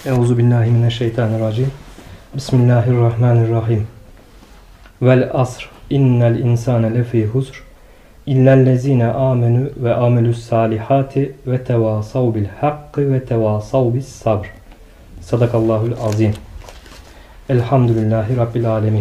Euzubillahimineşşeytanirracim. Bismillahirrahmanirrahim. Vel asr. İnnel insane lefî husr. İllellezîne âmenü ve amelus salihati ve tevâsav bil hakkı ve tevâsav bis sabr. Sadakallahul azim. Elhamdülillahi Rabbil alemin.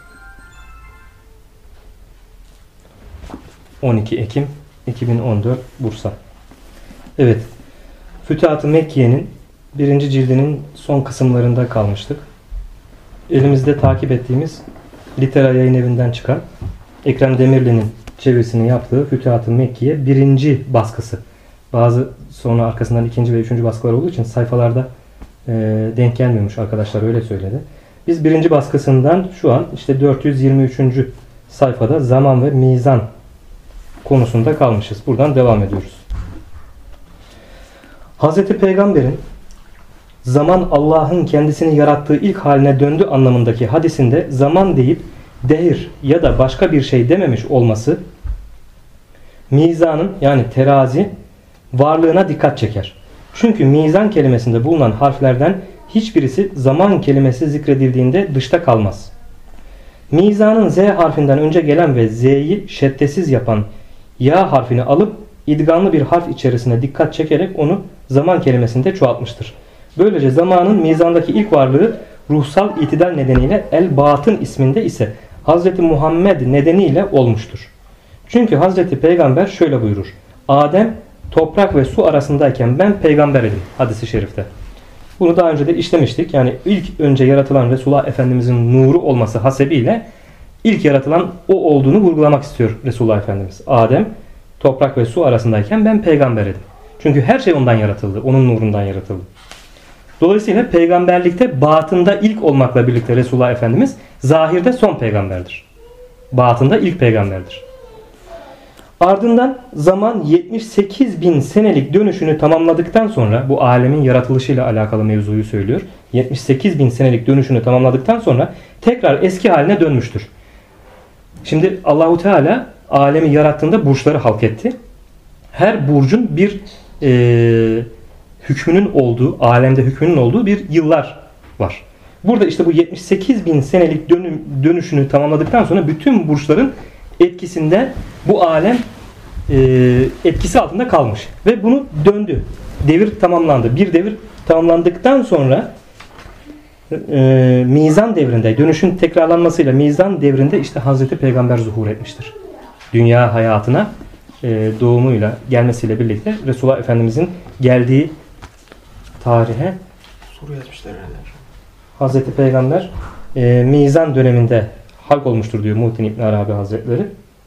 12 Ekim 2014 Bursa. Evet. Fütuhat-ı Mekke'nin 1. cildinin son kısımlarında kalmıştık. Elimizde takip ettiğimiz Litera Yayın Evi'nden çıkan Ekrem Demirli'nin çevirisini yaptığı Fütuhat-ı Mekke'ye 1. baskısı. Bazı sonra arkasından 2. ve 3. baskılar olduğu için sayfalarda denk gelmiyormuş, arkadaşlar öyle söyledi. Biz 1. baskısından şu an işte 423. sayfada zaman ve mizan konusunda kalmışız. Buradan devam ediyoruz. Hazreti Peygamber'in zaman Allah'ın kendisini yarattığı ilk haline döndü anlamındaki hadisinde zaman deyip dehir ya da başka bir şey dememiş olması mizanın, yani terazi varlığına dikkat çeker. Çünkü mizan kelimesinde bulunan harflerden hiçbirisi zaman kelimesi zikredildiğinde dışta kalmaz. Mizanın Z harfinden önce gelen ve Z'yi şeddesiz yapan Ya harfini alıp idgamlı bir harf içerisine dikkat çekerek onu zaman kelimesinde çoğaltmıştır. Böylece zamanın mizandaki ilk varlığı ruhsal itidal nedeniyle el-batın isminde ise Hazreti Muhammed nedeniyle olmuştur. Çünkü Hazreti Peygamber şöyle buyurur: Adem toprak ve su arasındayken ben peygamber idim hadisi şerifte. Bunu daha önce de işlemiştik. Yani ilk önce yaratılan Resulullah Efendimizin nuru olması hasebiyle ilk yaratılan o olduğunu vurgulamak istiyor Resulullah Efendimiz. Adem toprak ve su arasındayken ben peygamber idim. Çünkü her şey ondan yaratıldı. Onun nurundan yaratıldı. Dolayısıyla peygamberlikte batında ilk olmakla birlikte Resulullah Efendimiz zahirde son peygamberdir. Batında ilk peygamberdir. Ardından zaman 78 bin senelik dönüşünü tamamladıktan sonra, bu alemin yaratılışıyla alakalı mevzuyu söylüyor. 78 bin senelik dönüşünü tamamladıktan sonra tekrar eski haline dönmüştür. Şimdi Allahu Teala alemi yarattığında burçları halketti. Her burcun bir hükmünün olduğu, alemde hükmünün olduğu bir yıllar var. Burada işte bu 78 bin senelik dönüşünü tamamladıktan sonra bütün burçların etkisinde bu alem etkisi altında kalmış. Ve bunu döndü. Devir tamamlandı. Bir devir tamamlandıktan sonra mizan devrinde, dönüşün tekrarlanmasıyla mizan devrinde işte Hazreti Peygamber zuhur etmiştir. Dünya hayatına doğumuyla, gelmesiyle birlikte Resulullah Efendimizin geldiği tarihe soru yazmışlar herhalde. Hazreti Peygamber mizan döneminde halk olmuştur diyor Muhittin İbn Arabi Hazretleri.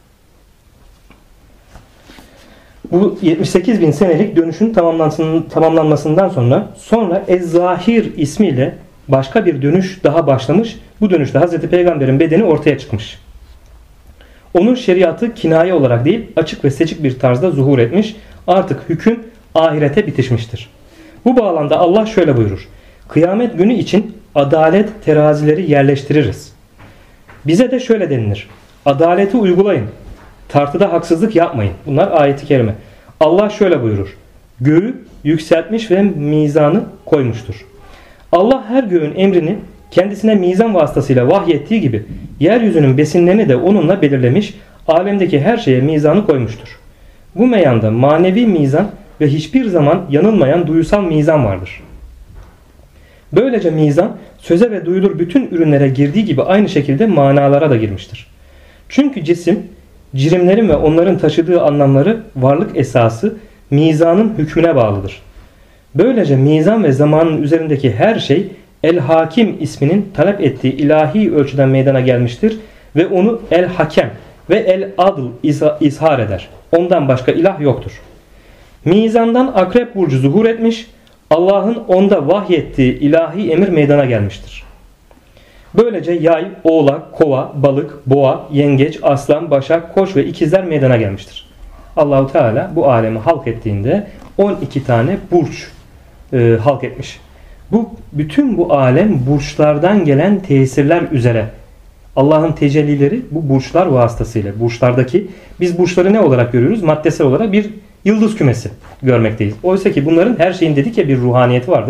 Bu 78 bin senelik dönüşün tamamlanmasından sonra Ez-Zahir ismiyle başka bir dönüş daha başlamış. Bu dönüşte Hazreti Peygamber'in bedeni ortaya çıkmış. Onun şeriatı kinaye olarak değil, açık ve seçik bir tarzda zuhur etmiş. Artık hüküm ahirete bitişmiştir. Bu bağlamda Allah şöyle buyurur: Kıyamet günü için adalet terazileri yerleştiririz. Bize de şöyle denilir: adaleti uygulayın. Tartıda haksızlık yapmayın. Bunlar ayet-i kerime. Allah şöyle buyurur: Göğü yükseltmiş ve mizanı koymuştur. Allah her göğün emrini kendisine mizan vasıtasıyla vahyettiği gibi yeryüzünün besinlerini de onunla belirlemiş, alemdeki her şeye mizanı koymuştur. Bu meyanda manevi mizan ve hiçbir zaman yanılmayan duysal mizan vardır. Böylece mizan söze ve duyulur bütün ürünlere girdiği gibi aynı şekilde manalara da girmiştir. Çünkü cisim, cirimlerin ve onların taşıdığı anlamları varlık esası mizanın hükmüne bağlıdır. Böylece mizan ve zamanın üzerindeki her şey El-Hakim isminin talep ettiği ilahi ölçüden meydana gelmiştir ve onu El-Hakem ve El-Adl izhar eder. Ondan başka ilah yoktur. Mizandan Akrep burcu zuhur etmiş, Allah'ın onda vahyettiği ilahi emir meydana gelmiştir. Böylece yay, oğlak, kova, balık, boğa, yengeç, aslan, başak, koç ve ikizler meydana gelmiştir. Allahu Teala bu alemi halk ettiğinde 12 tane burç halk etmiş. Bütün bu alem burçlardan gelen tesirler üzere. Allah'ın tecellileri bu burçlar vasıtasıyla. Burçlardaki, biz burçları ne olarak görüyoruz? Maddesel olarak bir yıldız kümesi görmekteyiz. Oysa ki bunların her şeyin dedik ya bir ruhaniyeti vardır.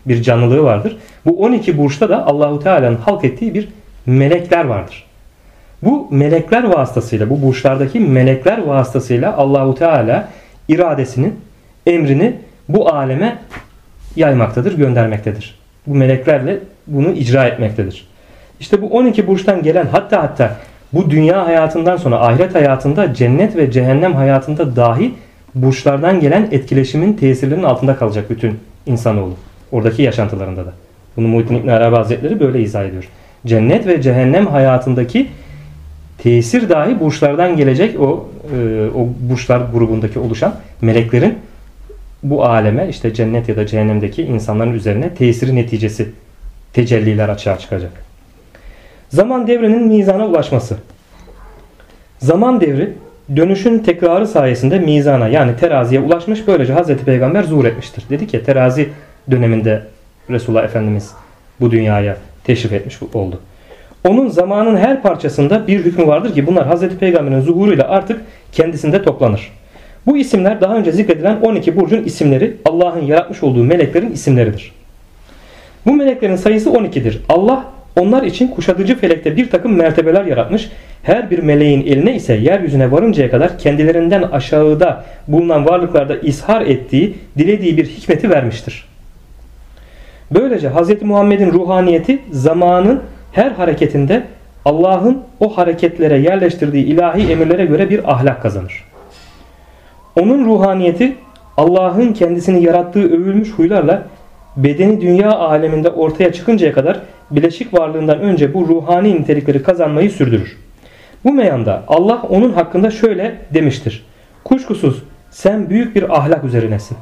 bir canlılığı vardır. Bu 12 burçta da Allahu Teala'nın halk ettiği bir melekler vardır. Bu melekler vasıtasıyla, bu burçlardaki melekler vasıtasıyla Allahu Teala iradesini, emrini bu aleme yaymaktadır, göndermektedir. Bu meleklerle bunu icra etmektedir. İşte bu 12 burçtan gelen hatta bu dünya hayatından sonra ahiret hayatında cennet ve cehennem hayatında dahi burçlardan gelen etkileşimin tesirlerinin altında kalacak bütün insanoğlu. Oradaki yaşantılarında da. Bunu Muhittin İbn Arabi Hazretleri böyle izah ediyor. Cennet ve cehennem hayatındaki tesir dahi burçlardan gelecek o burçlar grubundaki oluşan meleklerin bu aleme işte cennet ya da cehennemdeki insanların üzerine tesiri neticesi tecelliler açığa çıkacak. Zaman devrinin mizana ulaşması. Zaman devri dönüşün tekrarı sayesinde mizana yani teraziye ulaşmış, böylece Hazreti Peygamber zuhur etmiştir. Dedik ya, terazi döneminde Resulullah Efendimiz bu dünyaya teşrif etmiş oldu. Onun zamanın her parçasında bir hükmü vardır ki bunlar Hazreti Peygamber'in zuhuruyla artık kendisinde toplanır. Bu isimler daha önce zikredilen 12 burcun isimleri, Allah'ın yaratmış olduğu meleklerin isimleridir. Bu meleklerin sayısı 12'dir. Allah onlar için kuşatıcı felekte bir takım mertebeler yaratmış. Her bir meleğin eline ise yeryüzüne varıncaya kadar kendilerinden aşağıda bulunan varlıklarda ishar ettiği, dilediği bir hikmeti vermiştir. Böylece Hz. Muhammed'in ruhaniyeti zamanın her hareketinde Allah'ın o hareketlere yerleştirdiği ilahi emirlere göre bir ahlak kazanır. Onun ruhaniyeti Allah'ın kendisini yarattığı övülmüş huylarla bedeni dünya aleminde ortaya çıkıncaya kadar bileşik varlığından önce bu ruhani nitelikleri kazanmayı sürdürür. Bu meyanda Allah onun hakkında şöyle demiştir: kuşkusuz sen büyük bir ahlak üzerinesin.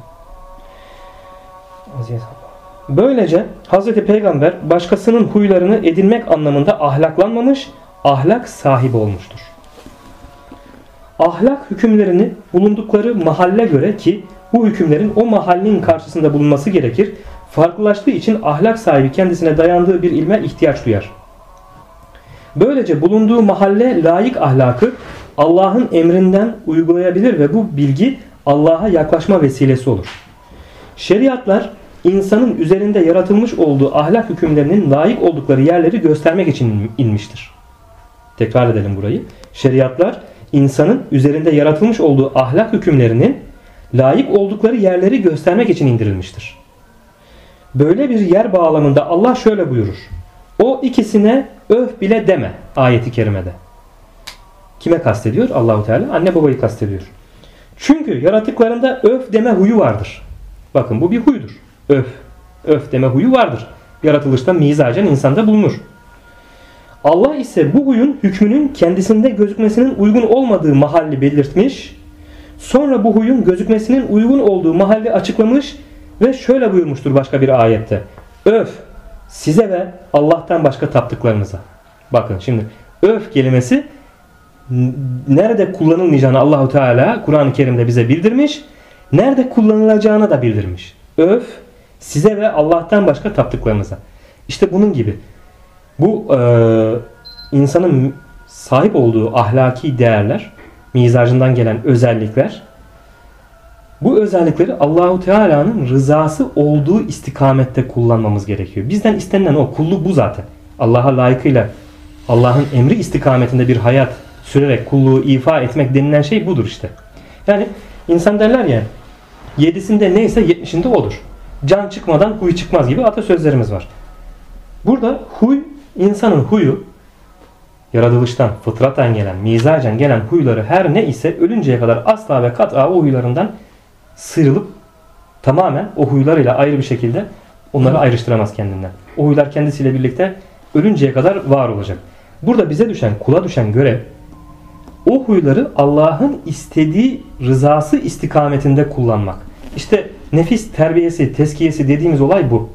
Böylece Hz. Peygamber başkasının huylarını edinmek anlamında ahlaklanmamış, ahlak sahibi olmuştur. Ahlak hükümlerini bulundukları mahalle göre, ki bu hükümlerin o mahallenin karşısında bulunması gerekir, farklılaştığı için ahlak sahibi kendisine dayandığı bir ilme ihtiyaç duyar. Böylece bulunduğu mahalle layık ahlakı Allah'ın emrinden uygulayabilir ve bu bilgi Allah'a yaklaşma vesilesi olur. Şeriatlar insanın üzerinde yaratılmış olduğu ahlak hükümlerinin layık oldukları yerleri göstermek için inmiştir. Tekrar edelim burayı. Şeriatlar insanın üzerinde yaratılmış olduğu ahlak hükümlerinin layık oldukları yerleri göstermek için indirilmiştir. Böyle bir yer bağlamında Allah şöyle buyurur: o ikisine öf bile deme ayeti kerimede. Kime kastediyor? Allahu Teala anne babayı kastediyor. Çünkü yaratıklarında öf deme huyu vardır. Bakın, bu bir huydur. Öf deme huyu vardır. Yaratılışta mizacen insanda bulunur. Allah ise bu huyun hükmünün kendisinde gözükmesinin uygun olmadığı mahalli belirtmiş. Sonra bu huyun gözükmesinin uygun olduğu mahalli açıklamış ve şöyle buyurmuştur başka bir ayette: öf size ve Allah'tan başka taptıklarınıza. Bakın şimdi öf kelimesi nerede kullanılmayacağını Allahu Teala Kur'an-ı Kerim'de bize bildirmiş. Nerede kullanılacağını da bildirmiş. Öf size ve Allah'tan başka taptıklarınıza. İşte bunun gibi. Bu insanın sahip olduğu ahlaki değerler, mizacından gelen özellikler, bu özellikleri Allahu Teala'nın rızası olduğu istikamette kullanmamız gerekiyor. Bizden istenilen o, kulluk bu zaten. Allah'a layıkıyla Allah'ın emri istikametinde bir hayat sürerek kulluğu ifa etmek denilen şey budur işte. Yani insan derler ya, 7'sinde neyse 70'inde odur. Can çıkmadan huy çıkmaz gibi atasözlerimiz var. Burada huy, insanın huyu, yaratılıştan, fıtraten gelen, mizacen gelen huyları her ne ise ölünceye kadar asla ve kat'a o huylarından sıyrılıp tamamen o huylarıyla ayrı bir şekilde onları ayrıştıramaz kendinden. O huylar kendisiyle birlikte ölünceye kadar var olacak. Burada bize düşen, kula düşen görev, o huyları Allah'ın istediği rızası istikametinde kullanmak. İşte nefis terbiyesi, tezkiyesi dediğimiz olay bu.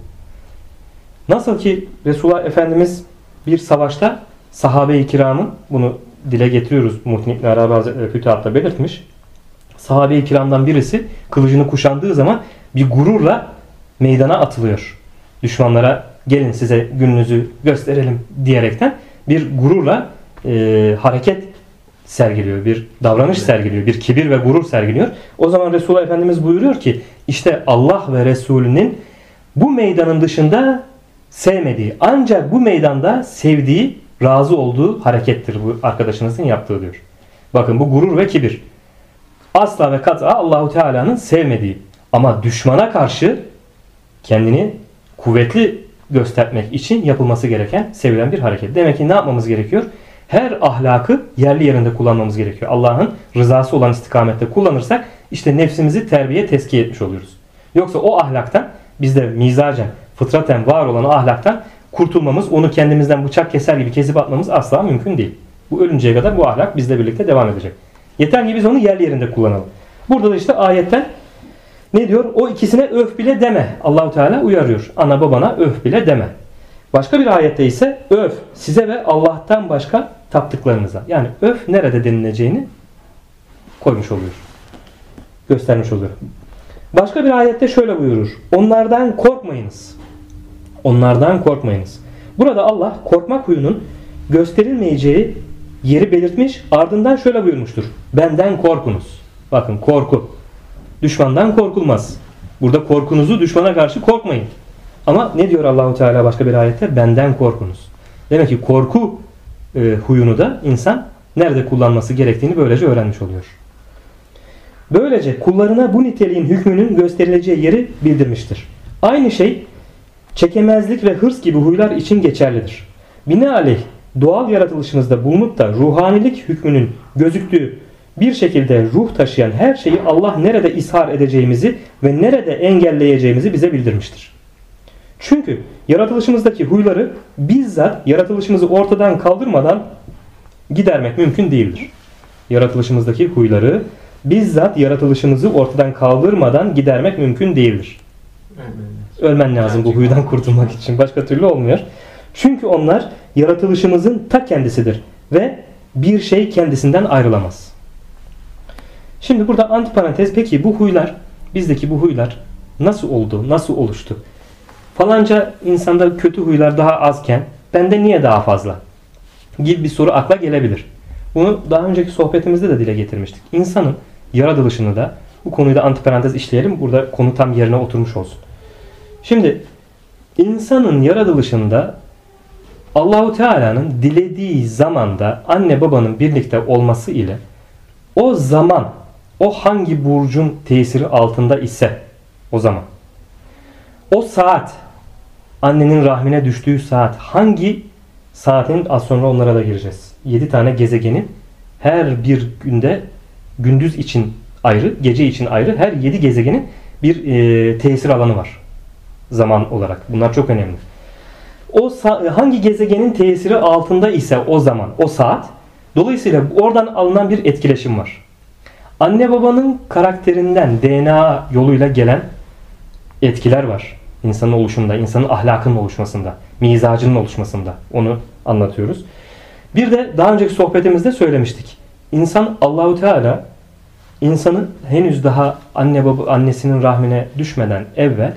Nasıl ki Resulullah Efendimiz bir savaşta sahabe-i kiramın, bunu dile getiriyoruz, Muhittin İbn Arabi Hazretleri Fütuhat'ta belirtmiş. Sahabe-i kiramdan birisi kılıcını kuşandığı zaman bir gururla meydana atılıyor. Düşmanlara gelin size gününüzü gösterelim diyerekten bir gururla hareket sergiliyor, bir davranış sergiliyor, bir kibir ve gurur sergiliyor. O zaman Resulullah Efendimiz buyuruyor ki işte Allah ve Resulünün bu meydanın dışında sevmediği, ancak bu meydanda sevdiği, razı olduğu harekettir bu arkadaşınızın yaptığı diyor. Bakın bu gurur ve kibir. Asla ve kat'a Allahu Teala'nın sevmediği ama düşmana karşı kendini kuvvetli göstermek için yapılması gereken, sevilen bir hareket. Demek ki ne yapmamız gerekiyor? Her ahlakı yerli yerinde kullanmamız gerekiyor. Allah'ın rızası olan istikamette kullanırsak işte nefsimizi terbiye, tezkiye etmiş oluyoruz. Yoksa o ahlaktan, bizde mizacen, fıtraten var olan o ahlaktan kurtulmamız, onu kendimizden bıçak keser gibi kesip atmamız asla mümkün değil. Bu ölünceye kadar bu ahlak bizle birlikte devam edecek. Yeter ki biz onu yerli yerinde kullanalım. Burada da işte ayetten ne diyor? O ikisine öf bile deme. Allahu Teala uyarıyor. Ana babana öf bile deme. Başka bir ayette ise öf size ve Allah'tan başka taptıklarınıza. Yani öf nerede denileceğini koymuş oluyor. Göstermiş oluyor. Başka bir ayette şöyle buyurur. Onlardan korkmayınız. Onlardan korkmayınız. Burada Allah korkmak huyunun gösterilmeyeceği yeri belirtmiş. Ardından şöyle buyurmuştur. Benden korkunuz. Bakın korku. Düşmandan korkulmaz. Burada korkunuzu düşmana karşı korkmayın. Ama ne diyor Allahu Teala başka bir ayette? Benden korkunuz. Demek ki korku huyunu da insan nerede kullanması gerektiğini böylece öğrenmiş oluyor. Böylece kullarına bu niteliğin hükmünün gösterileceği yeri bildirmiştir. Aynı şey çekemezlik ve hırs gibi huylar için geçerlidir. Binaenaleyh doğal yaratılışımızda bulunup da ruhanilik hükmünün gözüktüğü bir şekilde ruh taşıyan her şeyi Allah nerede ishar edeceğimizi ve nerede engelleyeceğimizi bize bildirmiştir. Çünkü yaratılışımızdaki huyları bizzat yaratılışımızı ortadan kaldırmadan gidermek mümkün değildir. Yaratılışımızdaki huyları bizzat yaratılışımızı ortadan kaldırmadan gidermek mümkün değildir. Ölmen lazım bu huydan kurtulmak için. Başka türlü olmuyor. Çünkü onlar yaratılışımızın ta kendisidir ve bir şey kendisinden ayrılamaz. Şimdi burada antiparantez, peki bu huylar, bizdeki bu huylar nasıl oldu, nasıl oluştu? Falanca insanda kötü huylar daha azken bende niye daha fazla? Gibi bir soru akla gelebilir. Bunu daha önceki sohbetimizde de dile getirmiştik. İnsanın yaratılışını da, bu konuyu da antiparantez işleyelim. Burada konu tam yerine oturmuş olsun. Şimdi insanın yaratılışında Allahu Teala'nın dilediği zamanda anne babanın birlikte olması ile o zaman o hangi burcun tesiri altında ise o zaman o saat annenin rahmine düştüğü saat hangi saatin, az sonra onlara da gireceğiz. 7 tane gezegenin her bir günde gündüz için ayrı, gece için ayrı her 7 gezegenin bir tesir alanı var. Zaman olarak. Bunlar çok önemli. O hangi gezegenin tesiri altında ise o zaman, o saat, dolayısıyla oradan alınan bir etkileşim var. Anne babanın karakterinden DNA yoluyla gelen etkiler var. İnsanın oluşumunda, insanın ahlakının oluşmasında, mizacının oluşmasında. Onu anlatıyoruz. Bir de daha önceki sohbetimizde söylemiştik. İnsan, Allahu Teala insanın henüz daha annesinin rahmine düşmeden evvel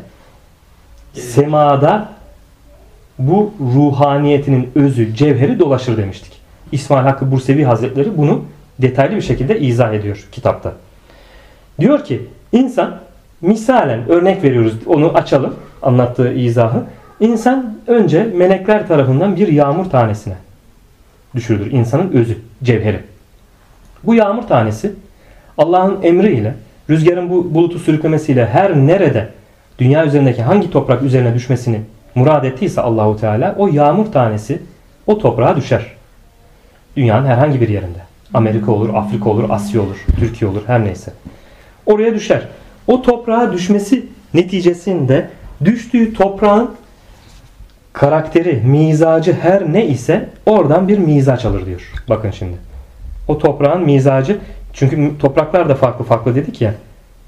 semada bu ruhaniyetinin özü, cevheri dolaşır demiştik. İsmail Hakkı Bursevi Hazretleri bunu detaylı bir şekilde izah ediyor kitapta. Diyor ki insan, misalen örnek veriyoruz, onu açalım, anlattığı izahı. İnsan önce melekler tarafından bir yağmur tanesine düşürülür. İnsanın özü, cevheri. Bu yağmur tanesi Allah'ın emriyle, rüzgarın bu bulutu sürüklemesiyle her nerede dünya üzerindeki hangi toprak üzerine düşmesini murad ettiyse Allahu Teala, o yağmur tanesi o toprağa düşer. Dünyanın herhangi bir yerinde. Amerika olur, Afrika olur, Asya olur, Türkiye olur, her neyse. Oraya düşer. O toprağa düşmesi neticesinde düştüğü toprağın karakteri, mizacı her ne ise oradan bir mizaç alır diyor. Bakın şimdi. O toprağın mizacı, çünkü topraklar da farklı farklı dedik ya.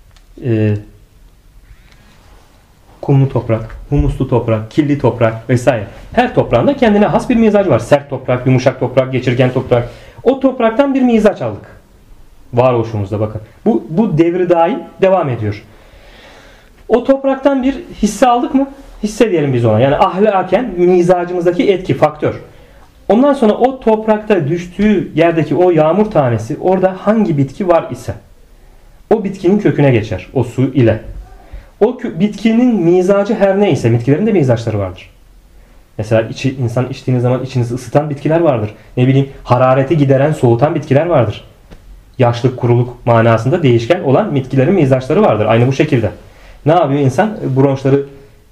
Kumlu toprak, humuslu toprak, kirli toprak vesaire. Her toprağın da kendine has bir mizacı var. Sert toprak, yumuşak toprak, geçirgen toprak. O topraktan bir mizaç aldık. Varoluşumuzda bakın. Bu devri daim devam ediyor. O topraktan bir hisse aldık mı? Hisse diyelim biz ona. Yani ahlaken mizacımızdaki etki, faktör. Ondan sonra o toprakta düştüğü yerdeki o yağmur tanesi, orada hangi bitki var ise o bitkinin köküne geçer o su ile. O bitkinin mizacı her neyse, bitkilerin de mizaçları vardır. Mesela insan içtiğiniz zaman içinizi ısıtan bitkiler vardır. Ne bileyim, harareti gideren, soğutan bitkiler vardır. Yaşlık, kuruluk manasında değişken olan bitkilerin mizaçları vardır. Aynı bu şekilde. Ne yapıyor insan? Bronşları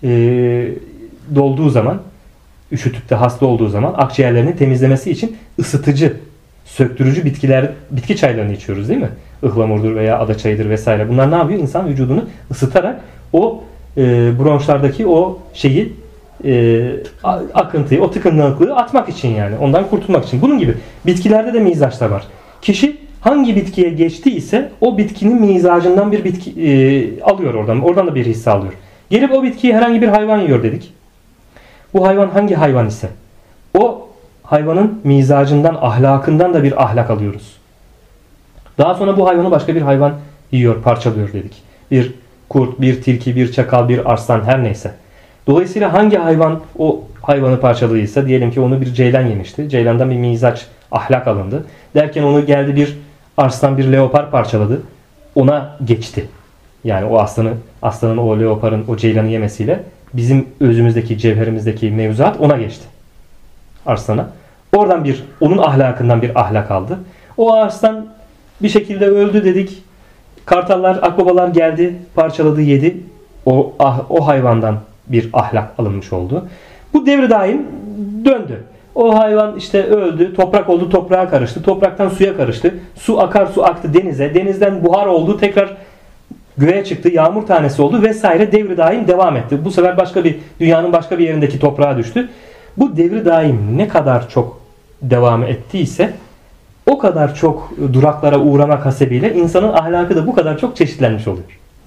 dolduğu zaman, üşütüp de hasta olduğu zaman akciğerlerini temizlemesi için ısıtıcı, söktürücü bitki çaylarını içiyoruz değil mi? Ihlamurdur veya ada çayıdır vesaire. Bunlar ne yapıyor? İnsan vücudunu ısıtarak o bronşlardaki o şeyi, akıntıyı, o tıkanıklığı atmak için, yani ondan kurtulmak için. Bunun gibi bitkilerde de mizaçlar var. Kişi hangi bitkiye geçtiyse o bitkinin mizacından bir bitki alıyor oradan. Oradan da bir hisse alıyor. Gelip o bitkiyi herhangi bir hayvan yiyor dedik. Bu hayvan hangi hayvan ise o hayvanın mizacından, ahlakından da bir ahlak alıyoruz. Daha sonra bu hayvanı başka bir hayvan yiyor, parçalıyor dedik. Bir kurt, bir tilki, bir çakal, bir arslan, her neyse. Dolayısıyla hangi hayvan o hayvanı parçalıysa, diyelim ki onu bir ceylan yemişti. Ceylandan bir mizaç, ahlak alındı. Derken onu geldi bir arslan, bir leopar parçaladı. Ona geçti. Yani o aslanın o leoparın o ceylanı yemesiyle bizim özümüzdeki, cevherimizdeki mevzuat ona geçti. Arslana. Oradan onun ahlakından bir ahlak aldı. O arslan bir şekilde öldü dedik. Kartallar, akbabalar geldi, parçaladı, yedi. O hayvandan bir ahlak alınmış oldu. Bu devri daim döndü. O hayvan işte öldü, toprak oldu, toprağa karıştı. Topraktan suya karıştı. Su akar, su aktı denize. Denizden buhar oldu, tekrar göğe çıktı, yağmur tanesi oldu vesaire, devri daim devam etti. Bu sefer dünyanın başka bir yerindeki toprağa düştü. Bu devri daim ne kadar çok devam ettiyse o kadar çok duraklara uğramak hasebiyle insanın ahlakı da bu kadar çok çeşitlenmiş oluyor.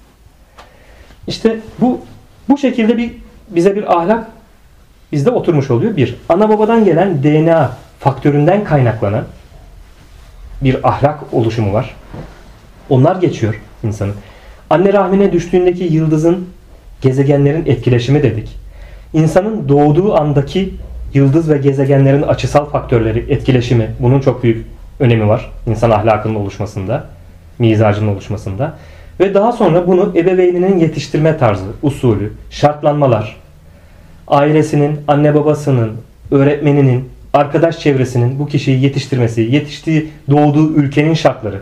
İşte bu şekilde bize bir ahlak bizde oturmuş oluyor. Bir, ana babadan gelen DNA faktöründen kaynaklanan bir ahlak oluşumu var. Onlar geçiyor insanın. Anne rahmine düştüğündeki yıldızın, gezegenlerin etkileşimi dedik. İnsanın doğduğu andaki yıldız ve gezegenlerin açısal faktörleri, etkileşimi, bunun çok büyük önemi var. İnsan ahlakının oluşmasında, mizacının oluşmasında. Ve daha sonra bunu ebeveyninin yetiştirme tarzı, usulü, şartlanmalar, ailesinin, anne babasının, öğretmeninin, arkadaş çevresinin bu kişiyi yetiştirmesi, yetiştiği, doğduğu ülkenin şartları,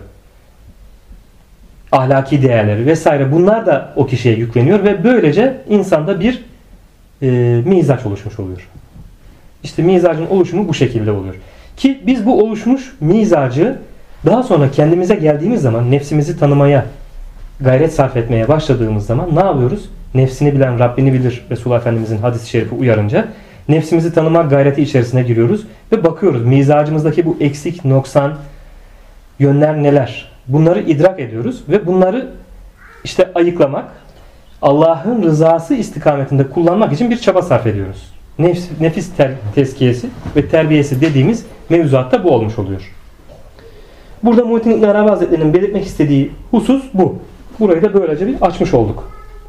ahlaki değerleri vesaire, bunlar da o kişiye yükleniyor ve böylece insanda bir mizaç oluşmuş oluyor. İşte mizacın oluşumu bu şekilde oluyor. Ki biz bu oluşmuş mizacı daha sonra kendimize geldiğimiz zaman, nefsimizi tanımaya, gayret sarf etmeye başladığımız zaman ne yapıyoruz? Nefsini bilen Rabbini bilir, Resulullah Efendimizin hadis-i şerifi uyarınca nefsimizi tanımak gayreti içerisine giriyoruz ve bakıyoruz mizacımızdaki bu eksik, noksan yönler neler? Bunları idrak ediyoruz ve bunları işte ayıklamak, Allah'ın rızası istikametinde kullanmak için bir çaba sarf ediyoruz. Nefis tezkiyesi ve terbiyesi dediğimiz mevzuatta bu olmuş oluyor. Burada Muhittin İbn Arabi Hazretleri'nin belirtmek istediği husus bu. Burayı da böylece bir açmış olduk.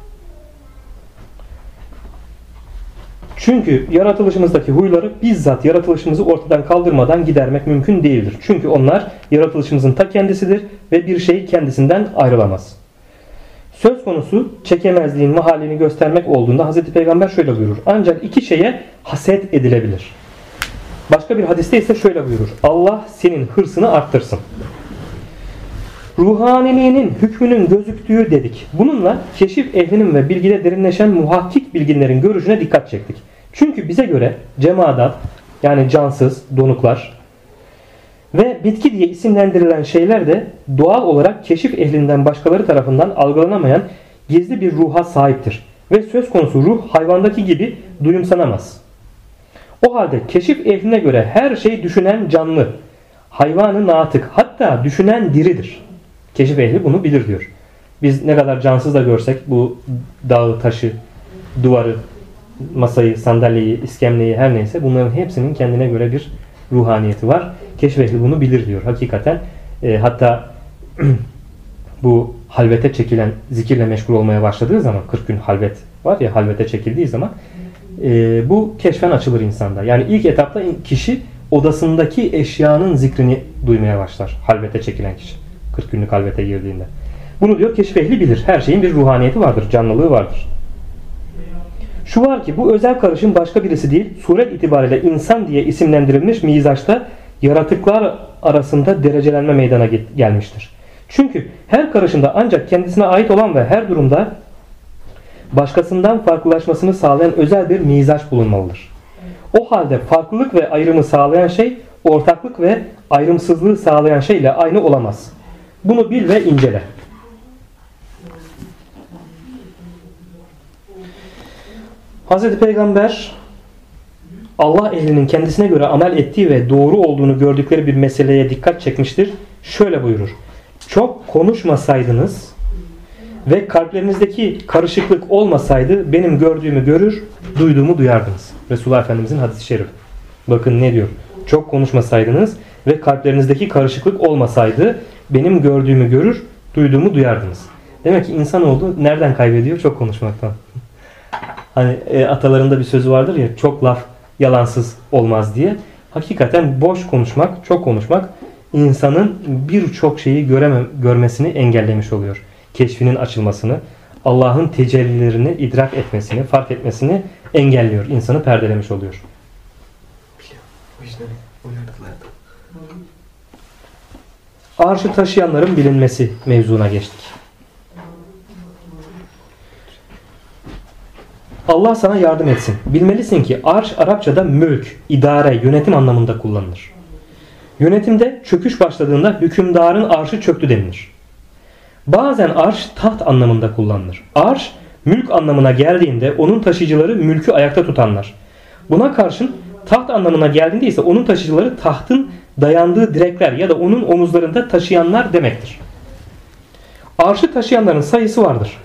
Çünkü yaratılışımızdaki huyları bizzat yaratılışımızı ortadan kaldırmadan gidermek mümkün değildir. Çünkü onlar yaratılışımızın ta kendisidir ve bir şey kendisinden ayrılamaz. Söz konusu çekemezliğin mahallini göstermek olduğunda Hz. Peygamber şöyle buyurur. Ancak iki şeye haset edilebilir. Başka bir hadiste ise şöyle buyurur. Allah senin hırsını arttırsın. Ruhaniliğinin hükmünün gözüktüğü dedik. Bununla keşif ehlinin ve bilgide derinleşen muhakkik bilginlerin görüşüne dikkat çektik. Çünkü bize göre cemaat, yani cansız, donuklar ve bitki diye isimlendirilen şeyler de doğal olarak keşif ehlinden başkaları tarafından algılanamayan gizli bir ruha sahiptir. Ve söz konusu ruh hayvandaki gibi duyumsanamaz. O halde keşif ehline göre her şey düşünen canlı, hayvanı natık, hatta düşünen diridir. Keşif ehli bunu bilir diyor. Biz ne kadar cansız da görsek bu dağı, taşı, duvarı, masayı, sandalyeyi, iskemleyi, her neyse bunların hepsinin kendine göre bir ruhaniyeti var. Keşif ehli bunu bilir diyor. Hakikaten hatta bu halvete çekilen, zikirle meşgul olmaya başladığı zaman, 40 gün halvet var ya, halvete çekildiği zaman bu keşfen açılır insanda. Yani ilk etapta kişi odasındaki eşyanın zikrini duymaya başlar. Halvete çekilen kişi. 40 günlük halvete girdiğinde. Bunu diyor keşif ehli bilir. Her şeyin bir ruhaniyeti vardır, canlılığı vardır. Şu var ki bu özel karışım başka birisi değil, suret itibariyle insan diye isimlendirilmiş mizaçta yaratıklar arasında derecelenme meydana gelmiştir. Çünkü her karışımda ancak kendisine ait olan ve her durumda başkasından farklılaşmasını sağlayan özel bir mizaç bulunmalıdır. O halde farklılık ve ayrımı sağlayan şey, ortaklık ve ayrımsızlığı sağlayan şeyle aynı olamaz. Bunu bil ve incele. Hz. Peygamber Allah ehlinin kendisine göre amel ettiği ve doğru olduğunu gördükleri bir meseleye dikkat çekmiştir. Şöyle buyurur. Çok konuşmasaydınız ve kalplerinizdeki karışıklık olmasaydı benim gördüğümü görür, duyduğumu duyardınız. Resulullah Efendimizin hadis-i şerifi. Bakın ne diyor. Çok konuşmasaydınız ve kalplerinizdeki karışıklık olmasaydı benim gördüğümü görür, duyduğumu duyardınız. Demek ki insanoğlu nereden kaybediyor? Çok konuşmaktan. Hani atalarında bir sözü vardır ya, çok laf yalansız olmaz diye. Hakikaten boş konuşmak, çok konuşmak insanın birçok şeyi görmesini engellemiş oluyor. Keşfinin açılmasını, Allah'ın tecellilerini idrak etmesini, fark etmesini engelliyor. İnsanı perdelemiş oluyor. Arşı taşıyanların bilinmesi mevzuna geçtik. Allah sana yardım etsin. Bilmelisin ki arş Arapçada mülk, idare, yönetim anlamında kullanılır. Yönetimde çöküş başladığında hükümdarın arşı çöktü denilir. Bazen arş taht anlamında kullanılır. Arş mülk anlamına geldiğinde onun taşıyıcıları mülkü ayakta tutanlar. Buna karşın taht anlamına geldiğinde ise onun taşıyıcıları tahtın dayandığı direkler ya da onun omuzlarında taşıyanlar demektir. Arşı taşıyanların sayısı vardır.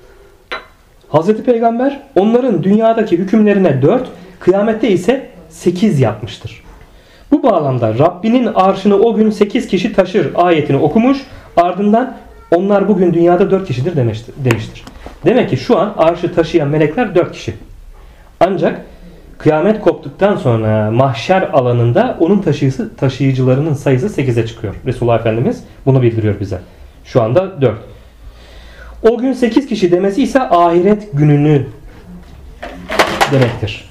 Hz. Peygamber onların dünyadaki hükümlerine 4, kıyamette ise 8 yapmıştır. Bu bağlamda Rabbinin arşını o gün 8 kişi taşır ayetini okumuş, ardından onlar bugün dünyada 4 kişidir demiştir. Demek ki şu an arşı taşıyan melekler 4 kişi. Ancak kıyamet koptuktan sonra mahşer alanında onun taşıyıcılarının sayısı 8'e çıkıyor. Resulullah Efendimiz bunu bildiriyor bize. Şu anda 4. O gün 8 kişi demesi ise ahiret gününü demektir.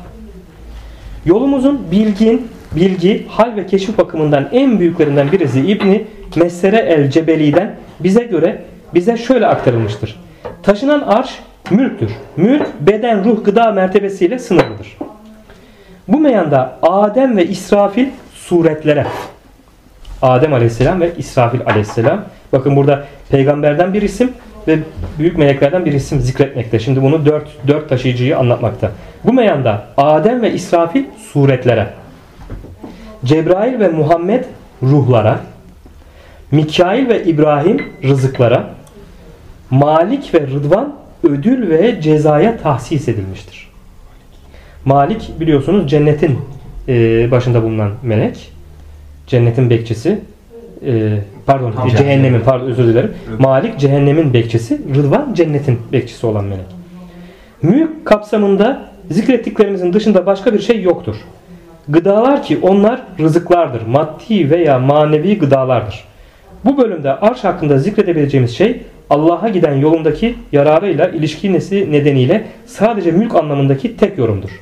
Yolumuzun bilgi, hal ve keşif bakımından en büyüklerinden birisi İbni Mesere el-Cebeli'den bize şöyle aktarılmıştır. Taşınan arş mülktür. Mülk, beden, ruh, gıda mertebesiyle sınırlıdır. Bu meyanda Adem ve İsrafil suretlere, Adem aleyhisselam ve İsrafil aleyhisselam, bakın burada peygamberden bir isim ve büyük meleklerden bir isim zikretmekte. Şimdi bunu dört taşıyıcıyı anlatmakta. Bu meyanda Adem ve İsrafil suretlere, Cebrail ve Muhammed ruhlara, Mikail ve İbrahim rızıklara, Malik ve Rıdvan ödül ve cezaya tahsis edilmiştir. Malik biliyorsunuz cennetin başında bulunan melek. Cennetin bekçisi. Cehennemin, özür dilerim. Malik cehennemin bekçisi, Rıdvan cennetin bekçisi olan melek. Mülk kapsamında zikrettiklerimizin dışında başka bir şey yoktur. Gıdalar ki onlar rızıklardır. Maddi veya manevi gıdalardır. Bu bölümde arş hakkında zikredebileceğimiz şey Allah'a giden yolundaki yararıyla ilişkisi nedeniyle sadece mülk anlamındaki tek yorumdur.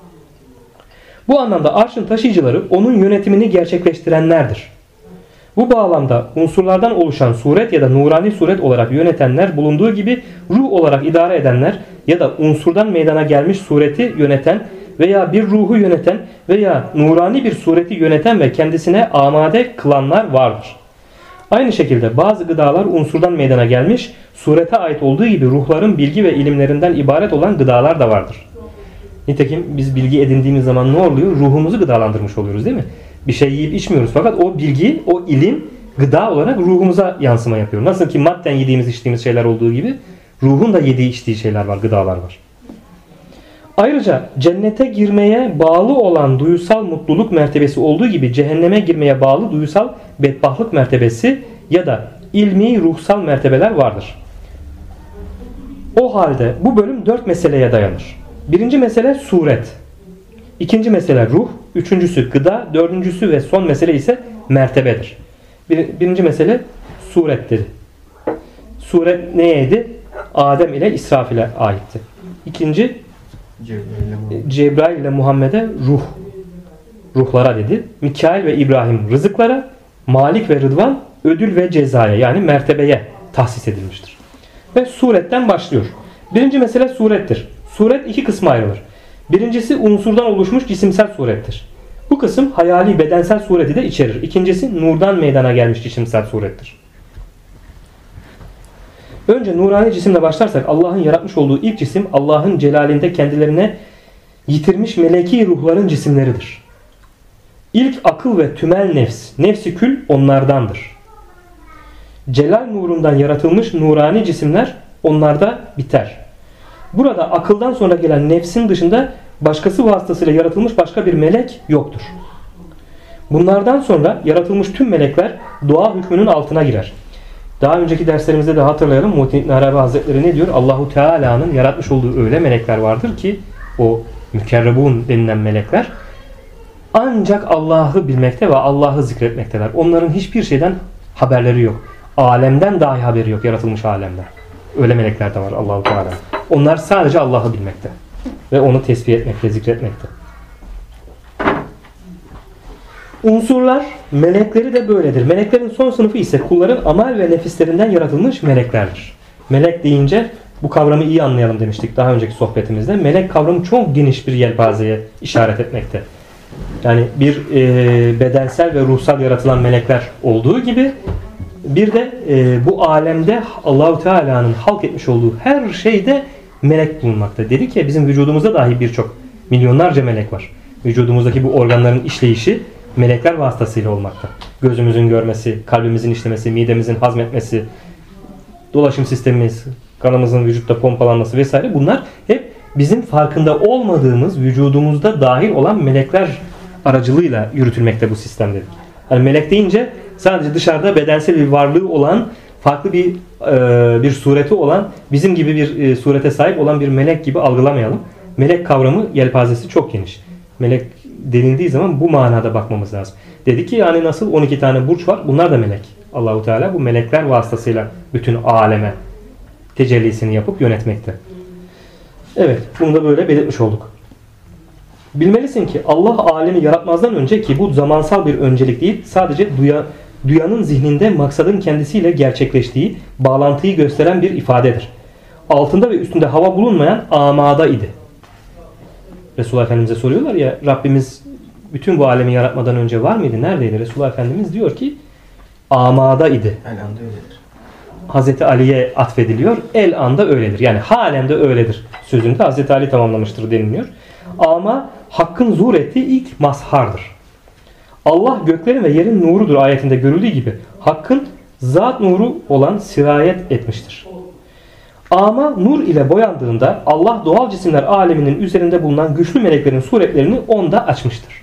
Bu anlamda arşın taşıyıcıları onun yönetimini gerçekleştirenlerdir. Bu bağlamda unsurlardan oluşan suret ya da nurani suret olarak yönetenler bulunduğu gibi ruh olarak idare edenler ya da unsurdan meydana gelmiş sureti yöneten veya bir ruhu yöneten veya nurani bir sureti yöneten ve kendisine amade kılanlar vardır. Aynı şekilde bazı gıdalar unsurdan meydana gelmiş, surete ait olduğu gibi ruhların bilgi ve ilimlerinden ibaret olan gıdalar da vardır. Nitekim biz bilgi edindiğimiz zaman ne oluyor? Ruhumuzu gıdalandırmış oluyoruz değil mi? Bir şey yiyip içmiyoruz fakat o bilgi, o ilim gıda olarak ruhumuza yansıma yapıyor. Nasıl ki madden yediğimiz içtiğimiz şeyler olduğu gibi ruhun da yediği içtiği şeyler var, gıdalar var. Ayrıca cennete girmeye bağlı olan duysal mutluluk mertebesi olduğu gibi cehenneme girmeye bağlı duysal bedbahtlık mertebesi ya da ilmi ruhsal mertebeler vardır. O halde bu bölüm 4 meseleye dayanır. Birinci mesele suret. İkinci mesele ruh. Üçüncüsü gıda. Dördüncüsü ve son mesele ise mertebedir. Birinci mesele surettir. Suret neydi? Adem ile İsrafil'e aitti. İkinci Cebrail ile Muhammed'e ruhlara dedi. Mikail ve İbrahim rızıklara, Malik ve Rıdvan ödül ve cezaya yani mertebeye tahsis edilmiştir. Ve suretten başlıyor. Birinci mesele surettir. Suret iki kısma ayrılır. Birincisi unsurdan oluşmuş cisimsel surettir. Bu kısım hayali bedensel sureti de içerir. İkincisi nurdan meydana gelmiş cisimsel surettir. Önce nurani cisimle başlarsak Allah'ın yaratmış olduğu ilk cisim Allah'ın celalinde kendilerine yitirmiş meleki ruhların cisimleridir. İlk akıl ve tümel nefsi kül onlardandır. Celal nurundan yaratılmış nurani cisimler onlarda biter. Burada akıldan sonra gelen nefsin dışında başkası vasıtasıyla yaratılmış başka bir melek yoktur. Bunlardan sonra yaratılmış tüm melekler doğa hükmünün altına girer. Daha önceki derslerimizde de hatırlayalım. Muhittin İbn Arabi Hazretleri ne diyor? Allahu Teala'nın yaratmış olduğu öyle melekler vardır ki o mükerrebun denilen melekler ancak Allah'ı bilmekte ve Allah'ı zikretmekteler. Onların hiçbir şeyden haberleri yok. Alemden dahi haberi yok. Yaratılmış alemden. Öyle melekler de var Allahu Teala. Onlar sadece Allah'ı bilmekte ve onu tesbih etmekte, zikretmekte. Unsurlar, melekleri de böyledir. Meleklerin son sınıfı ise kulların amel ve nefislerinden yaratılmış meleklerdir. Melek deyince bu kavramı iyi anlayalım demiştik daha önceki sohbetimizde. Melek kavramı çok geniş bir yelpazeye işaret etmekte. Yani bir bedensel ve ruhsal yaratılan melekler olduğu gibi bir de bu alemde Allahu Teala'nın halk etmiş olduğu her şeyde melek bulunmakta. Dedik ya bizim vücudumuzda dahi birçok milyonlarca melek var. Vücudumuzdaki bu organların işleyişi melekler vasıtasıyla olmakta. Gözümüzün görmesi, kalbimizin işlemesi, midemizin hazmetmesi, dolaşım sistemimiz, kanımızın vücutta pompalanması vesaire bunlar hep bizim farkında olmadığımız vücudumuzda dahil olan melekler aracılığıyla yürütülmekte bu sistem dedik. Yani melek deyince sadece dışarıda bedensel bir varlığı olan, farklı bir sureti olan, bizim gibi bir surete sahip olan bir melek gibi algılamayalım. Melek kavramı yelpazesi çok geniş. Melek denildiği zaman bu manada bakmamız lazım. Dedi ki yani nasıl 12 tane burç var? Bunlar da melek. Allahu Teala bu melekler vasıtasıyla bütün aleme tecellisini yapıp yönetmekte. Evet, bunu da böyle belirtmiş olduk. Bilmelisin ki Allah alemi yaratmazdan önce ki bu zamansal bir öncelik değil, sadece duyanın zihninde maksadın kendisiyle gerçekleştiği bağlantıyı gösteren bir ifadedir. Altında ve üstünde hava bulunmayan amada idi. Resulullah Efendimiz'e soruyorlar ya Rabbimiz bütün bu alemi yaratmadan önce var mıydı? Neredeydi? Resulullah Efendimiz diyor ki amada idi. El anda öyledir. Hazreti Ali'ye atfediliyor. El anda öyledir. Yani halen de öyledir. Sözünü de Hazreti Ali tamamlamıştır deniliyor. Ama hakkın zuhur ettiği ilk mazhardır. Allah göklerin ve yerin nurudur ayetinde görüldüğü gibi hakkın zat nuru olan sirayet etmiştir. Ama nur ile boyandığında Allah doğal cisimler aleminin üzerinde bulunan güçlü meleklerin suretlerini onda açmıştır.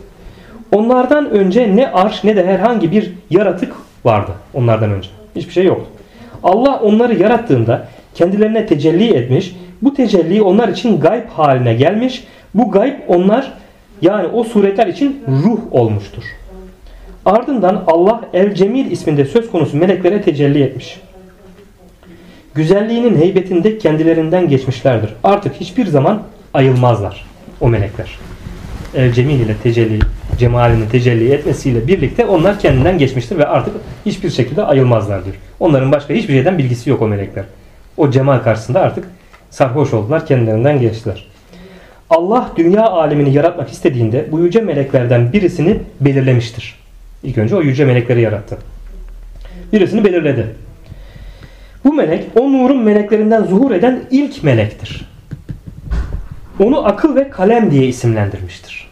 Onlardan önce ne arş ne de herhangi bir yaratık vardı onlardan önce. Hiçbir şey yoktu. Allah onları yarattığında kendilerine tecelli etmiş, bu tecelli onlar için gayb haline gelmiş, bu gayb onlar yani o suretler için ruh olmuştur. Ardından Allah El-Cemil isminde söz konusu meleklere tecelli etmiş. Güzelliğinin heybetinde kendilerinden geçmişlerdir. Artık hiçbir zaman ayılmazlar o melekler. El-Cemil ile tecelli, cemalinin tecelli etmesiyle birlikte onlar kendinden geçmiştir ve artık hiçbir şekilde ayılmazlar diyor. Onların başka hiçbir şeyden bilgisi yok o melekler. O cemal karşısında artık sarhoş oldular, kendilerinden geçtiler. Allah dünya alemini yaratmak istediğinde bu yüce meleklerden birisini belirlemiştir. İlk önce o yüce melekleri yarattı. Birisini belirledi. Bu melek o nurun meleklerinden zuhur eden ilk melektir. Onu akıl ve kalem diye isimlendirmiştir.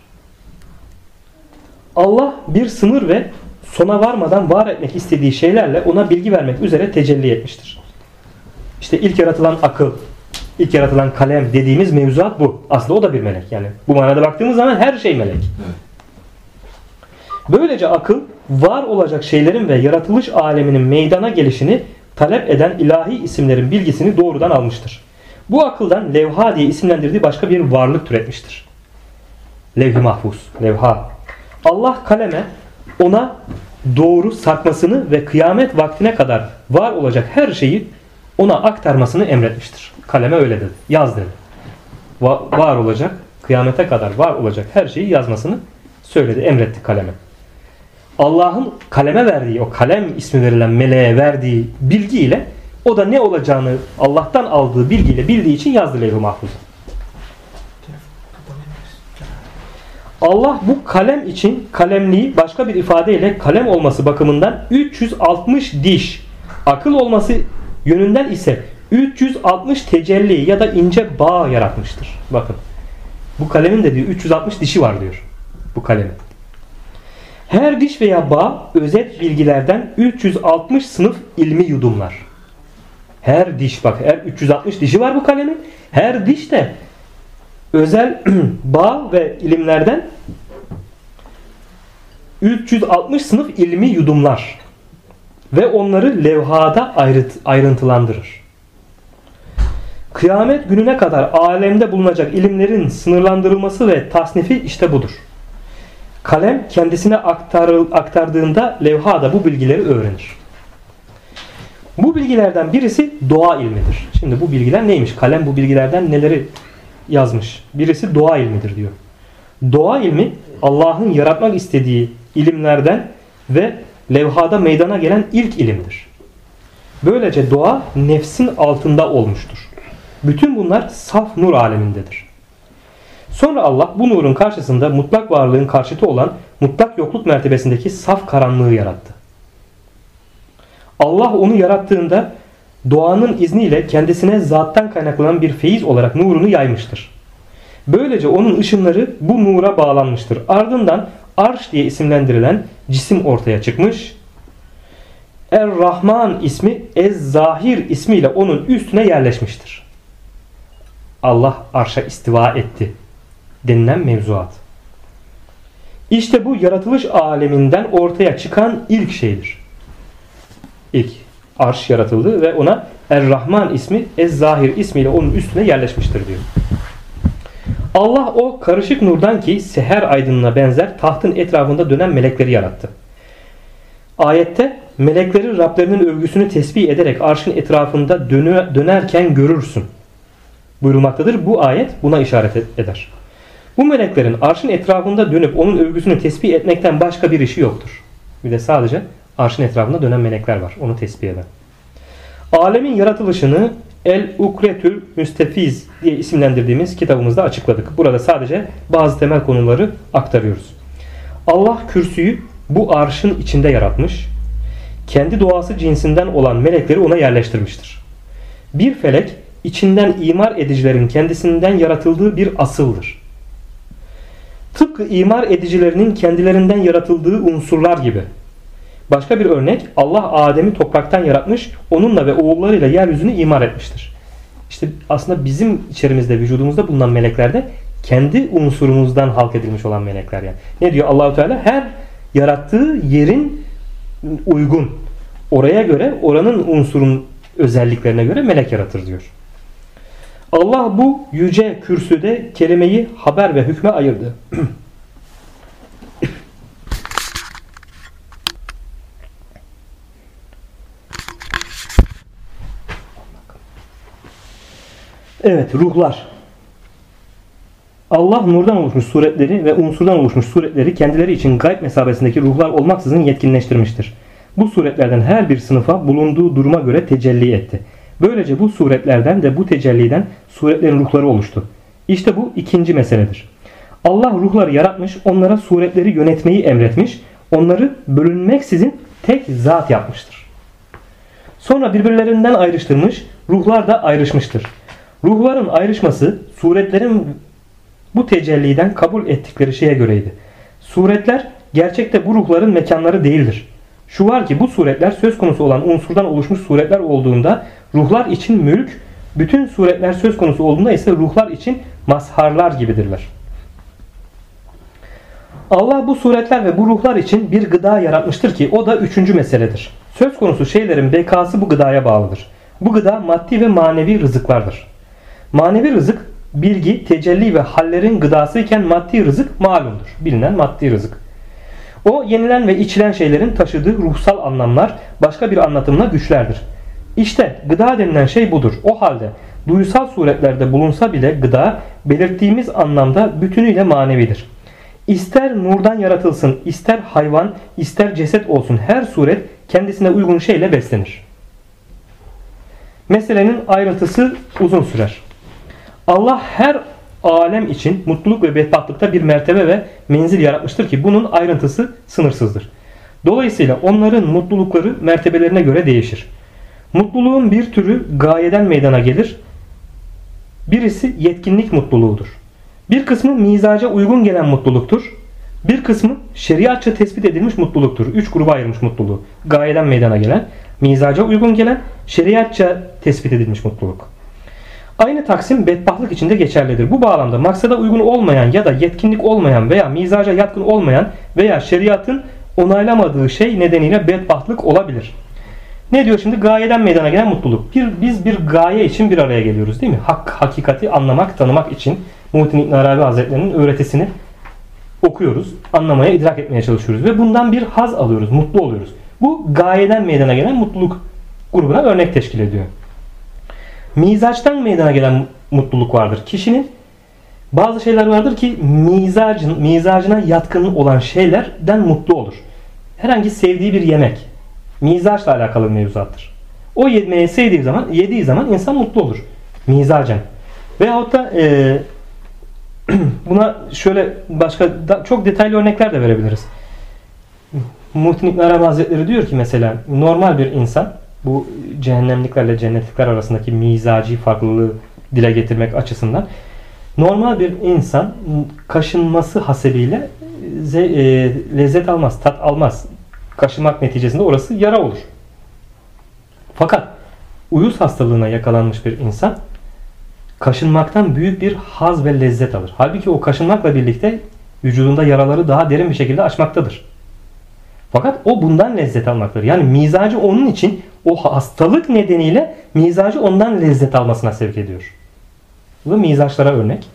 Allah bir sınır ve sona varmadan var etmek istediği şeylerle ona bilgi vermek üzere tecelli etmiştir. İşte ilk yaratılan akıl, ilk yaratılan kalem dediğimiz mevzuat bu. Aslında o da bir melek. Yani bu manada baktığımız zaman her şey melek. Böylece akıl var olacak şeylerin ve yaratılış aleminin meydana gelişini talep eden ilahi isimlerin bilgisini doğrudan almıştır. Bu akıldan levha diye isimlendirdiği başka bir varlık türetmiştir. Levh-i mahfuz, levha. Allah kaleme ona doğru sarkmasını ve kıyamet vaktine kadar var olacak her şeyi ona aktarmasını emretmiştir. Kaleme öyle dedi. Yaz dedi. Var olacak, kıyamete kadar var olacak her şeyi yazmasını söyledi, emretti kaleme. Allah'ın kaleme verdiği, o kalem ismi verilen meleğe verdiği bilgiyle o da ne olacağını Allah'tan aldığı bilgiyle bildiği için yazdı levh-i mahfuza. Allah bu kalem için kalemliği başka bir ifadeyle kalem olması bakımından 360 diş, akıl olması yönünden ise 360 tecelli ya da ince bağ yaratmıştır. Bakın. Bu kalemin de diyor 360 dişi var diyor. Bu kalemin. Her diş veya bağ özet bilgilerden 360 sınıf ilmi yudumlar. Her diş bak, her 360 dişi var bu kalemin. Her diş de özel bağ ve ilimlerden 360 sınıf ilmi yudumlar ve onları levhada ayrıntılandırır. Kıyamet gününe kadar alemde bulunacak ilimlerin sınırlandırılması ve tasnifi işte budur. Kalem kendisine aktardığında levha da bu bilgileri öğrenir. Bu bilgilerden birisi doğa ilmidir. Şimdi bu bilgiler neymiş? Kalem bu bilgilerden neleri yazmış? Birisi doğa ilmidir diyor. Doğa ilmi Allah'ın yaratmak istediği ilimlerden ve levhada meydana gelen ilk ilimdir. Böylece doğa nefsin altında olmuştur. Bütün bunlar saf nur alemindedir. Sonra Allah bu nurun karşısında mutlak varlığın karşıtı olan mutlak yokluk mertebesindeki saf karanlığı yarattı. Allah onu yarattığında doğanın izniyle kendisine zattan kaynaklanan bir feyiz olarak nurunu yaymıştır. Böylece onun ışınları bu nura bağlanmıştır. Ardından Arş diye isimlendirilen cisim ortaya çıkmış. Er-Rahman ismi Ez-Zahir ismiyle onun üstüne yerleşmiştir. Allah arşa istiva etti denilen mevzuat. İşte bu yaratılış aleminden ortaya çıkan ilk şeydir. İlk arş yaratıldı ve ona Er-Rahman ismi Ez-Zahir ismiyle onun üstüne yerleşmiştir diyor. Allah o karışık nurdan ki seher aydınına benzer tahtın etrafında dönen melekleri yarattı. Ayette melekleri Rablerinin övgüsünü tesbih ederek arşın etrafında dönerken görürsün buyurulmaktadır. Bu ayet buna işaret eder. Bu meleklerin arşın etrafında dönüp onun övgüsünü tesbih etmekten başka bir işi yoktur. Bir de sadece arşın etrafında dönen melekler var. Onu tesbih eden. Alemin yaratılışını El-Ukretül Müstefiz diye isimlendirdiğimiz kitabımızda açıkladık. Burada sadece bazı temel konuları aktarıyoruz. Allah kürsüyü bu arşın içinde yaratmış. Kendi doğası cinsinden olan melekleri ona yerleştirmiştir. Bir felek içinden imar edicilerin kendisinden yaratıldığı bir asıldır. Tıpkı imar edicilerinin kendilerinden yaratıldığı unsurlar gibi. Başka bir örnek, Allah Adem'i topraktan yaratmış, onunla ve oğullarıyla yeryüzünü imar etmiştir. İşte aslında bizim içerimizde, vücudumuzda bulunan melekler de kendi unsurumuzdan halk edilmiş olan melekler yani. Ne diyor Allahu Teala? Her yarattığı yerin uygun, oraya göre, oranın unsurun özelliklerine göre melek yaratır diyor. Allah bu yüce kürsüde kelimeyi haber ve hükme ayırdı. Evet, ruhlar. Allah nurdan oluşmuş suretleri ve unsurdan oluşmuş suretleri kendileri için gayb mesabesindeki ruhlar olmaksızın yetkinleştirmiştir. Bu suretlerden her bir sınıfa bulunduğu duruma göre tecelli etti. Böylece bu suretlerden de bu tecelliden suretlerin ruhları oluştu. İşte bu ikinci meseledir. Allah ruhları yaratmış, onlara suretleri yönetmeyi emretmiş, onları bölünmeksizin tek zat yapmıştır. Sonra birbirlerinden ayrıştırmış, ruhlar da ayrışmıştır. Ruhların ayrışması suretlerin bu tecelliden kabul ettikleri şeye göreydi. Suretler gerçekte bu ruhların mekanları değildir. Şu var ki bu suretler söz konusu olan unsurdan oluşmuş suretler olduğunda ruhlar için mülk, bütün suretler söz konusu olduğunda ise ruhlar için mazharlar gibidirler. Allah bu suretler ve bu ruhlar için bir gıda yaratmıştır ki o da üçüncü meseledir. Söz konusu şeylerin bekası bu gıdaya bağlıdır. Bu gıda maddi ve manevi rızıklardır. Manevi rızık bilgi, tecelli ve hallerin gıdası iken maddi rızık malumdur. Bilinen maddi rızık. O yenilen ve içilen şeylerin taşıdığı ruhsal anlamlar başka bir anlatımla güçlerdir. İşte gıda denilen şey budur. O halde duysal suretlerde bulunsa bile gıda belirttiğimiz anlamda bütünüyle manevidir. İster nurdan yaratılsın, ister hayvan, ister ceset olsun, her suret kendisine uygun şeyle beslenir. Meselenin ayrıntısı uzun sürer. Allah her alem için mutluluk ve bedbahtlıkta bir mertebe ve menzil yaratmıştır ki bunun ayrıntısı sınırsızdır. Dolayısıyla onların mutlulukları mertebelerine göre değişir. Mutluluğun bir türü gayeden meydana gelir. Birisi yetkinlik mutluluğudur. Bir kısmı mizaca uygun gelen mutluluktur. Bir kısmı şeriatça tespit edilmiş mutluluktur. 3 gruba ayrılmış mutluluğu. Gayeden meydana gelen, mizaca uygun gelen, şeriatça tespit edilmiş mutluluk. Aynı taksim bedbahtlık için de geçerlidir. Bu bağlamda maksada uygun olmayan ya da yetkinlik olmayan veya mizaca yatkın olmayan veya şeriatın onaylamadığı şey nedeniyle bedbahtlık olabilir. Ne diyor şimdi? Gayeden meydana gelen mutluluk. Biz bir gaye için bir araya geliyoruz değil mi? Hakikati anlamak, tanımak için Muhittin İbn Arabi Hazretleri'nin öğretisini okuyoruz. Anlamaya, idrak etmeye çalışıyoruz. Ve bundan bir haz alıyoruz, mutlu oluyoruz. Bu gayeden meydana gelen mutluluk grubuna örnek teşkil ediyor. Mizaçtan meydana gelen mutluluk vardır. Kişinin bazı şeyler vardır ki mizacına yatkın olan şeylerden mutlu olur. Herhangi sevdiği bir yemek mizaçla alakalı bir mevzuattır. O yemeği yediği zaman insan mutlu olur. Mizacen. Veyahut da buna şöyle başka çok detaylı örnekler de verebiliriz. Muhittin İbn Arabi Hazretleri diyor ki mesela normal bir insan, bu cehennemliklerle cennetlikler arasındaki mizaci farklılığı dile getirmek açısından, normal bir insan kaşınması hasebiyle lezzet almaz, tat almaz. Kaşımak neticesinde orası yara olur. Fakat uyuz hastalığına yakalanmış bir insan kaşınmaktan büyük bir haz ve lezzet alır. Halbuki o kaşınmakla birlikte vücudunda yaraları daha derin bir şekilde açmaktadır. Fakat o bundan lezzet almaktadır. Yani mizacı onun için o hastalık nedeniyle mizacı ondan lezzet almasına sevk ediyor. Bu da mizaçlara örnek.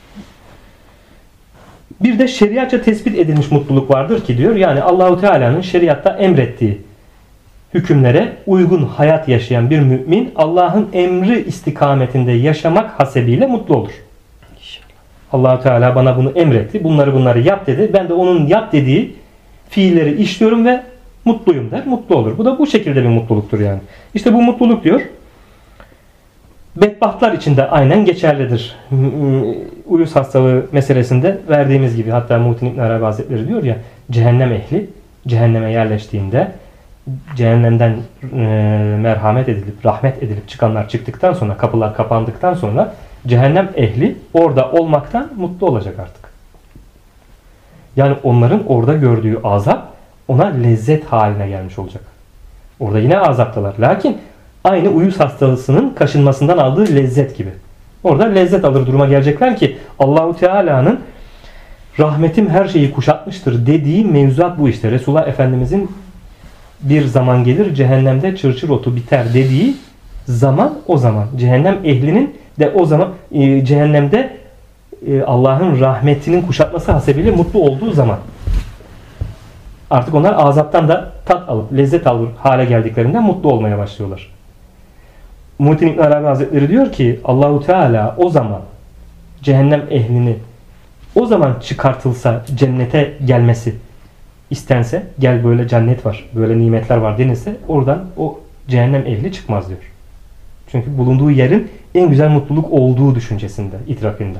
Bir de şeriatça tespit edilmiş mutluluk vardır ki diyor. Yani Allahu Teala'nın şeriatta emrettiği hükümlere uygun hayat yaşayan bir mümin Allah'ın emri istikametinde yaşamak hasebiyle mutlu olur. Allahu Teala bana bunu emretti. Bunları yap dedi. Ben de onun yap dediği fiilleri işliyorum ve mutluyum der. Mutlu olur. Bu da bu şekilde bir mutluluktur yani. İşte bu mutluluk diyor. Bedbahtlar için de aynen geçerlidir. Uyuz hastalığı meselesinde verdiğimiz gibi, hatta Muhittin İbn Arabi Hazretleri diyor ya, cehennem ehli cehenneme yerleştiğinde cehennemden merhamet edilip rahmet edilip çıkanlar çıktıktan sonra, kapılar kapandıktan sonra cehennem ehli orada olmaktan mutlu olacak artık. Yani onların orada gördüğü azap ona lezzet haline gelmiş olacak. Orada yine azaptalar. Lakin aynı uyuz hastalığının kaşınmasından aldığı lezzet gibi. Orada lezzet alır duruma gelecekler ki Allahu Teala'nın rahmetim her şeyi kuşatmıştır dediği mevzuat bu işte. Resulullah Efendimizin bir zaman gelir cehennemde çırçır otu biter dediği zaman o zaman. Cehennem ehlinin de o zaman cehennemde Allah'ın rahmetinin kuşatması hasebiyle mutlu olduğu zaman. Artık onlar azaptan da tat alıp lezzet alır hale geldiklerinden mutlu olmaya başlıyorlar. Muhittin İbn Arabi Hazretleri diyor ki Allahu Teala o zaman cehennem ehlini o zaman çıkartılsa, cennete gelmesi istense, gel böyle cennet var, böyle nimetler var denilse, oradan o cehennem ehli çıkmaz diyor. Çünkü bulunduğu yerin en güzel mutluluk olduğu düşüncesinde, idrakinde.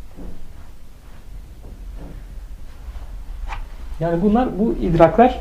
Yani bu idraklar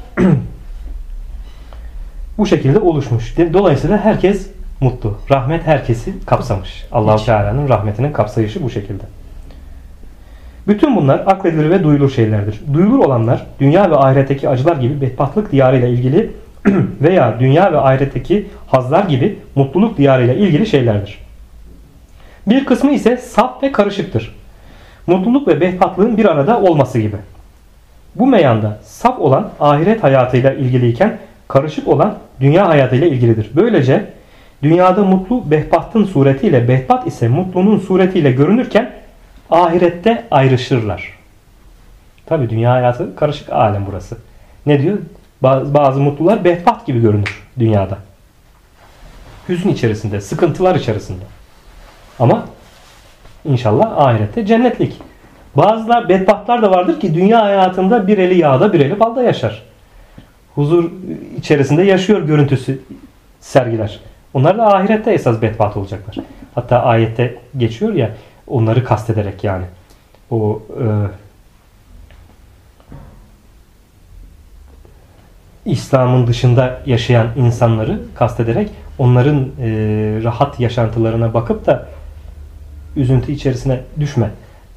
bu şekilde oluşmuş. Dolayısıyla herkes mutlu. Rahmet herkesi kapsamış. Allah-u Teala'nın rahmetinin kapsayışı bu şekilde. Bütün bunlar akledilir ve duyulur şeylerdir. Duyulur olanlar dünya ve ahiretteki acılar gibi bedbahtlık diyarıyla ilgili veya dünya ve ahiretteki hazlar gibi mutluluk diyarıyla ilgili şeylerdir. Bir kısmı ise saf ve karışıktır. Mutluluk ve bedbahtlığın bir arada olması gibi. Bu meyanda saf olan ahiret hayatıyla ilgiliyken karışık olan dünya hayatıyla ilgilidir. Böylece dünyada mutlu bedbahtın suretiyle, bedbaht ise mutlunun suretiyle görünürken ahirette ayrışırlar. Tabi dünya hayatı karışık alem burası. Ne diyor? Bazı mutlular bedbaht gibi görünür dünyada. hüzün içerisinde, sıkıntılar içerisinde. Ama inşallah ahirette cennetlik. Bazılar bedbahtlar da vardır ki dünya hayatında bir eli yağda bir eli balda yaşar. Huzur içerisinde yaşıyor görüntüsü sergiler. Onlar da ahirette esas bedbaht olacaklar. Hatta ayette geçiyor ya, onları kastederek yani. O İslam'ın dışında yaşayan insanları kastederek onların rahat yaşantılarına bakıp da üzüntü içerisine düşme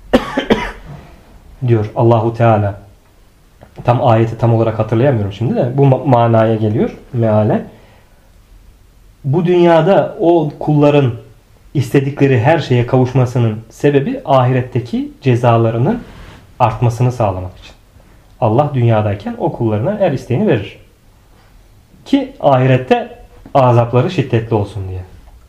diyor Allahu Teala. Tam ayeti tam olarak hatırlayamıyorum şimdi de bu manaya geliyor meale. Bu dünyada o kulların istedikleri her şeye kavuşmasının sebebi ahiretteki cezalarının artmasını sağlamak için. Allah dünyadayken o kullarına her isteğini verir. Ki ahirette azapları şiddetli olsun diye.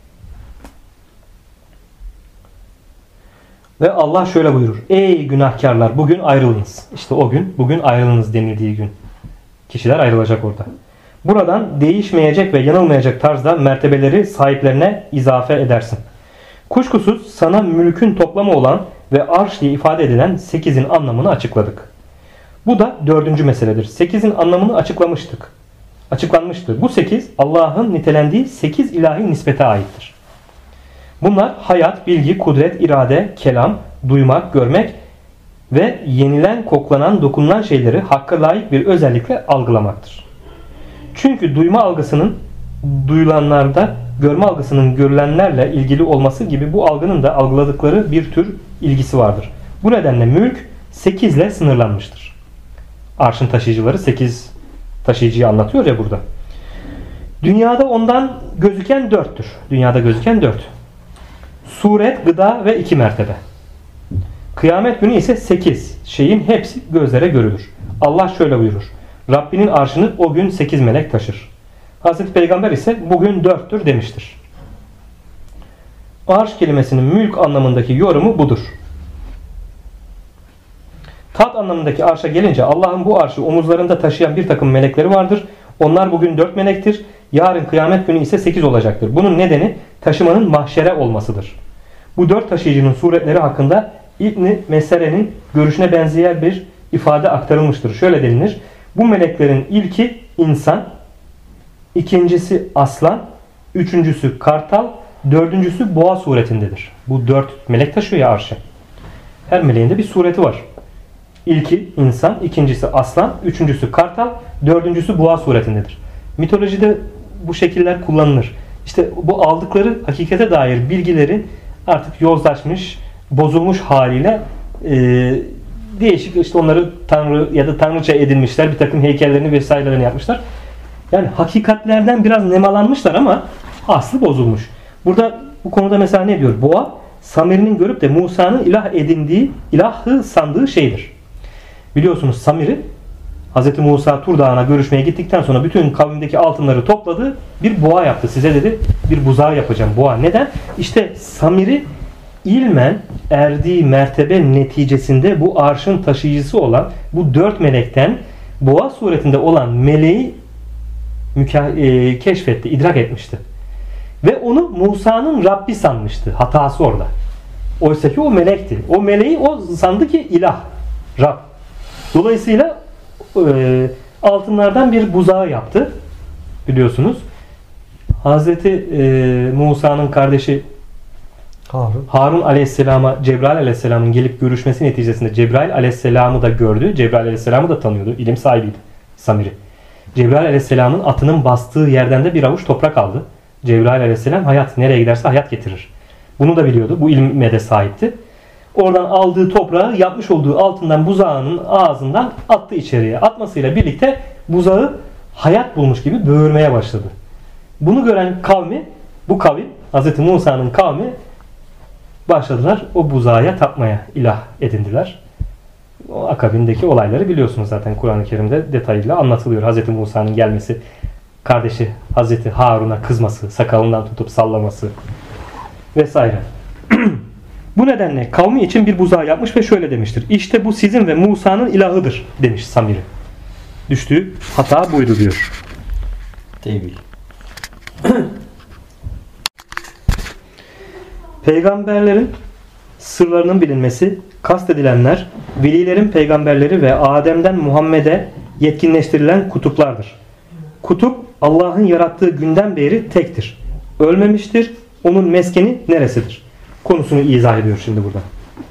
Ve Allah şöyle buyurur. Ey günahkarlar, bugün ayrılınız. İşte o gün, bugün ayrılınız denildiği gün. Kişiler ayrılacak orada. Buradan değişmeyecek ve yanılmayacak tarzda mertebeleri sahiplerine izafe edersin. Kuşkusuz sana mülkün toplamı olan ve arş diye ifade edilen 8'in anlamını açıkladık. Bu da 4. meseledir. 8'in anlamını açıklanmıştır. Bu 8 Allah'ın nitelendiği 8 ilahi nispete aittir. Bunlar hayat, bilgi, kudret, irade, kelam, duymak, görmek ve yenilen, koklanan, dokunulan şeyleri hakka layık bir özellikle algılamaktır. Çünkü duyma algısının duyulanlarda, görme algısının görülenlerle ilgili olması gibi bu algının da algıladıkları bir tür ilgisi vardır. Bu nedenle mülk 8 ile sınırlanmıştır. Arşın taşıyıcıları 8 taşıyıcıyı anlatıyor ya burada. Dünyada ondan gözüken 4'tür. Dünyada gözüken 4. Suret, gıda ve 2 mertebe. Kıyamet günü ise 8 şeyin hepsi gözlere görülür. Allah şöyle buyurur. Rabbinin arşını o gün 8 melek taşır. Hazreti Peygamber ise bugün 4'tür demiştir. Arş kelimesinin mülk anlamındaki yorumu budur. Tat anlamındaki arşa gelince Allah'ın bu arşı omuzlarında taşıyan bir takım melekleri vardır. Onlar bugün 4 melektir. Yarın kıyamet günü ise 8 olacaktır. Bunun nedeni taşımanın mahşere olmasıdır. Bu 4 taşıyıcının suretleri hakkında İbn-i Mesere'nin görüşüne benzeyen bir ifade aktarılmıştır. Şöyle denilir. Bu meleklerin ilki insan, ikincisi aslan, üçüncüsü kartal, dördüncüsü boğa suretindedir. Bu 4 melek taşıyor ya arşı. Her meleğin de bir sureti var. İlki insan, ikincisi aslan, üçüncüsü kartal, dördüncüsü boğa suretindedir. Mitolojide bu şekiller kullanılır. İşte bu aldıkları hakikate dair bilgileri artık yozlaşmış, bozulmuş haliyle değişik işte onları tanrı ya da tanrıça edinmişler. Bir takım heykellerini vesairelerini yapmışlar. Yani hakikatlerden biraz nemalanmışlar ama aslı bozulmuş. Burada bu konuda mesela ne diyor? Boğa, Samiri'nin görüp de Musa'nın ilah edindiği, ilahı sandığı şeydir. Biliyorsunuz Samiri, Hz. Musa Tur Dağı'na görüşmeye gittikten sonra bütün kavimdeki altınları topladı. Bir boğa yaptı. Size dedi bir buzağı yapacağım. Boğa. Neden? İşte Samiri ilmen erdiği mertebe neticesinde bu arşın taşıyıcısı olan bu 4 melekten boğa suretinde olan meleği keşfetti, idrak etmişti. Ve onu Musa'nın Rabbi sanmıştı. Hatası orada. Oysa ki o melekti. O meleği o sandı ki ilah, Rab. Dolayısıyla altınlardan bir buzağı yaptı. Biliyorsunuz. Hazreti Musa'nın kardeşi Harun Aleyhisselam'a Cebrail Aleyhisselam'ın gelip görüşmesi neticesinde Cebrail Aleyhisselam'ı da gördü. Cebrail Aleyhisselam'ı da tanıyordu. İlim sahibiydi Samiri. Cebrail Aleyhisselam'ın atının bastığı yerden de bir avuç toprak aldı. Cebrail Aleyhisselam hayat nereye giderse hayat getirir. Bunu da biliyordu. Bu ilme de sahipti. Oradan aldığı toprağı yapmış olduğu altından buzağının ağzından attı içeriye. Atmasıyla birlikte buzağı hayat bulmuş gibi böğürmeye başladı. Bunu gören kavmi, bu kavim, Hz. Musa'nın kavmi başladılar o buzağa tapmaya, ilah edindiler. O akabindeki olayları biliyorsunuz zaten Kur'an-ı Kerim'de detayıyla anlatılıyor. Hz. Musa'nın gelmesi, kardeşi Hz. Harun'a kızması, sakalından tutup sallaması vesaire. Bu nedenle kavmi için bir buzağı yapmış ve şöyle demiştir. İşte bu sizin ve Musa'nın ilahıdır demiş Samiri. Düştüğü hata buydu diyor. Tevil. Peygamberlerin sırlarının bilinmesi, kastedilenler, velilerin peygamberleri ve Adem'den Muhammed'e yetkinleştirilen kutuplardır. Kutup, Allah'ın yarattığı günden beri tektir. Ölmemiştir. Onun meskeni neresidir? Konusunu izah ediyor şimdi burada.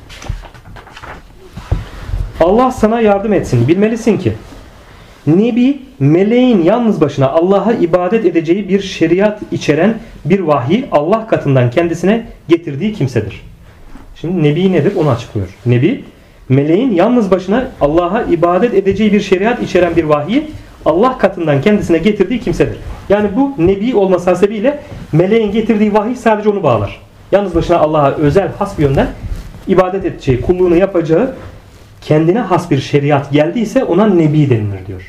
Allah sana yardım etsin. Bilmelisin ki Nebi, meleğin yalnız başına Allah'a ibadet edeceği bir şeriat içeren bir vahyi Allah katından kendisine getirdiği kimsedir. Şimdi Nebi nedir? Onu açıklıyor. Nebi, meleğin yalnız başına Allah'a ibadet edeceği bir şeriat içeren bir vahyi Allah katından kendisine getirdiği kimsedir. Yani bu Nebi olması hasebiyle meleğin getirdiği vahiy sadece onu bağlar. Yalnız başına Allah'a özel, has bir yönden ibadet edeceği, kulluğunu yapacağı kendine has bir şeriat geldiyse ona Nebi denilir diyor.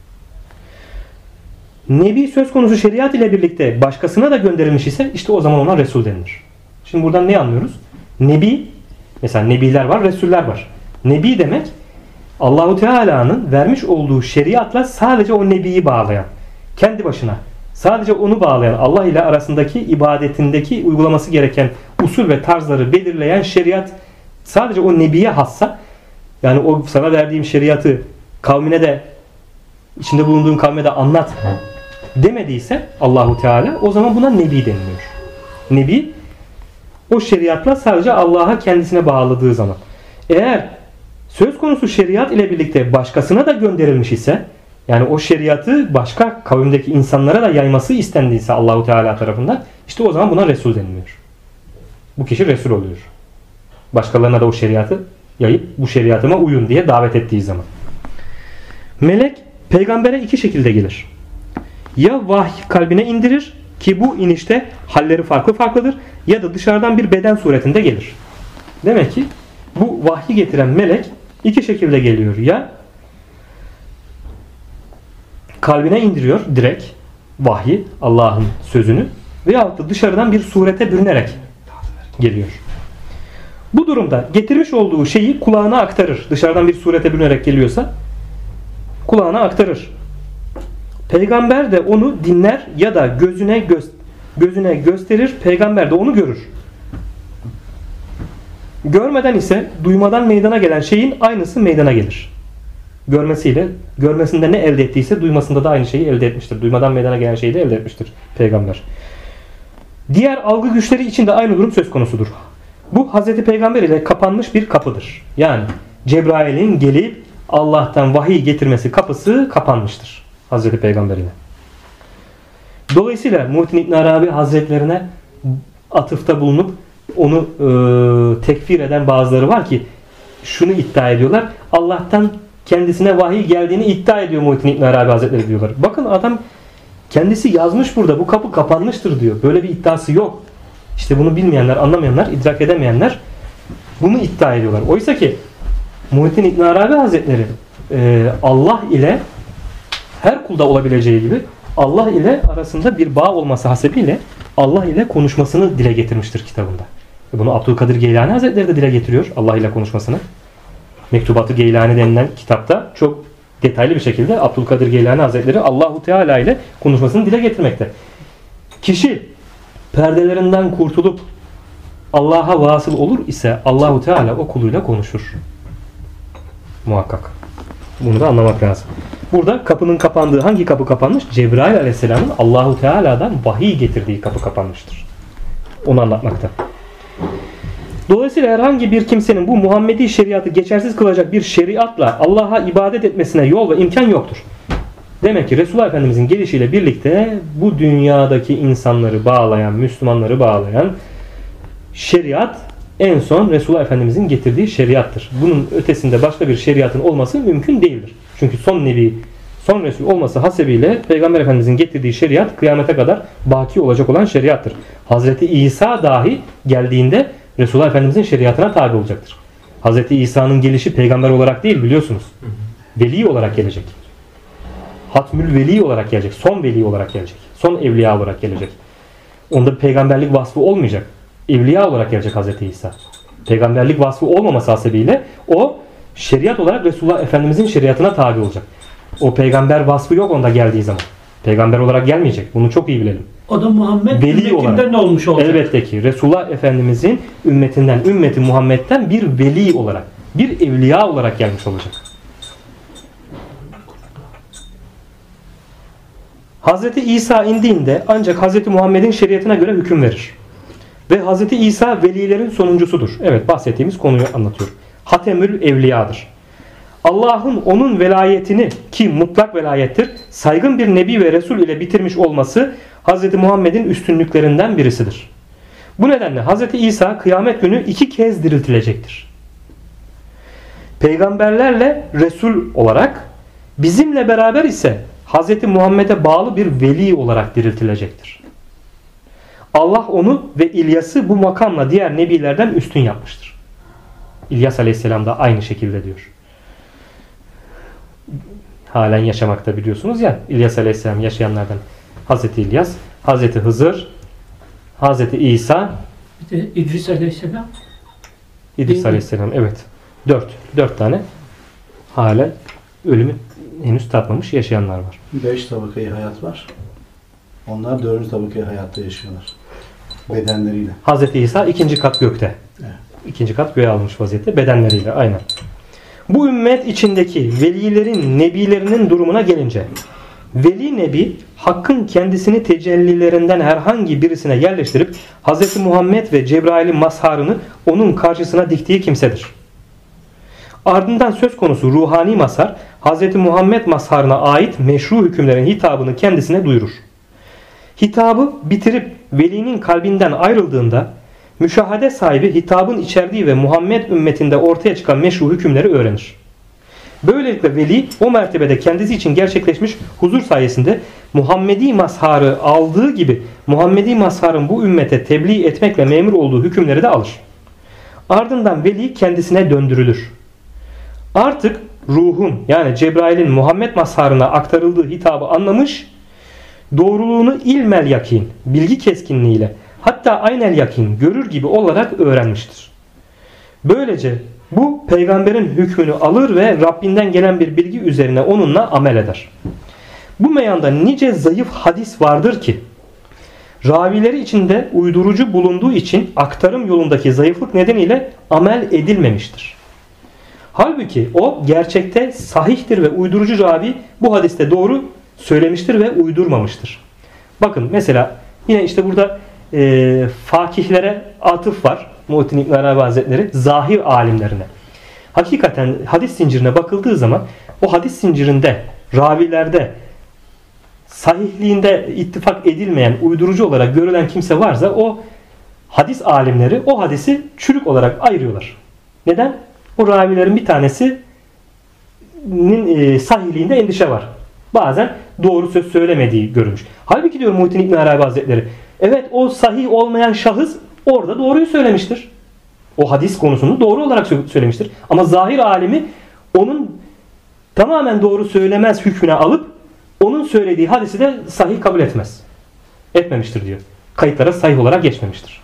Nebi söz konusu şeriat ile birlikte başkasına da gönderilmiş ise işte o zaman ona Resul denilir. Şimdi buradan ne anlıyoruz? Nebi, mesela Nebiler var, Resuller var. Nebi demek Allahu Teala'nın vermiş olduğu şeriatla sadece o Nebi'yi bağlayan, kendi başına sadece onu bağlayan, Allah ile arasındaki ibadetindeki uygulaması gereken usul ve tarzları belirleyen şeriat sadece o Nebi'ye hassa, yani o sana verdiğim şeriatı kavmine de, içinde bulunduğun kavme de anlat demediyse Allahu Teala, o zaman buna Nebi deniliyor. Nebi o şeriatla sadece Allah'a kendisine bağladığı zaman. Eğer söz konusu şeriat ile birlikte başkasına da gönderilmiş ise, yani o şeriatı başka kavimdeki insanlara da yayması istendiyse Allahu Teala tarafından, işte o zaman buna Resul deniliyor. Bu kişi Resul oluyor. Başkalarına da o şeriatı yayıp bu şeriatıma uyun diye davet ettiği zaman. Melek peygambere iki şekilde gelir. Ya vahiy kalbine indirir ki bu inişte halleri farklı farklıdır, ya da dışarıdan bir beden suretinde gelir. Demek ki bu vahyi getiren melek iki şekilde geliyor. Ya kalbine indiriyor direkt vahyi, Allah'ın sözünü, veyahut da dışarıdan bir surete bürünerek geliyor. Bu durumda getirmiş olduğu şeyi kulağına aktarır. Dışarıdan bir surete bürünerek geliyorsa kulağına aktarır. Peygamber de onu dinler ya da gözüne gösterir. Peygamber de onu görür. Görmeden ise duymadan meydana gelen şeyin aynısı meydana gelir. Görmesinde ne elde ettiyse duymasında da aynı şeyi elde etmiştir. Duymadan meydana gelen şeyi de elde etmiştir Peygamber. Diğer algı güçleri için de aynı durum söz konusudur. Bu Hazreti Peygamber ile kapanmış bir kapıdır. Yani Cebrail'in gelip Allah'tan vahiy getirmesi kapısı kapanmıştır Hazreti Peygamber ile. Dolayısıyla Muhittin İbn Arabi Hazretlerine atıfta bulunup onu tekfir eden bazıları var ki şunu iddia ediyorlar. Allah'tan kendisine vahiy geldiğini iddia ediyor Muhittin İbn Arabi Hazretleri diyorlar. Bakın adam kendisi yazmış burada, bu kapı kapanmıştır diyor. Böyle bir iddiası yok. İşte bunu bilmeyenler, anlamayanlar, idrak edemeyenler bunu iddia ediyorlar. Oysa ki Muhittin İbn Arabi Hazretleri Allah ile her kulda olabileceği gibi Allah ile arasında bir bağ olması hasebiyle Allah ile konuşmasını dile getirmiştir kitabında. Bunu Abdülkadir Geylani Hazretleri de dile getiriyor, Allah ile konuşmasını. Mektubat-ı Geylani denilen kitapta çok detaylı bir şekilde Abdülkadir Geylani Hazretleri Allahu Teala ile konuşmasını dile getirmekte. Kişi perdelerinden kurtulup Allah'a vasıl olur ise Allahu Teala o kuluyla konuşur. Muhakkak. Bunu da anlamak lazım. Burada kapının kapandığı, hangi kapı kapanmış? Cebrail Aleyhisselam'ın Allahu Teala'dan vahiy getirdiği kapı kapanmıştır. Onu anlatmakta. Dolayısıyla herhangi bir kimsenin bu Muhammedi şeriatı geçersiz kılacak bir şeriatla Allah'a ibadet etmesine yol ve imkan yoktur. Demek ki Resulullah Efendimizin gelişiyle birlikte bu dünyadaki insanları bağlayan, Müslümanları bağlayan şeriat en son Resulullah Efendimizin getirdiği şeriattır. Bunun ötesinde başka bir şeriatın olması mümkün değildir. Çünkü son nebi, son Resul olması hasebiyle Peygamber Efendimizin getirdiği şeriat kıyamete kadar baki olacak olan şeriattır. Hazreti İsa dahi geldiğinde Resulullah Efendimizin şeriatına tabi olacaktır. Hazreti İsa'nın gelişi peygamber olarak değil, biliyorsunuz. Veli olarak gelecek. Hatmül veli olarak gelecek. Son veli olarak gelecek. Son evliya olarak gelecek. Onda bir peygamberlik vasfı olmayacak. Evliya olarak gelecek Hazreti İsa. Peygamberlik vasfı olmaması hasebiyle o şeriat olarak Resulullah Efendimizin şeriatına tabi olacak. O peygamber vasfı yok onda geldiği zaman. Peygamber olarak gelmeyecek. Bunu çok iyi bilelim. O da Muhammed veli ümmetinden ne olmuş olacak? Elbette ki Resulullah Efendimizin ümmetinden, ümmeti Muhammed'den bir veli olarak, bir evliya olarak gelmiş olacak. Hazreti İsa indiğinde ancak Hazreti Muhammed'in şeriatına göre hüküm verir. Ve Hazreti İsa velilerin sonuncusudur. Evet, bahsettiğimiz konuyu anlatıyor. Hatemül Evliya'dır. Allah'ın onun velayetini, ki mutlak velayettir, saygın bir nebi ve resul ile bitirmiş olması Hazreti Muhammed'in üstünlüklerinden birisidir. Bu nedenle Hazreti İsa kıyamet günü 2 kez diriltilecektir. Peygamberlerle resul olarak, bizimle beraber ise Hazreti Muhammed'e bağlı bir veli olarak diriltilecektir. Allah onu ve İlyas'ı bu makamla diğer nebilerden üstün yapmıştır. İlyas Aleyhisselam da aynı şekilde diyor. Halen yaşamakta biliyorsunuz ya. İlyas Aleyhisselam yaşayanlardan Hazreti İlyas, Hazreti Hızır, Hazreti İsa, Bir de İdris Aleyhisselam. İdris Aleyhisselam, evet. 4 tane halen ölümü henüz tatmamış yaşayanlar var. 5 tabakayı hayat var. Onlar 4. tabakayı hayatta yaşıyorlar. Bedenleriyle. Hazreti İsa 2. kat gökte. Evet. 2. kat göğe almış vaziyette bedenleriyle, aynen. Bu ümmet içindeki velilerin, nebilerinin durumuna gelince, veli nebi Hakk'ın kendisini tecellilerinden herhangi birisine yerleştirip Hz. Muhammed ve Cebrail'in mazharını onun karşısına diktiği kimsedir. Ardından söz konusu ruhani mazhar Hz. Muhammed mazharına ait meşru hükümlerin hitabını kendisine duyurur. Hitabı bitirip velinin kalbinden ayrıldığında müşahede sahibi hitabın içerdiği ve Muhammed ümmetinde ortaya çıkan meşru hükümleri öğrenir. Böylelikle veli o mertebede kendisi için gerçekleşmiş huzur sayesinde Muhammedi mazharı aldığı gibi Muhammedi mazharın bu ümmete tebliğ etmekle memur olduğu hükümleri de alır. Ardından veli kendisine döndürülür. Artık ruhun, yani Cebrail'in Muhammed mazharına aktarıldığı hitabı anlamış, doğruluğunu ilmel yakin, bilgi keskinliğiyle, hatta aynel yakin, görür gibi olarak öğrenmiştir. Böylece bu peygamberin hükmünü alır ve Rabbinden gelen bir bilgi üzerine onunla amel eder. Bu meyanda nice zayıf hadis vardır ki ravileri içinde uydurucu bulunduğu için aktarım yolundaki zayıflık nedeniyle amel edilmemiştir. Halbuki o gerçekte sahihtir ve uydurucu ravi bu hadiste doğru söylemiştir ve uydurmamıştır. Bakın mesela yine işte burada fakihlere atıf var. Muhittin İbn Arabi Hazretleri zahir alimlerine. Hakikaten hadis zincirine bakıldığı zaman o hadis zincirinde ravilerde sahihliğinde ittifak edilmeyen, uydurucu olarak görülen kimse varsa o hadis alimleri o hadisi çürük olarak ayırıyorlar. Neden? O ravilerin bir tanesinin sahihliğinde endişe var. Bazen doğru söz söylemediği görülmüş. Halbuki diyor Muhittin İbn Arabi Hazretleri, evet o sahih olmayan şahıs orada doğruyu söylemiştir. O hadis konusunu doğru olarak söylemiştir. Ama zahir alimi onun tamamen doğru söylemez hükmüne alıp onun söylediği hadisi de sahih kabul etmez. Etmemiştir diyor. Kayıtlara sahih olarak geçmemiştir.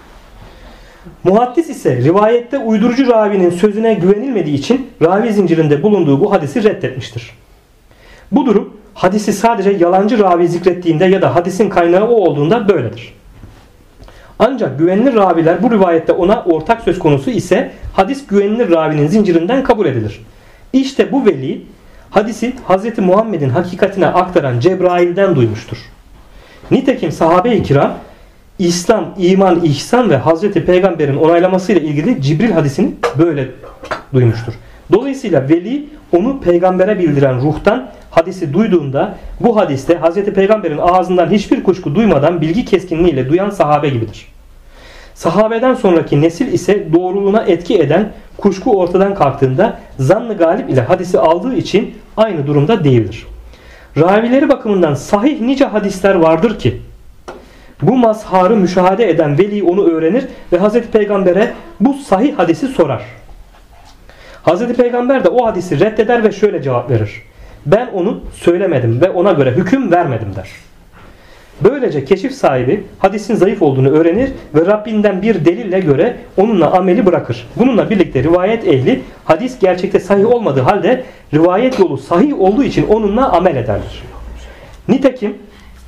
Muhaddis ise rivayette uydurucu ravinin sözüne güvenilmediği için ravi zincirinde bulunduğu bu hadisi reddetmiştir. Bu durum hadisi sadece yalancı ravi zikrettiğinde ya da hadisin kaynağı o olduğunda böyledir. Ancak güvenilir raviler bu rivayette ona ortak söz konusu ise hadis güvenilir ravinin zincirinden kabul edilir. İşte bu veli hadisi Hz. Muhammed'in hakikatine aktaran Cebrail'den duymuştur. Nitekim sahabe-i kiram İslam, iman, ihsan ve Hazreti Peygamber'in onaylamasıyla ilgili Cibril hadisini böyle duymuştur. Dolayısıyla veli onu peygambere bildiren ruhtan hadisi duyduğunda bu hadiste Hazreti Peygamber'in ağzından hiçbir kuşku duymadan bilgi keskinliğiyle duyan sahabe gibidir. Sahabeden sonraki nesil ise doğruluğuna etki eden kuşku ortadan kalktığında zannı galip ile hadisi aldığı için aynı durumda değildir. Ravileri bakımından sahih nice hadisler vardır ki bu mazharı müşahede eden veli onu öğrenir ve Hazreti Peygamber'e bu sahih hadisi sorar. Hazreti Peygamber de o hadisi reddeder ve şöyle cevap verir: ben onu söylemedim ve ona göre hüküm vermedim der. Böylece keşif sahibi hadisin zayıf olduğunu öğrenir ve Rabbinden bir delille göre onunla ameli bırakır. Bununla birlikte rivayet ehli hadis gerçekte sahih olmadığı halde rivayet yolu sahih olduğu için onunla amel ederler. Nitekim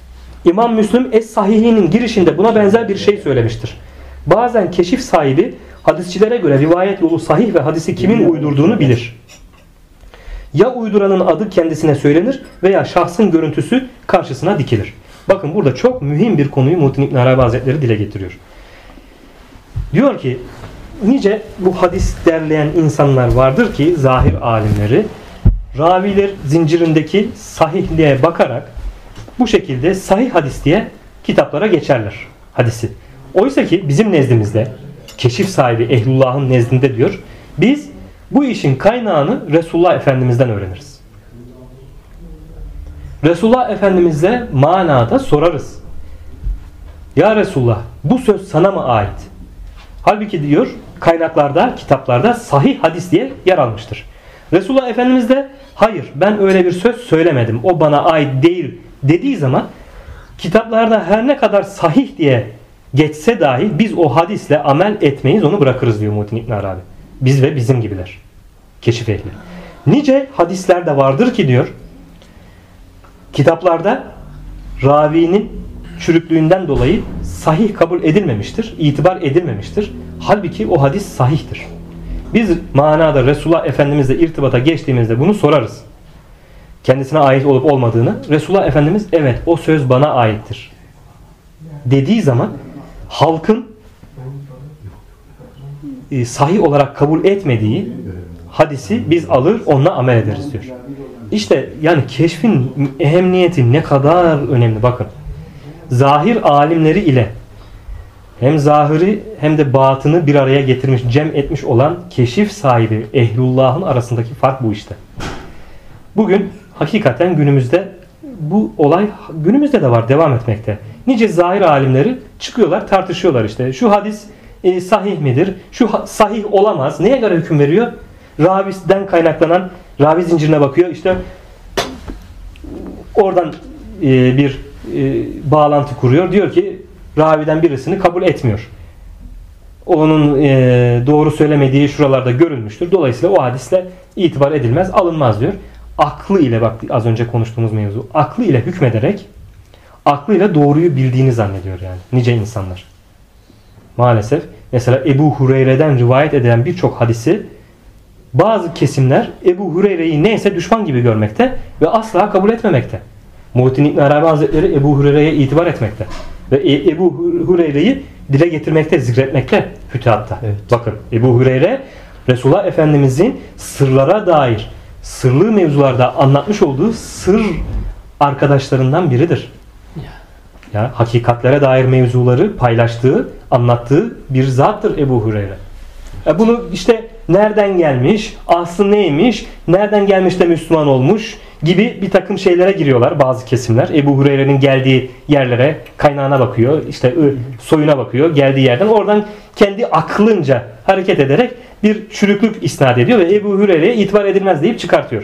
İmam Müslim Es-Sahih'inin girişinde buna benzer bir şey söylemiştir. Bazen keşif sahibi hadisçilere göre rivayet yolu sahih ve hadisi kimin uydurduğunu bilir. Ya uyduranın adı kendisine söylenir veya şahsın görüntüsü karşısına dikilir. Bakın burada çok mühim bir konuyu Muhittin İbn Arabi Hazretleri dile getiriyor. Diyor ki nice bu hadis derleyen insanlar vardır ki zahir alimleri raviler zincirindeki sahihliğe bakarak bu şekilde sahih hadis diye kitaplara geçerler hadisi. Oysa ki bizim nezdimizde keşif sahibi ehlullahın nezdinde diyor biz bu işin kaynağını Resulullah Efendimiz'den öğreniriz. Resulullah Efendimiz'e manada sorarız. Ya Resulullah bu söz sana mı ait? Halbuki diyor kaynaklarda, kitaplarda sahih hadis diye yer almıştır. Resulullah Efendimiz de hayır ben öyle bir söz söylemedim. O bana ait değil dediği zaman kitaplarda her ne kadar sahih diye geçse dahi biz o hadisle amel etmeyiz, onu bırakırız diyor Muhittin İbn Arabi. Biz ve bizim gibiler. Keşif ehli. Nice hadisler de vardır ki diyor kitaplarda ravinin çürüklüğünden dolayı sahih kabul edilmemiştir, itibar edilmemiştir. Halbuki o hadis sahihtir. Biz manada Resulullah Efendimizle irtibata geçtiğimizde bunu sorarız. Kendisine ait olup olmadığını. Resulullah Efendimiz evet o söz bana aittir dediği zaman halkın sahih olarak kabul etmediği hadisi biz alır onunla amel ederiz diyor. İşte yani keşfin ehemmiyeti ne kadar önemli bakın. Zahir alimleri ile hem zahiri hem de batını bir araya getirmiş, cem etmiş olan keşif sahibi ehlullahın arasındaki fark bu işte. Bugün hakikaten günümüzde bu olay günümüzde de var, devam etmekte. Nice zahir alimleri çıkıyorlar, tartışıyorlar işte. Şu hadis sahih midir? Şu sahih olamaz. Neye göre hüküm veriyor? Ravisten kaynaklanan ravi zincirine bakıyor. İşte oradan bir bağlantı kuruyor. Diyor ki raviden birisini kabul etmiyor. Onun doğru söylemediği şuralarda görülmüştür. Dolayısıyla o hadisle itibar edilmez, alınmaz diyor. Aklı ile bak az önce konuştuğumuz mevzu. Aklı ile hükmederek aklıyla doğruyu bildiğini zannediyor yani. Nice insanlar. Maalesef mesela Ebu Hureyre'den rivayet edilen birçok hadisi bazı kesimler Ebu Hureyre'yi neyse düşman gibi görmekte ve asla kabul etmemekte. Muhittin İbn Arabi Hazretleri Ebu Hureyre'ye itibar etmekte. Ve Ebu Hureyre'yi dile getirmekte, zikretmekte fütühatta. Evet. Bakın Ebu Hureyre Resulullah Efendimizin sırlara dair sırlı mevzularda anlatmış olduğu sır arkadaşlarından biridir. Ya, hakikatlere dair mevzuları paylaştığı, anlattığı bir zattır Ebu Hureyre. Bunu işte nereden gelmiş, aslı neymiş, nereden gelmiş de Müslüman olmuş gibi bir takım şeylere giriyorlar bazı kesimler. Ebu Hureyre'nin geldiği yerlere, kaynağına bakıyor, işte soyuna bakıyor, geldiği yerden oradan kendi aklınca hareket ederek bir çürüklük isnat ediyor ve Ebu Hureyre'ye itibar edilmez deyip çıkartıyor.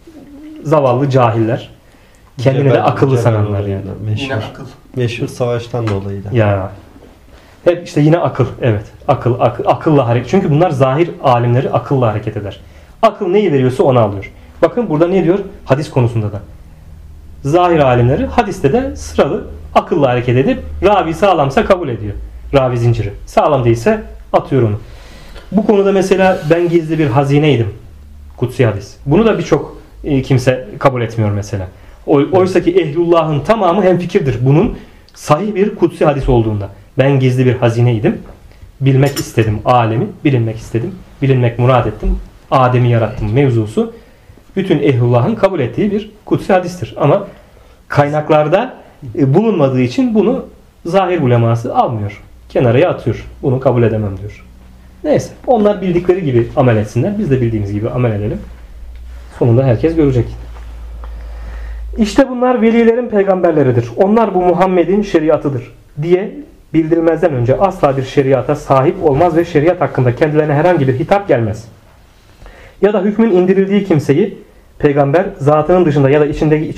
Zavallı cahiller. Kendini de akıllı sananlar yani. Meşhur. Meşhur savaştan dolayı da. Ya. Hep işte yine akıl. Evet. Akılla hareket. Çünkü bunlar zahir alimleri akılla hareket eder. Akıl neyi veriyorsa onu alıyor. Bakın burada ne diyor? Hadis konusunda da. Zahir alimleri hadiste de sıralı akılla hareket edip ravi sağlamsa kabul ediyor. Ravi zinciri. Sağlam değilse atıyor onu. Bu konuda mesela ben gizli bir hazineydim. Kutsi hadis. Bunu da birçok kimse kabul etmiyor mesela. Oysa ki ehlullahın tamamı hemfikirdir bunun sahih bir kutsi hadis olduğunda. Ben gizli bir hazineydim. Bilmek istedim alemi. Bilinmek istedim. Bilinmek murad ettim. Adem'i yarattım mevzusu. Bütün ehlullahın kabul ettiği bir kutsi hadistir. Ama kaynaklarda bulunmadığı için bunu zahir uleması almıyor. Kenaraya atıyor. Bunu kabul edemem diyor. Neyse. Onlar bildikleri gibi amel etsinler. Biz de bildiğimiz gibi amel edelim. Sonunda herkes görecek. İşte bunlar velilerin peygamberleridir. Onlar bu Muhammed'in şeriatıdır diye bildirilmezden önce asla bir şeriata sahip olmaz ve şeriat hakkında kendilerine herhangi bir hitap gelmez. Ya da hükmün indirildiği kimseyi peygamber zatının dışında ya da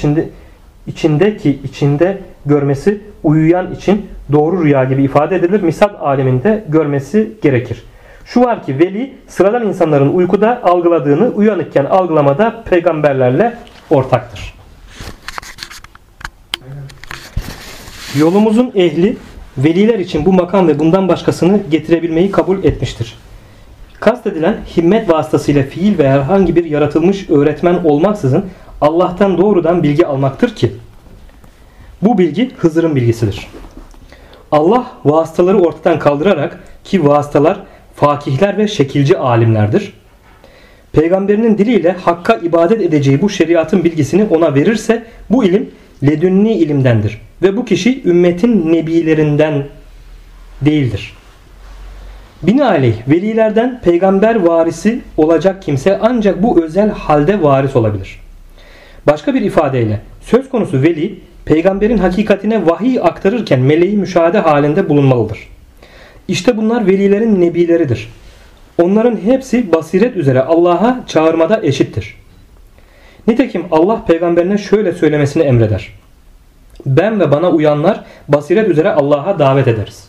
içinde görmesi uyuyan için doğru rüya gibi ifade edilir. Misal aleminde görmesi gerekir. Şu var ki veli sıradan insanların uykuda algıladığını uyanıkken algılamada peygamberlerle ortaktır. Yolumuzun ehli veliler için bu makam ve bundan başkasını getirebilmeyi kabul etmiştir. Kastedilen himmet vasıtasıyla fiil ve herhangi bir yaratılmış öğretmen olmaksızın Allah'tan doğrudan bilgi almaktır ki bu bilgi Hızır'ın bilgisidir. Allah vasıtaları ortadan kaldırarak, ki vasıtalar fakihler ve şekilci alimlerdir, peygamberinin diliyle Hakk'a ibadet edeceği bu şeriatın bilgisini ona verirse bu ilim ledünni ilimdendir ve bu kişi ümmetin nebilerinden değildir. Binaenaleyh velilerden peygamber varisi olacak kimse ancak bu özel halde varis olabilir. Başka bir ifadeyle söz konusu veli peygamberin hakikatine vahiy aktarırken meleği müşahede halinde bulunmalıdır. İşte bunlar velilerin nebileridir. Onların hepsi basiret üzere Allah'a çağırmada eşittir. Nitekim Allah peygamberine şöyle söylemesini emreder. Ben ve bana uyanlar basiret üzere Allah'a davet ederiz.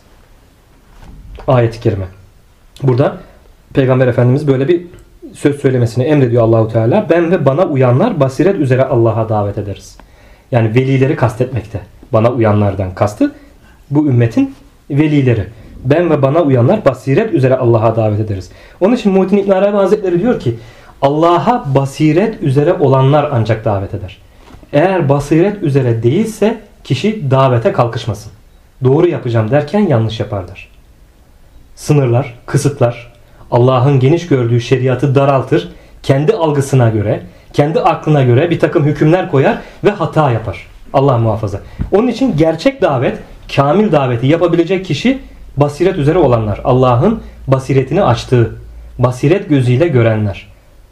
Ayet-i kerime. Burada Peygamber Efendimiz böyle bir söz söylemesini emrediyor Allahu Teala. Ben ve bana uyanlar basiret üzere Allah'a davet ederiz. Yani velileri kastetmekte. Bana uyanlardan kastı bu ümmetin velileri. Ben ve bana uyanlar basiret üzere Allah'a davet ederiz. Onun için Muhittin İbn Arabi Hazretleri diyor ki Allah'a basiret üzere olanlar ancak davet eder. Eğer basiret üzere değilse kişi davete kalkışmasın. Doğru yapacağım derken yanlış yaparlar. Sınırlar, kısıtlar, Allah'ın geniş gördüğü şeriatı daraltır, kendi algısına göre, kendi aklına göre bir takım hükümler koyar ve hata yapar. Allah muhafaza. Onun için gerçek davet, kamil daveti yapabilecek kişi basiret üzere olanlar. Allah'ın basiretini açtığı, basiret gözüyle görenler.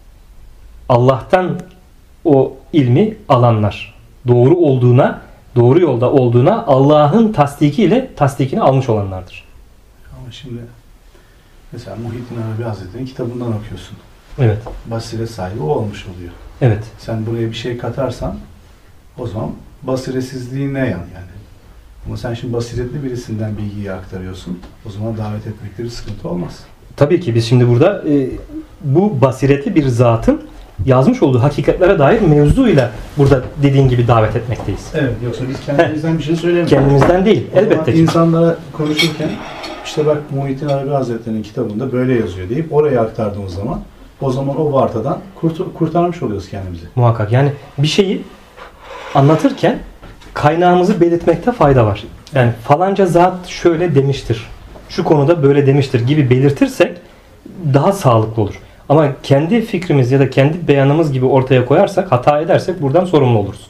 Allah'tan o ilmi alanlar. Doğru olduğuna, doğru yolda olduğuna Allah'ın tasdikini almış olanlardır. Ama şimdi mesela Muhittin Arabi Hazretleri'nin kitabından okuyorsun. Evet. Basiret sahibi o olmuş oluyor. Evet. Sen buraya bir şey katarsan o zaman basiretsizliğin ne yani? Ama sen şimdi basiretli birisinden bilgiyi aktarıyorsun. O zaman davet etmekte bir sıkıntı olmaz. Tabii ki biz şimdi burada bu basiretli bir zatın yazmış olduğu hakikatlere dair mevzuyla burada dediğin gibi davet etmekteyiz. Evet. Yoksa biz kendimizden bir şey söylemiyoruz. Kendimizden değil. Elbette ki. İnsanlara konuşurken işte bak Muhittin Arabi Hazretleri'nin kitabında böyle yazıyor deyip oraya aktardığımız zaman o zaman o vartadan kurtarmış oluyoruz kendimizi. Muhakkak. Yani bir şeyi anlatırken kaynağımızı belirtmekte fayda var. Yani falanca zat şöyle demiştir, şu konuda böyle demiştir gibi belirtirsek daha sağlıklı olur. Ama kendi fikrimiz ya da kendi beyanımız gibi ortaya koyarsak, hata edersek buradan sorumlu oluruz.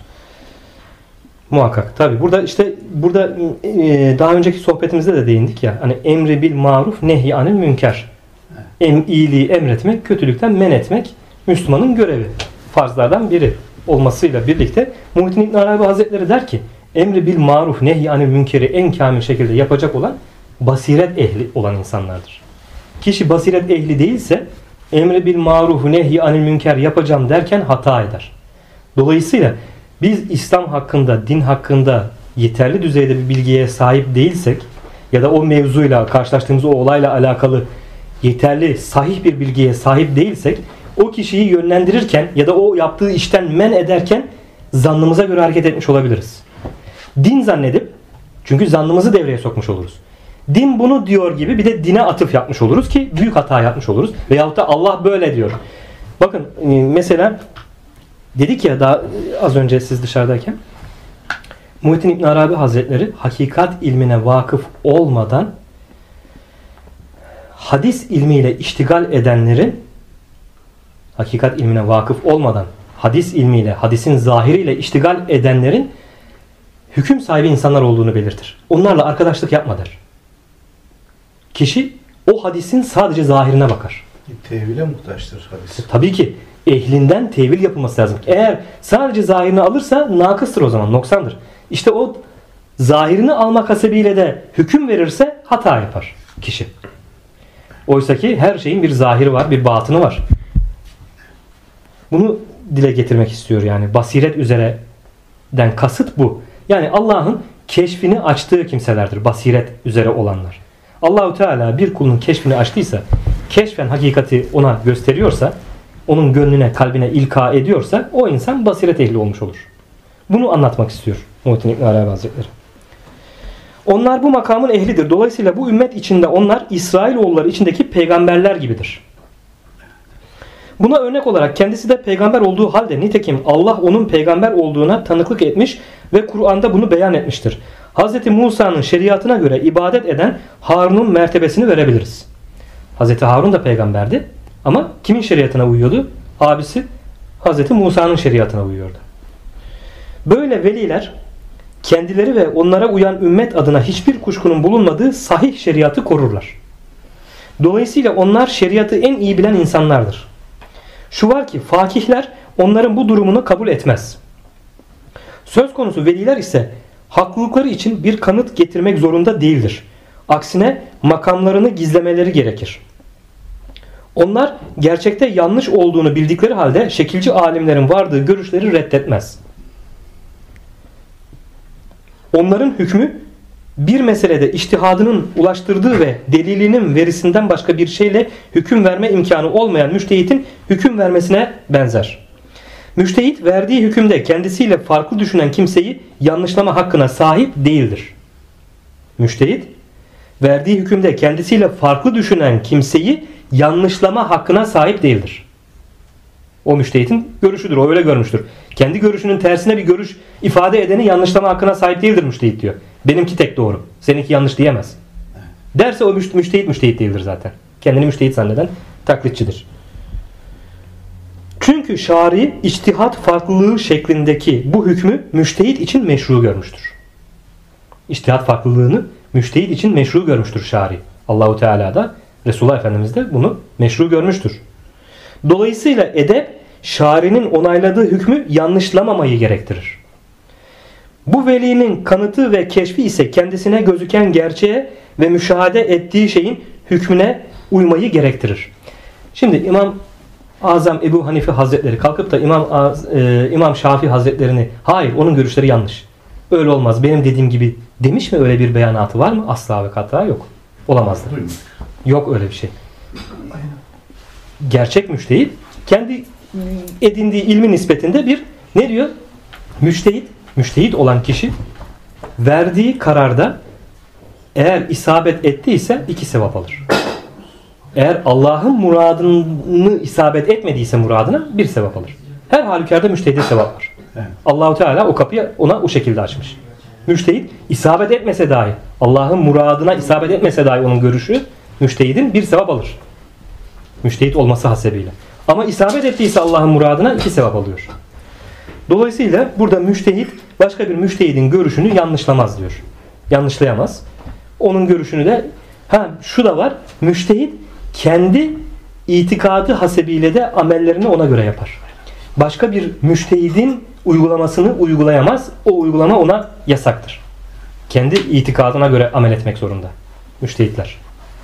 Muhakkak. Tabi burada daha önceki sohbetimizde de değindik ya. Hani emri bil maruf nehy anil münker. İyiliği emretmek, kötülükten men etmek Müslümanın görevi. Farzlardan biri olmasıyla birlikte Muhittin İbn Arabi Hazretleri der ki emri bil maruf nehy anil münkeri en kamil şekilde yapacak olan basiret ehli olan insanlardır. Kişi basiret ehli değilse emri bil maruf nehy anil münker yapacağım derken hata eder. Dolayısıyla biz İslam hakkında, din hakkında yeterli düzeyde bir bilgiye sahip değilsek ya da o mevzuyla, karşılaştığımız o olayla alakalı yeterli, sahih bir bilgiye sahip değilsek o kişiyi yönlendirirken ya da o yaptığı işten men ederken zannımıza göre hareket etmiş olabiliriz. Din zannedip, çünkü zannımızı devreye sokmuş oluruz. Din bunu diyor gibi bir de dine atıf yapmış oluruz ki büyük hata yapmış oluruz. Veyahut da Allah böyle diyor. Bakın mesela dedik ya daha az önce siz dışarıdayken Muhittin İbn Arabi Hazretleri hakikat ilmine vakıf olmadan hadis ilmiyle iştigal edenlerin hakikat ilmine vakıf olmadan hadis ilmiyle, hadisin zahiriyle iştigal edenlerin hüküm sahibi insanlar olduğunu belirtir. Onlarla arkadaşlık yapma der. Kişi o hadisin sadece zahirine bakar. Tevhile muhtaçtır hadis. Tabii ki ehlinden tevil yapılması lazım. Eğer sadece zahirini alırsa nakıstır o zaman, noksandır. İşte o zahirini almak hasebiyle de hüküm verirse hata yapar kişi. Oysa ki her şeyin bir zahiri var, bir batını var. Bunu dile getirmek istiyor yani. Basiret üzereden kasıt bu. Yani Allah'ın keşfini açtığı kimselerdir. Basiret üzere olanlar. Allahu Teala bir kulun keşfini açtıysa, keşfen hakikati ona gösteriyorsa, onun gönlüne, kalbine ilka ediyorsa o insan basiret ehli olmuş olur. Bunu anlatmak istiyor Muhittin İbn Arabi Hazretleri. Onlar bu makamın ehlidir. Dolayısıyla bu ümmet içinde onlar İsrailoğulları içindeki peygamberler gibidir. Buna örnek olarak kendisi de peygamber olduğu halde nitekim Allah onun peygamber olduğuna tanıklık etmiş ve Kur'an'da bunu beyan etmiştir. Hz. Musa'nın şeriatına göre ibadet eden Harun'un mertebesini verebiliriz. Hz. Harun da peygamberdi ama kimin şeriatına uyuyordu? Abisi Hz. Musa'nın şeriatına uyuyordu. Böyle veliler kendileri ve onlara uyan ümmet adına hiçbir kuşkunun bulunmadığı sahih şeriatı korurlar. Dolayısıyla onlar şeriatı en iyi bilen insanlardır. Şu var ki fakihler onların bu durumunu kabul etmez. Söz konusu veliler ise haklılıkları için bir kanıt getirmek zorunda değildir. Aksine makamlarını gizlemeleri gerekir. Onlar gerçekte yanlış olduğunu bildikleri halde şekilci alimlerin vardığı görüşleri reddetmez. Onların hükmü bir meselede içtihadının ulaştırdığı ve delilinin verisinden başka bir şeyle hüküm verme imkanı olmayan müştehitin hüküm vermesine benzer. Müştehit verdiği hükümde kendisiyle farklı düşünen kimseyi yanlışlama hakkına sahip değildir. Müştehit verdiği hükümde kendisiyle farklı düşünen kimseyi yanlışlama hakkına sahip değildir. O müştehitin görüşüdür. O öyle görmüştür. Kendi görüşünün tersine bir görüş ifade edeni yanlışlama hakkına sahip değildir müştehit diyor. Benimki tek doğru. Seninki yanlış diyemez. Derse o müştehit değildir zaten. Kendini müştehit zanneden taklitçidir. Çünkü şari içtihat farklılığı şeklindeki bu hükmü müştehit için meşru görmüştür. İçtihat farklılığını müştehit için meşru görmüştür şari. Allahu Teala da Resulullah Efendimiz de bunu meşru görmüştür. Dolayısıyla edep şarinin onayladığı hükmü yanlışlamamayı gerektirir. Bu velinin kanıtı ve keşfi ise kendisine gözüken gerçeğe ve müşahede ettiği şeyin hükmüne uymayı gerektirir. Şimdi İmam Azam Ebu Hanife Hazretleri kalkıp da İmam Şafii Hazretlerini hayır onun görüşleri yanlış. Öyle olmaz benim dediğim gibi demiş mi, öyle bir beyanatı var mı? Asla ve kata yok. Olamazdı. Yok öyle bir şey. Gerçek müştehit kendi edindiği ilmi nispetinde bir ne diyor? Müştehit olan kişi verdiği kararda eğer isabet ettiyse 2 sevap alır. Eğer Allah'ın muradını isabet etmediyse muradına 1 sevap alır. Her halükarda müştehide sevap var. Evet. Allahu Teala o kapıyı ona o şekilde açmış. Müştehit isabet etmese dahi, Allah'ın muradına isabet etmese dahi onun görüşü müştehidin 1 sevap alır. Müştehit olması hasebiyle. Ama isabet ettiyse Allah'ın muradına 2 sevap alıyor. Dolayısıyla burada müştehit başka bir müştehidin görüşünü yanlışlamaz diyor. Yanlışlayamaz. Onun görüşünü de şu da var. Müştehit kendi itikadı hasebiyle de amellerini ona göre yapar. Başka bir müştehidin uygulamasını uygulayamaz. O uygulama ona yasaktır. Kendi itikadına göre amel etmek zorunda müştehitler.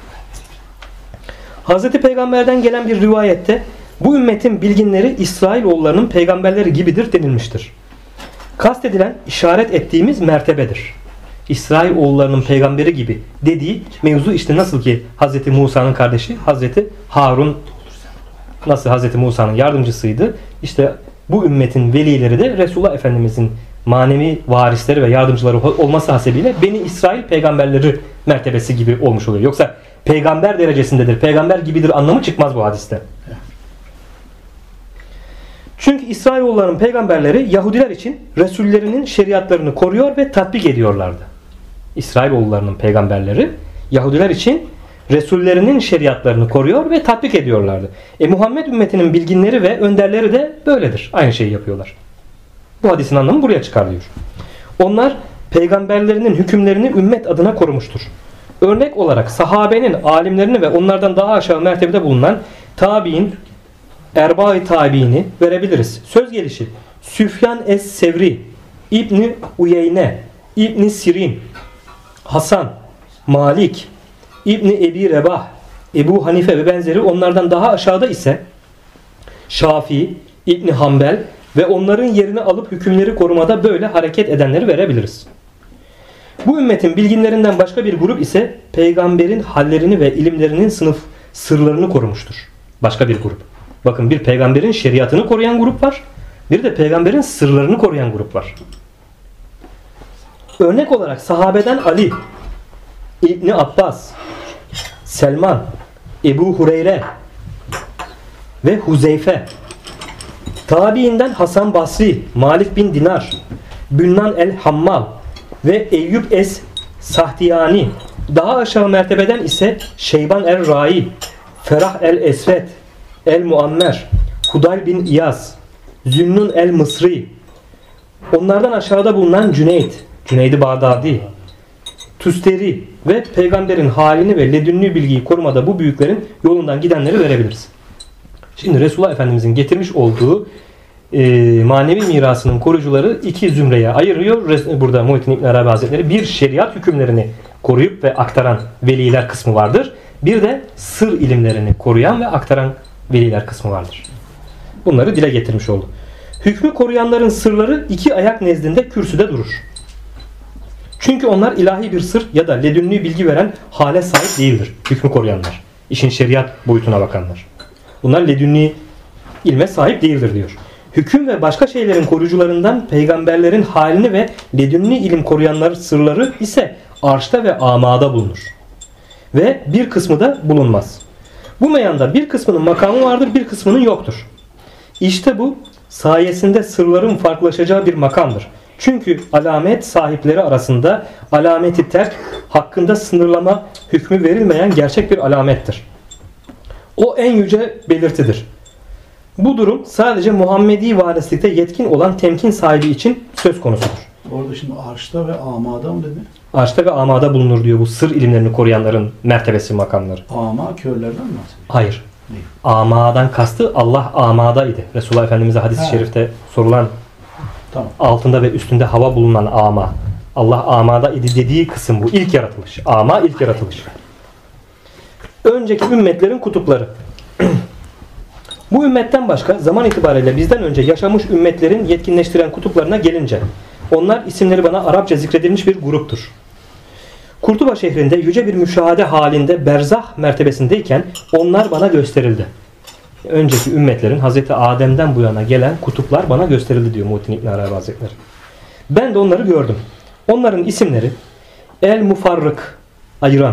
Hz. Peygamber'den gelen bir rivayette bu ümmetin bilginleri İsrailoğullarının peygamberleri gibidir denilmiştir. Kastedilen işaret ettiğimiz mertebedir. İsrailoğullarının peygamberi gibi dediği mevzu işte nasıl ki Hz. Musa'nın kardeşi Hz. Harun nasıl Hz. Musa'nın yardımcısıydı. İşte bu ümmetin velileri de Resulullah Efendimizin manevi varisleri ve yardımcıları olması hasebiyle Beni İsrail peygamberleri mertebesi gibi olmuş oluyor. Yoksa peygamber derecesindedir, peygamber gibidir anlamı çıkmaz bu hadiste. Çünkü İsrailoğulların peygamberleri Yahudiler için Resullerinin şeriatlarını koruyor ve tatbik ediyorlardı. İsrailoğullarının peygamberleri Yahudiler için Resullerinin şeriatlarını koruyor ve tatbik ediyorlardı. Muhammed ümmetinin bilginleri ve önderleri de böyledir. Aynı şeyi yapıyorlar. Bu hadisin anlamı buraya çıkarılıyor. Onlar peygamberlerinin hükümlerini ümmet adına korumuştur. Örnek olarak sahabenin alimlerini ve onlardan daha aşağı mertebede bulunan tabi'in, erbâ-i tabi'ini verebiliriz. Söz gelişi Süfyan es-Sevri, İbni Uyeyne, İbni Sirin, Hasan, Malik, İbni Ebi Rebah, Ebu Hanife ve benzeri onlardan daha aşağıda ise Şafii, İbni Hanbel ve onların yerini alıp hükümleri korumada böyle hareket edenleri verebiliriz. Bu ümmetin bilginlerinden başka bir grup ise peygamberin hallerini ve ilimlerinin sırlarını korumuştur. Başka bir grup. Bakın bir peygamberin şeriatını koruyan grup var. Bir de peygamberin sırlarını koruyan grup var. Örnek olarak sahabeden Ali İbni Abbas, Selman, Ebu Hureyre ve Huzeyfe, tabiinden Hasan Basri, Malik bin Dinar, Bünnan el-Hammal ve Eyyub es-Sahtiyani, daha aşağı mertebeden ise Şeyban el-Rai, Ferah el-Esvet, el-Muammer, Hudayl bin İyaz, Zünnun el-Mısri, onlardan aşağıda bulunan Cüneyd-i Bağdadi, Tusteri ve peygamberin halini ve ledünni bilgiyi korumada bu büyüklerin yolundan gidenleri verebiliriz. Şimdi Resulullah Efendimizin getirmiş olduğu manevi mirasının koruyucuları iki zümreye ayırıyor. Burada Muhittin İbn Arabi Hazretleri bir şeriat hükümlerini koruyup ve aktaran veliler kısmı vardır. Bir de sır ilimlerini koruyan ve aktaran veliler kısmı vardır. Bunları dile getirmiş oldu. Hükmü koruyanların sırları iki ayak nezdinde kürsüde durur. Çünkü onlar ilahi bir sır ya da ledünni bilgi veren hale sahip değildir. Hükmü koruyanlar. İşin şeriat boyutuna bakanlar. Bunlar ledünni ilme sahip değildir diyor. Hüküm ve başka şeylerin koruyucularından peygamberlerin halini ve ledünni ilim koruyanlar sırları ise arşta ve amada bulunur. Ve bir kısmı da bulunmaz. Bu meyanda bir kısmının makamı vardır, bir kısmının yoktur. İşte bu sayesinde sırların farklılaşacağı bir makamdır. Çünkü alamet sahipleri arasında alameti terk hakkında sınırlama hükmü verilmeyen gerçek bir alamettir. O en yüce belirtidir. Bu durum sadece Muhammedi varislikte yetkin olan temkin sahibi için söz konusudur. Orada şimdi arşta ve amada mı dedi? Arşta ve amada bulunur diyor bu sır ilimlerini koruyanların mertebesi, makamları. Ama körlerden mi bahsediyor? Hayır. Değil. Amadan kastı Allah amadaydı. Resulullah Efendimiz'e hadis-i şerifte sorulan Tamam. altında ve üstünde hava bulunan ama. Allah amada idi dediği kısım bu. İlk yaratılış. Ama ilk yaratılış. Önceki ümmetlerin kutupları. Bu ümmetten başka zaman itibariyle bizden önce yaşamış ümmetlerin yetkinleştiren kutuplarına gelince onlar isimleri bana Arapça zikredilmiş bir gruptur. Kurtuba şehrinde yüce bir müşahede halinde berzah mertebesindeyken onlar bana gösterildi. Önceki ümmetlerin Hazreti Adem'den bu yana gelen kutuplar bana gösterildi diyor Muhittin İbn Arabi Hazretleri. Ben de onları gördüm. Onların isimleri El-Mufarrık, ayıran,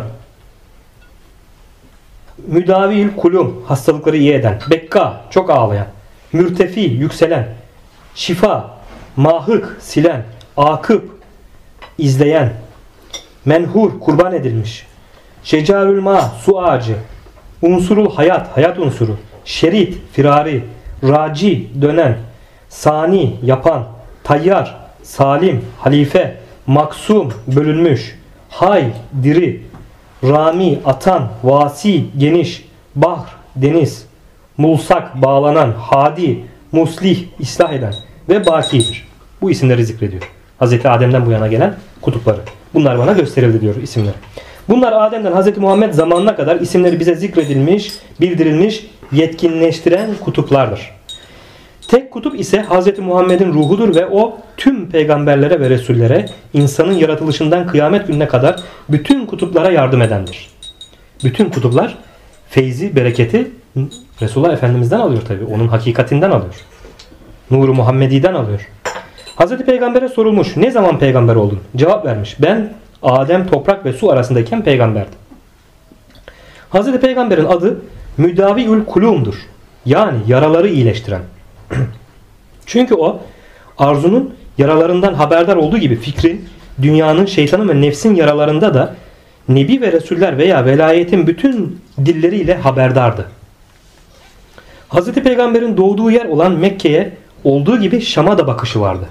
Müdavil kulum, hastalıkları iyi eden, Bekka, çok ağlayan, Mürtefi, yükselen, Şifa, Mahık, silen, Akıp, izleyen, Menhur, kurban edilmiş, Şecarül Ma, su ağacı, Unsurul hayat, hayat unsuru, Şerit, firari, Raci, dönen, Sani, yapan, Tayyar, Salim, halife, Maksum, bölünmüş, Hay, diri, Rami, atan, Vasi, geniş, Bahr, deniz, Mulsak, bağlanan, Hadi, Muslih, ıslah eden ve Baki'dir. Bu isimleri zikrediyor. Hazreti Adem'den bu yana gelen kutupları. Bunlar bana gösterildi diyor isimleri. Bunlar Adem'den Hazreti Muhammed zamanına kadar isimleri bize zikredilmiş, bildirilmiş, yetkinleştiren kutuplardır. Tek kutup ise Hazreti Muhammed'in ruhudur ve o tüm peygamberlere ve resullere insanın yaratılışından kıyamet gününe kadar bütün kutuplara yardım edendir. Bütün kutuplar feyzi, bereketi Resulullah Efendimiz'den alıyor tabi. Onun hakikatinden alıyor. Nuru Muhammedi'den alıyor. Hazreti Peygamber'e sorulmuş, ne zaman peygamber oldun? Cevap vermiş, ben Adem, toprak ve su arasındayken peygamberdim. Hazreti Peygamber'in adı Müdaviül Kulum'dur. Yani yaraları iyileştiren. Çünkü o arzunun yaralarından haberdar olduğu gibi fikrin, dünyanın, şeytanın ve nefsin yaralarında da Nebi ve Resuller veya velayetin bütün dilleriyle haberdardı. Hazreti Peygamber'in doğduğu yer olan Mekke'ye olduğu gibi Şam'a da bakışı vardı.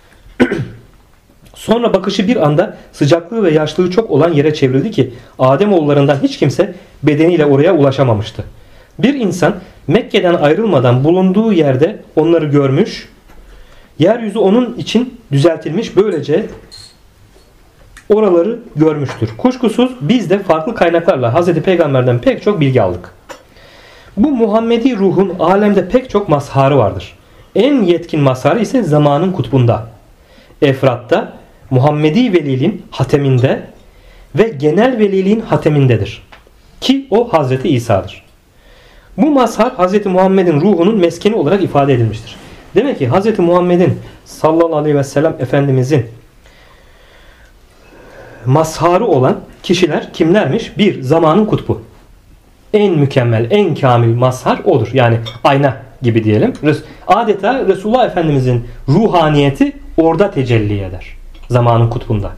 Sonra bakışı bir anda sıcaklığı ve yaşlığı çok olan yere çevrildi ki Ademoğullarından hiç kimse bedeniyle oraya ulaşamamıştı. Bir insan Mekke'den ayrılmadan bulunduğu yerde onları görmüş, yeryüzü onun için düzeltilmiş, böylece oraları görmüştür. Kuşkusuz biz de farklı kaynaklarla Hazreti Peygamber'den pek çok bilgi aldık. Bu Muhammedi ruhun alemde pek çok mazharı vardır. En yetkin mazharı ise zamanın kutbunda, Efrat'ta, Muhammedi veliliğin hateminde ve genel veliliğin hatemindedir. Ki o Hazreti İsa'dır. Bu mazhar Hazreti Muhammed'in ruhunun meskeni olarak ifade edilmiştir. Demek ki Hazreti Muhammed'in sallallahu aleyhi ve sellem Efendimizin mazharı olan kişiler kimlermiş? Bir, zamanın kutbu. En mükemmel, en kamil mazhar odur. Yani ayna gibi diyelim. Adeta Resulullah Efendimizin ruhaniyeti orada tecelli eder. Zamanın kutbunda.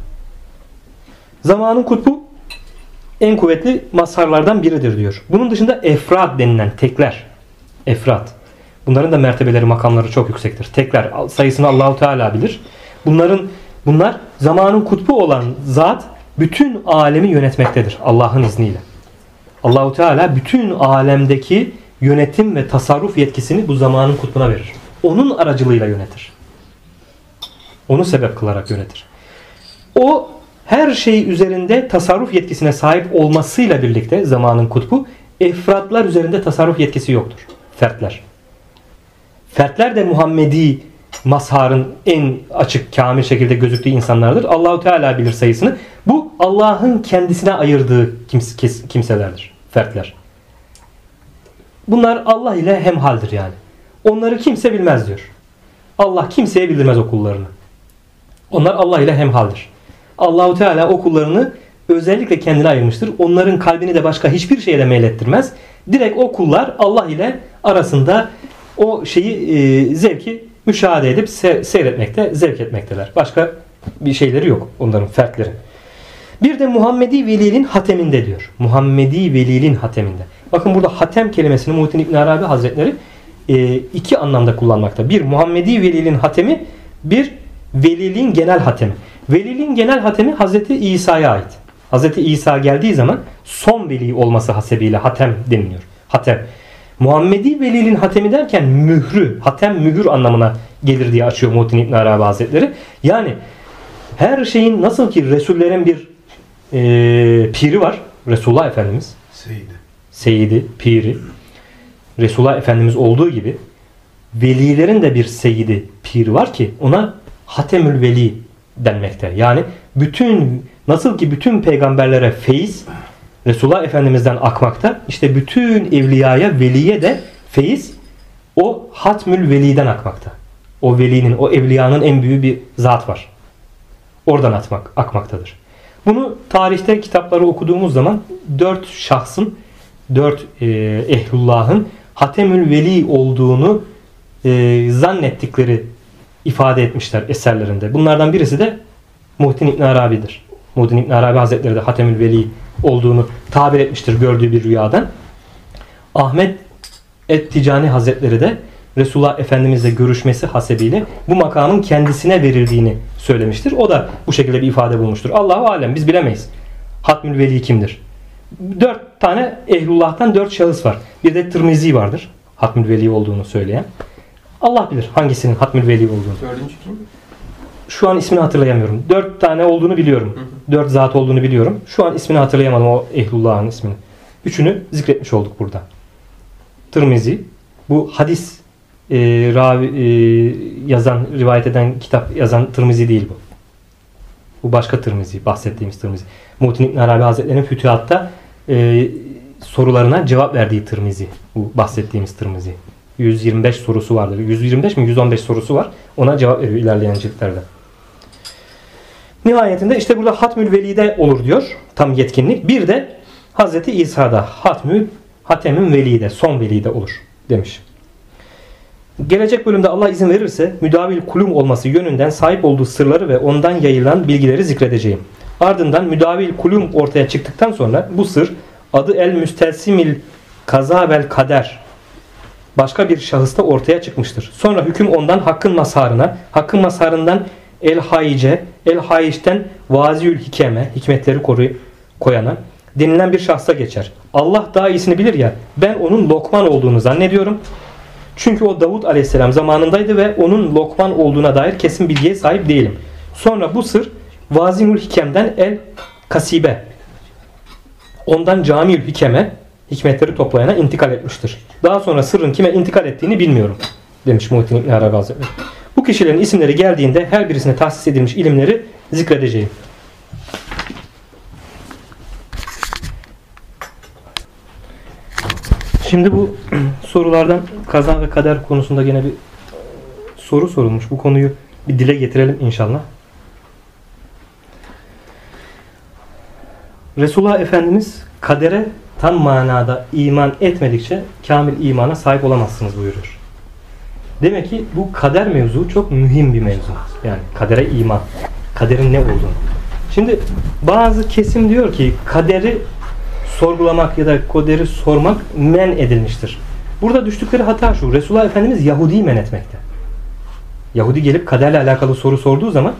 Zamanın kutbu en kuvvetli mazharlardan biridir diyor. Bunun dışında efrad denilen tekler. Efrad. Bunların da mertebeleri, makamları çok yüksektir. Tekler sayısını Allahu Teala bilir. Bunlar zamanın kutbu olan zat bütün alemi yönetmektedir Allah'ın izniyle. Allahu Teala bütün alemdeki yönetim ve tasarruf yetkisini bu zamanın kutbuna verir. Onun aracılığıyla yönetir. Onu sebep kılarak yönetir. O her şey üzerinde tasarruf yetkisine sahip olmasıyla birlikte zamanın kutbu, efratlar üzerinde tasarruf yetkisi yoktur. Fertler. Fertler de Muhammedi mazharın en açık, kamil şekilde gözüktüğü insanlardır. Allahu Teala bilir sayısını. Bu Allah'ın kendisine ayırdığı kimselerdir. Fertler. Bunlar Allah ile hemhaldir yani. Onları kimse bilmez diyor. Allah kimseye bildirmez o kullarını. Onlar Allah ile hemhaldir. Allahu Teala o kullarını özellikle kendine ayırmıştır. Onların kalbini de başka hiçbir şeye de meylettirmez. Direkt o kullar Allah ile arasında o şeyi, zevki müşahede edip seyretmekte, zevk etmekteler. Başka bir şeyleri yok onların, fertlerin. Bir de Muhammedi Veli'nin hateminde diyor. Muhammedi Veli'nin hateminde. Bakın burada hatem kelimesini Muhittin İbn Arabi Hazretleri iki anlamda kullanmakta. Bir, Muhammedi Veli'nin hatemi, bir, Veliliğin genel hatemi. Veliliğin genel hatemi Hazreti İsa'ya ait. Hazreti İsa geldiği zaman son veli olması hasebiyle hatem deniliyor. Hatem. Muhammedi Veliliğin hatemi derken mührü, hatem mühür anlamına gelir diye açıyor Muhittin İbn Arabi Hazretleri. Yani her şeyin, nasıl ki Resullerin bir piri var. Resulullah Efendimiz. Seyyidi, piri. Resulullah Efendimiz olduğu gibi velilerin de bir seyyidi, piri var ki ona Hatemül Veli denmekte. Yani nasıl ki bütün peygamberlere feyiz Resulullah Efendimiz'den akmakta, işte bütün evliyaya, veliye de feyiz o Hatmül Veli'den akmakta. O velinin, o evliyanın en büyüğü bir zat var. Oradan akmaktadır. Bunu tarihte kitapları okuduğumuz zaman 4 şahsın, 4 ehlullahın Hatemül Veli olduğunu zannettikleri ifade etmişler eserlerinde. Bunlardan birisi de Muhittin İbn Arabi'dir. Muhittin İbn Arabi Hazretleri de Hatemül Veli olduğunu tabir etmiştir gördüğü bir rüyadan. Ahmet Et-Ticani Hazretleri de Resulullah Efendimizle görüşmesi hasebiyle bu makamın kendisine verildiğini söylemiştir. O da bu şekilde bir ifade bulmuştur. Allahu alem, biz bilemeyiz. Hatmül Veli kimdir? 4 tane ehlullah'tan 4 şahıs var. Bir de Tirmizi vardır. Hatmül Veli olduğunu söyleyen. Allah bilir hangisinin Hatmül Veli olduğunu. 4. kim? Şu an ismini hatırlayamıyorum. 4 tane olduğunu biliyorum. 4 zat olduğunu biliyorum. Şu an ismini hatırlayamadım, o ehlullah'ın ismini. 3'ünü zikretmiş olduk burada. Tirmizi, bu hadis yazan, rivayet eden, kitap yazan Tirmizi değil bu. Bu başka Tirmizi, bahsettiğimiz Tirmizi. Muhittin İbn Arabi Hazretleri'nin Fütühat'ta sorularına cevap verdiği Tirmizi. Bu bahsettiğimiz Tirmizi. 125 sorusu vardır. 125 mi? 115 sorusu var. Ona cevap veriyor ilerleyen ciltlerde. Nihayetinde işte burada Hatmül Veli'de olur diyor. Tam yetkinlik. Bir de Hazreti İsa'da Hatemün Veli'de, son Veli'de olur demiş. Gelecek bölümde Allah izin verirse müdavil kulum olması yönünden sahip olduğu sırları ve ondan yayılan bilgileri zikredeceğim. Ardından müdavil kulum ortaya çıktıktan sonra bu sır adı el müstelsimil kaza vel kader başka bir şahısta ortaya çıkmıştır. Sonra hüküm ondan hakkın mazharına, hakkın mazharından el haice, el haişten vaziül hikeme, hikmetleri koyana denilen bir şahsa geçer. Allah daha iyisini bilir ya, ben onun Lokman olduğunu zannediyorum. Çünkü o Davud Aleyhisselam zamanındaydı ve onun Lokman olduğuna dair kesin bilgiye sahip değilim. Sonra bu sır Vazinül Hikem'den el kasibe, ondan Camiül Hikeme, hikmetleri toplayana intikal etmiştir. Daha sonra sırrın kime intikal ettiğini bilmiyorum demiş Muhittin İbn Arabi Hazretleri. Bu kişilerin isimleri geldiğinde her birisine tahsis edilmiş ilimleri zikredeceğim. Şimdi bu sorulardan kaza ve kader konusunda gene bir soru sorulmuş. Bu konuyu bir dile getirelim inşallah. Resulullah Efendimiz kadere tam manada iman etmedikçe kamil imana sahip olamazsınız buyuruyor. Demek ki bu kader mevzu çok mühim bir mevzu. Yani kadere iman. Kaderin ne olduğunu. Şimdi bazı kesim diyor ki kaderi sorgulamak ya da kaderi sormak men edilmiştir. Burada düştükleri hata şu. Resulullah Efendimiz Yahudi'yi men etmekte. Yahudi gelip kaderle alakalı soru sorduğu zaman,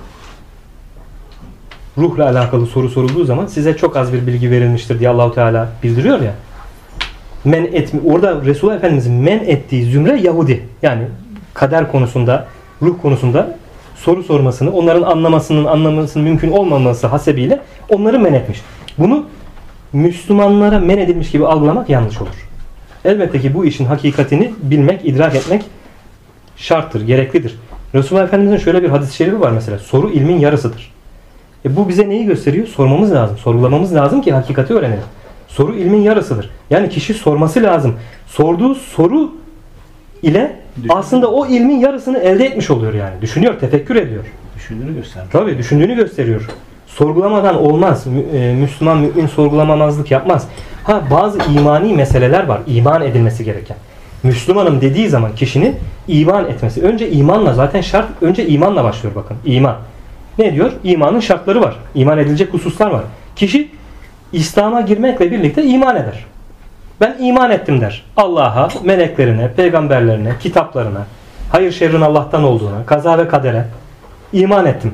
ruhla alakalı soru sorulduğu zaman size çok az bir bilgi verilmiştir diye Allahu Teala bildiriyor ya. Orada Resulullah Efendimiz'in men ettiği zümre Yahudi. Yani kader konusunda, ruh konusunda soru sormasını, onların anlamasının mümkün olmaması hasebiyle onları men etmiş. Bunu Müslümanlara men edilmiş gibi algılamak yanlış olur. Elbette ki bu işin hakikatini bilmek, idrak etmek şarttır, gereklidir. Resulullah Efendimiz'in şöyle bir hadis-i şerifi var mesela. Soru ilmin yarısıdır. Bu bize neyi gösteriyor? Sormamız lazım, sorgulamamız lazım ki hakikati öğrenelim. Soru ilmin yarısıdır. Yani kişi sorması lazım. Sorduğu soru ile aslında o ilmin yarısını elde etmiş oluyor yani. Düşünüyor, tefekkür ediyor. Düşündüğünü göstermiş. Tabii düşündüğünü gösteriyor. Sorgulamadan olmaz. Müslüman mümin sorgulamamazlık yapmaz. Bazı imani meseleler var. İman edilmesi gereken. Müslümanım dediği zaman kişinin iman etmesi. Önce imanla zaten şart. Önce imanla başlıyor bakın. İman. Ne diyor? İmanın şartları var. İman edilecek hususlar var. Kişi İslam'a girmekle birlikte iman eder. Ben iman ettim der. Allah'a, meleklerine, peygamberlerine, kitaplarına, hayır şerrin Allah'tan olduğuna, kaza ve kadere iman ettim.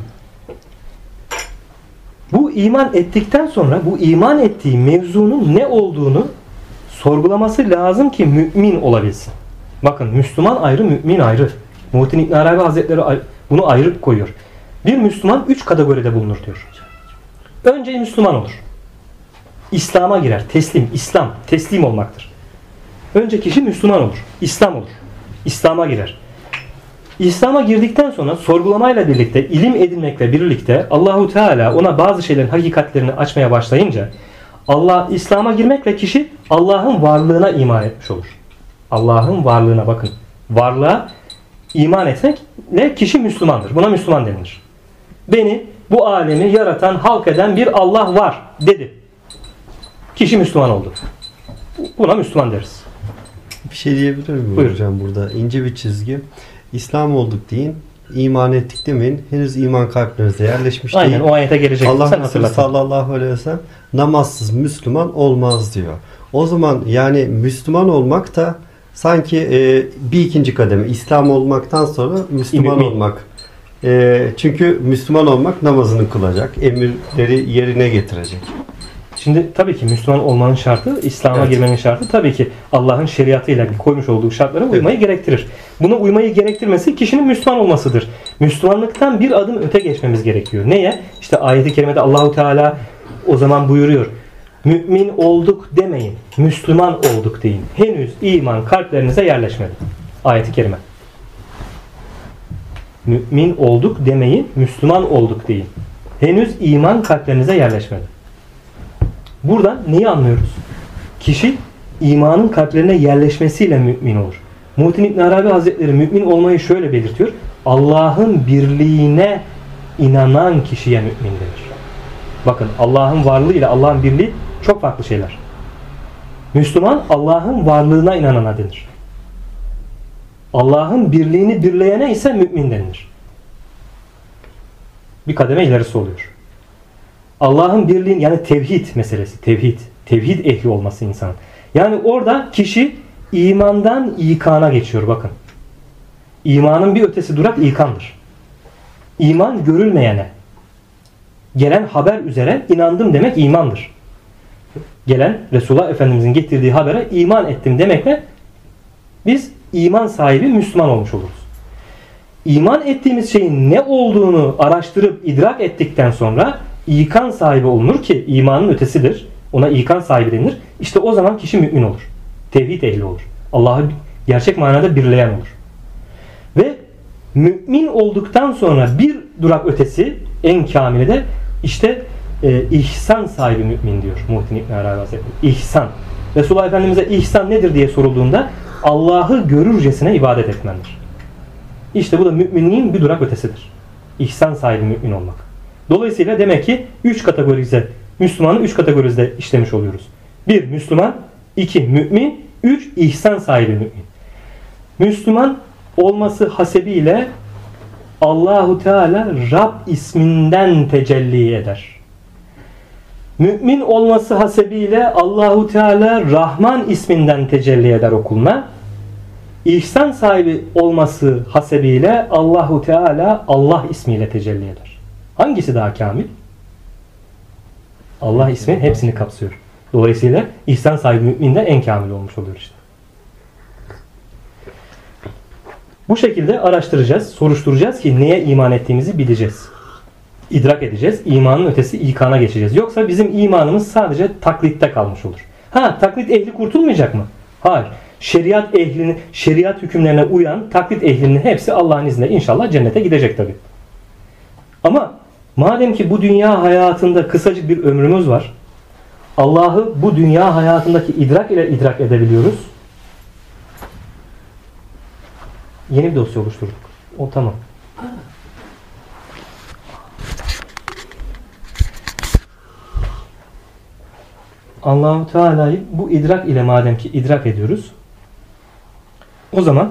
Bu iman ettikten sonra bu iman ettiği mevzunun ne olduğunu sorgulaması lazım ki mümin olabilsin. Bakın Müslüman ayrı, mümin ayrı. Muhittin İbn Arabi Hazretleri bunu ayrı koyuyor. Bir Müslüman 3 kategoride bulunur diyor. Önce Müslüman olur. İslam'a girer. İslam. Teslim olmaktır. Önce kişi Müslüman olur. İslam olur. İslam'a girer. İslam'a girdikten sonra sorgulamayla birlikte, ilim edinmekle birlikte Allahu Teala ona bazı şeylerin hakikatlerini açmaya başlayınca İslam'a girmekle kişi Allah'ın varlığına iman etmiş olur. Allah'ın varlığına bakın. Varlığa iman etmekle kişi Müslümandır. Buna Müslüman denilir. Beni bu alemi yaratan, halk eden bir Allah var dedi. Kişi Müslüman oldu. Buna Müslüman deriz. Bir şey diyebilir miyim Buyurun. hocam burada? İnce bir çizgi. İslam olduk deyin. İman ettik demeyin. Henüz iman kalplerinize yerleşmiş değil. Aynen o ayete gelecek. Allah Sen Resulü hatırlat. sallallahu aleyhi ve sellem namazsız Müslüman olmaz diyor. O zaman yani Müslüman olmak da sanki bir ikinci kademe. İslam olmaktan sonra Müslüman Mümin. olmak. Çünkü Müslüman olmak namazını kılacak. Emirleri yerine getirecek. Şimdi tabii ki Müslüman olmanın şartı, İslam'a Evet. girmenin şartı tabii ki Allah'ın şeriatıyla koymuş olduğu şartlara uymayı gerektirir. Buna uymayı gerektirmesi kişinin Müslüman olmasıdır. Müslümanlıktan bir adım öte geçmemiz gerekiyor. Neye? İşte ayet-i kerimede Allahu Teala o zaman buyuruyor. Mümin olduk demeyin. Müslüman olduk deyin. Henüz iman kalplerinize yerleşmedi. Ayet-i kerime. Mümin olduk demeyin. Müslüman olduk deyin. Henüz iman kalplerinize yerleşmedi. Buradan neyi anlıyoruz? Kişi imanın kalplerine yerleşmesiyle mümin olur. Muhittin İbn Arabi Hazretleri mümin olmayı şöyle belirtiyor. Allah'ın birliğine inanan kişiye mümin denir. Bakın Allah'ın varlığı ile Allah'ın birliği çok farklı şeyler. Müslüman Allah'ın varlığına inanana denir. Allah'ın birliğini birleyene ise mümin denilir. Bir kademe ilerisi oluyor. Allah'ın birliğin yani tevhid meselesi. Tevhid ehli olması insanın. Yani orada kişi imandan ikana geçiyor bakın. İmanın bir ötesi durak ikandır. İman görülmeyene gelen haber üzere inandım demek imandır. Gelen Resulullah Efendimizin getirdiği habere iman ettim demekle biz iman sahibi Müslüman olmuş oluruz. İman ettiğimiz şeyin ne olduğunu araştırıp idrak ettikten sonra İkan sahibi olunur ki imanın ötesidir. Ona ikan sahibi denilir. İşte o zaman kişi mümin olur. Tevhid ehli olur. Allah'ı gerçek manada birleyen olur. Ve mümin olduktan sonra bir durak ötesi en kamili de işte ihsan sahibi mümin diyor Muhittin İbn Arabi Hazretleri. İhsan. Resulullah Efendimiz'e ihsan nedir diye sorulduğunda Allah'ı görürcesine ibadet etmendir. İşte bu da müminliğin bir durak ötesidir. İhsan sahibi mümin olmak. Dolayısıyla demek ki 3 kategorize Müslümanı 3 kategoride işlemiş oluyoruz. 1. Müslüman, 2. Mümin, 3. İhsan sahibi mümin. Müslüman olması hasebiyle Allahu Teala Rab isminden tecelli eder. Mümin olması hasebiyle Allahu Teala Rahman isminden tecelli eder o kuluna. İhsan sahibi olması hasebiyle Allahu Teala Allah ismiyle tecelli eder. Hangisi daha kamil? Allah ismi hepsini kapsıyor. Dolayısıyla ihsan sahibi mümin de en kamil olmuş oluyor işte. Bu şekilde araştıracağız, soruşturacağız ki neye iman ettiğimizi bileceğiz. İdrak edeceğiz. İmanın ötesi ikana geçeceğiz. Yoksa bizim imanımız sadece taklitte kalmış olur. Taklit ehli kurtulmayacak mı? Hayır. Şeriat hükümlerine uyan taklit ehlinin hepsi Allah'ın izniyle inşallah cennete gidecek tabi. Ama madem ki bu dünya hayatında kısacık bir ömrümüz var, Allah'ı bu dünya hayatındaki idrak ile idrak edebiliyoruz. Yeni bir dosya oluşturduk. O tamam. Allah-u Teala'yı bu idrak ile madem ki idrak ediyoruz, o zaman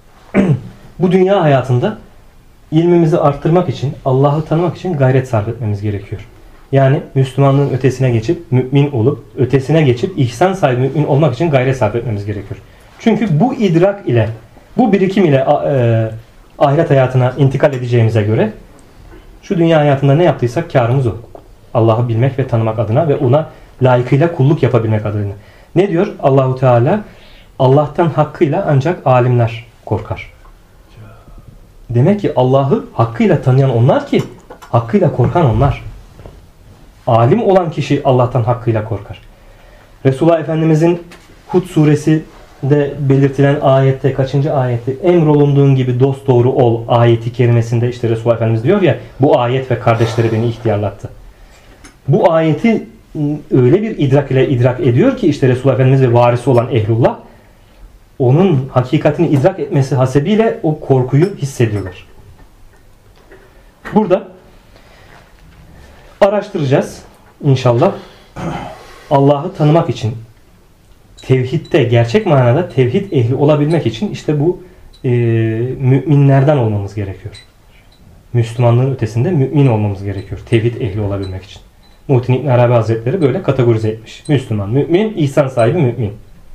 bu dünya hayatında ilmimizi arttırmak için, Allah'ı tanımak için gayret sarf etmemiz gerekiyor. Yani Müslümanlığın ötesine geçip mümin olup, ötesine geçip ihsan sahibi mümin olmak için gayret sarf etmemiz gerekiyor. Çünkü bu idrak ile, bu birikim ile ahiret hayatına intikal edeceğimize göre şu dünya hayatında ne yaptıysak kârımız o. Allah'ı bilmek ve tanımak adına ve ona layıkıyla kulluk yapabilmek adına. Ne diyor Allahu Teala? Allah'tan hakkıyla ancak alimler korkar. Demek ki Allah'ı hakkıyla tanıyan onlar ki hakkıyla korkan onlar. Alim olan kişi Allah'tan hakkıyla korkar. Resulullah Efendimizin Hud suresinde belirtilen ayette, kaçıncı ayette, emrolunduğun gibi dosdoğru ol ayeti kerimesinde işte Resulullah Efendimiz diyor ya, bu ayet ve kardeşleri beni ihtiyarlattı. Bu ayeti öyle bir idrak ile idrak ediyor ki işte Resulullah Efendimiz ve varisi olan ehlullah onun hakikatini idrak etmesi hasebiyle o korkuyu hissediyorlar. Burada araştıracağız inşallah. Allah'ı tanımak için, tevhidde, gerçek manada tevhid ehli olabilmek için işte bu müminlerden olmamız gerekiyor. Müslümanlığın ötesinde mümin olmamız gerekiyor. Tevhid ehli olabilmek için. Muhittin İbn Arabi Hazretleri böyle kategorize etmiş. Müslüman, mümin, ihsan sahibi mümin.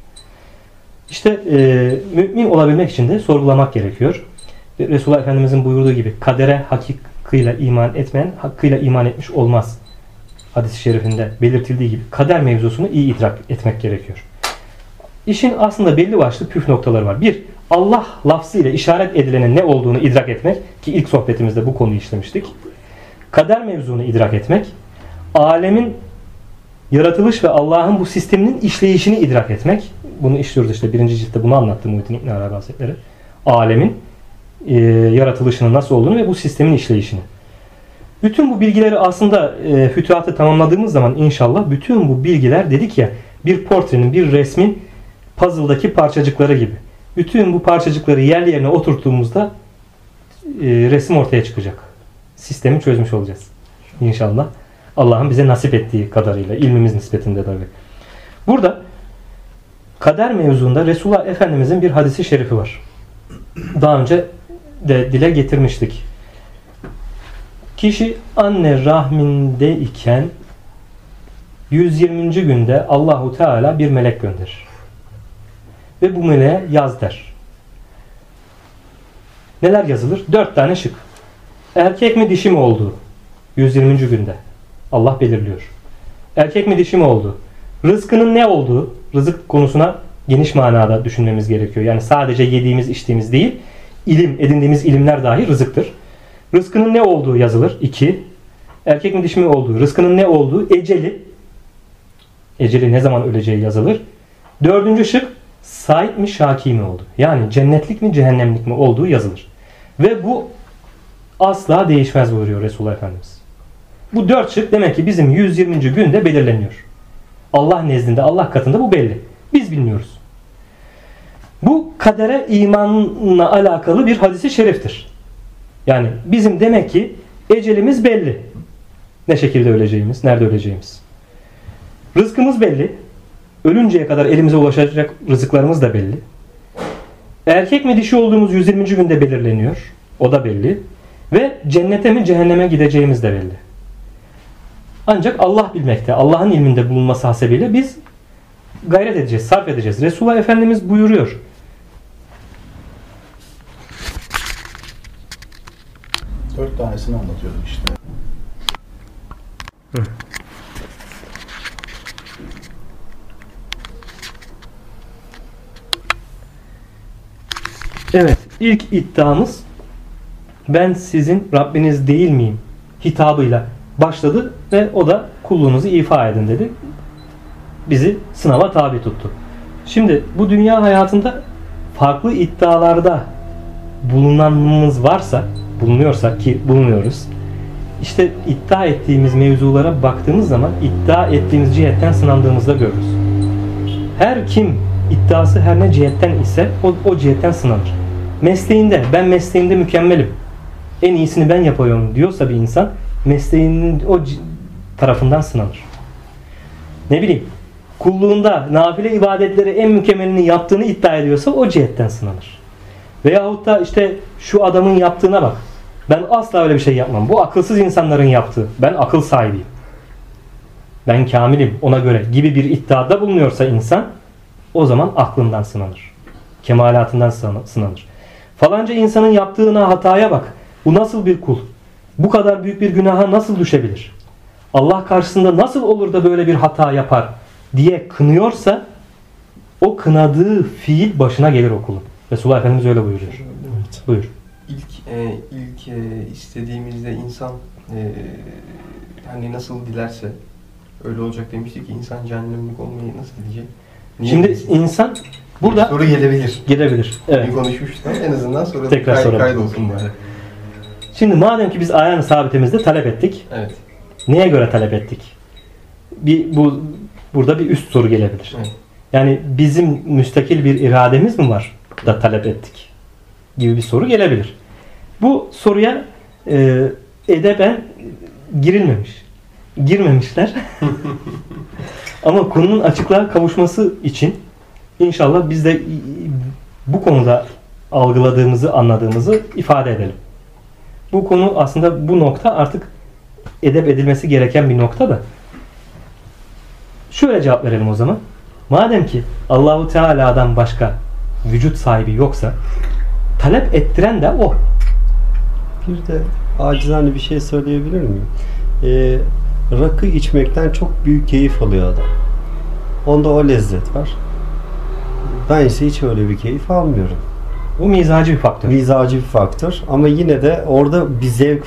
İşte mümin olabilmek için de sorgulamak gerekiyor. Resulullah Efendimizin buyurduğu gibi kadere hakkıyla iman etmeyen hakkıyla iman etmiş olmaz. Hadis-i şerifinde belirtildiği gibi kader mevzusunu iyi idrak etmek gerekiyor. İşin aslında belli başlı püf noktaları var. Bir, Allah lafzı ile işaret edilenin ne olduğunu idrak etmek ki ilk sohbetimizde bu konuyu işlemiştik. Kader mevzunu idrak etmek, alemin yaratılış ve Allah'ın bu sisteminin işleyişini idrak etmek. Bunu işliyoruz işte. 1. ciltte bunu anlattı Muhittin İbn Arabi Hazretleri. Alemin yaratılışının nasıl olduğunu ve bu sistemin işleyişini. Bütün bu bilgileri aslında fütühatı tamamladığımız zaman inşallah bütün bu bilgiler dedik ya bir portrenin, bir resmin puzzle'daki parçacıkları gibi. Bütün bu parçacıkları yerli yerine oturttuğumuzda resim ortaya çıkacak. Sistemi çözmüş olacağız. İnşallah. Allah'ın bize nasip ettiği kadarıyla, ilmimiz nispetinde tabii. Burada kader mevzuunda Resulullah Efendimizin bir hadisi şerifi var. Daha önce de dile getirmiştik. Kişi anne rahminde iken 120. günde Allahu Teala bir melek gönderir. Ve bu meleğe yaz der. Neler yazılır? 4 tane şık. Erkek mi dişi mi olduğu 120. günde Allah belirliyor. Erkek mi dişi mi olduğu, rızkının ne olduğu, rızık konusuna geniş manada düşünmemiz gerekiyor. Yani sadece yediğimiz içtiğimiz değil, ilim, edindiğimiz ilimler dahi rızıktır. Rızkının ne olduğu yazılır. 2. Erkek mi dişi mi olduğu, rızkının ne olduğu, eceli ne zaman öleceği yazılır. 4. şık Said mi şaki mi oldu. Yani cennetlik mi cehennemlik mi olduğu yazılır. Ve bu asla değişmez buyuruyor Resulullah Efendimiz. Bu 4 şık demek ki bizim 120. günde belirleniyor. Allah nezdinde, Allah katında bu belli. Biz bilmiyoruz. Bu kadere imanla alakalı bir hadisi şeriftir. Yani bizim demek ki ecelimiz belli. Ne şekilde öleceğimiz, nerede öleceğimiz. Rızkımız belli. Ölünceye kadar elimize ulaşacak rızıklarımız da belli. Erkek mi dişi olduğumuz 120. günde belirleniyor. O da belli. Ve cennete mi cehenneme gideceğimiz de belli. Ancak Allah bilmekte, Allah'ın ilminde bulunması hasebiyle biz gayret edeceğiz, sarf edeceğiz. Resulullah Efendimiz buyuruyor. Dört tanesini anlatıyordum işte. Evet, ilk iddiamız ben sizin Rabbiniz değil miyim hitabıyla başladı ve o da kulluğunuzu ifa edin dedi. Bizi sınava tabi tuttu. Şimdi bu dünya hayatında farklı iddialarda bulunanımız varsa, bulunuyorsa ki bulunuyoruz. İşte iddia ettiğimiz mevzulara baktığımız zaman iddia ettiğimiz cihetten sınandığımızda görürüz. Her kim iddiası her ne cihetten ise o cihetten sınanır. Mesleğinde ben mesleğimde mükemmelim, en iyisini ben yapıyorum diyorsa bir insan mesleğinin o tarafından sınanır. Ne bileyim, kulluğunda nafile ibadetleri en mükemmelini yaptığını iddia ediyorsa o cihetten sınanır. Veyahut da işte şu adamın yaptığına bak, ben asla öyle bir şey yapmam, bu akılsız insanların yaptığı, ben akıl sahibiyim, ben kamilim ona göre gibi bir iddiada bulunuyorsa insan, o zaman aklından sınanır. Kemalatından sınanır. Falanca insanın yaptığına, hataya bak, bu nasıl bir kul? Bu kadar büyük bir günaha nasıl düşebilir? Allah karşısında nasıl olur da böyle bir hata yapar diye kınıyorsa o kınadığı fiil başına gelir o kulun. Resulullah Efendimiz öyle buyuruyor. Evet. Buyur. İlk istediğimizde insan hani nasıl dilerse öyle olacak demiştik ki insan cehennemlik olmayı nasıl diyecek? Şimdi desin? insan burada soru gelebilir. gelebilir. Evet. Bir konuşmuştuk en azından sonra Tekrar soralım. kaydolsun bari. Şimdi madem ki biz ayağını sabitemizde talep ettik. Evet. Neye göre talep ettik? Burada bir üst soru gelebilir. Evet. Yani bizim müstakil bir irademiz mi var da talep ettik gibi bir soru gelebilir. Bu soruya edeben girmemişler. Ama konunun açıklığa kavuşması için inşallah biz de bu konuda algıladığımızı, anladığımızı ifade edelim. Bu konu aslında bu nokta artık edep edilmesi gereken bir nokta da. Şöyle cevap verelim o zaman. Madem ki Allahu Teala'dan başka vücut sahibi yoksa talep ettiren de o. Bir de acizane bir şey söyleyebilir miyim? Rakı içmekten çok büyük keyif alıyor adam. Onda o lezzet var. Ben ise hiç öyle bir keyif almıyorum. Bu mizacı bir faktör. Mizacı bir faktör ama yine de orada bir zevk,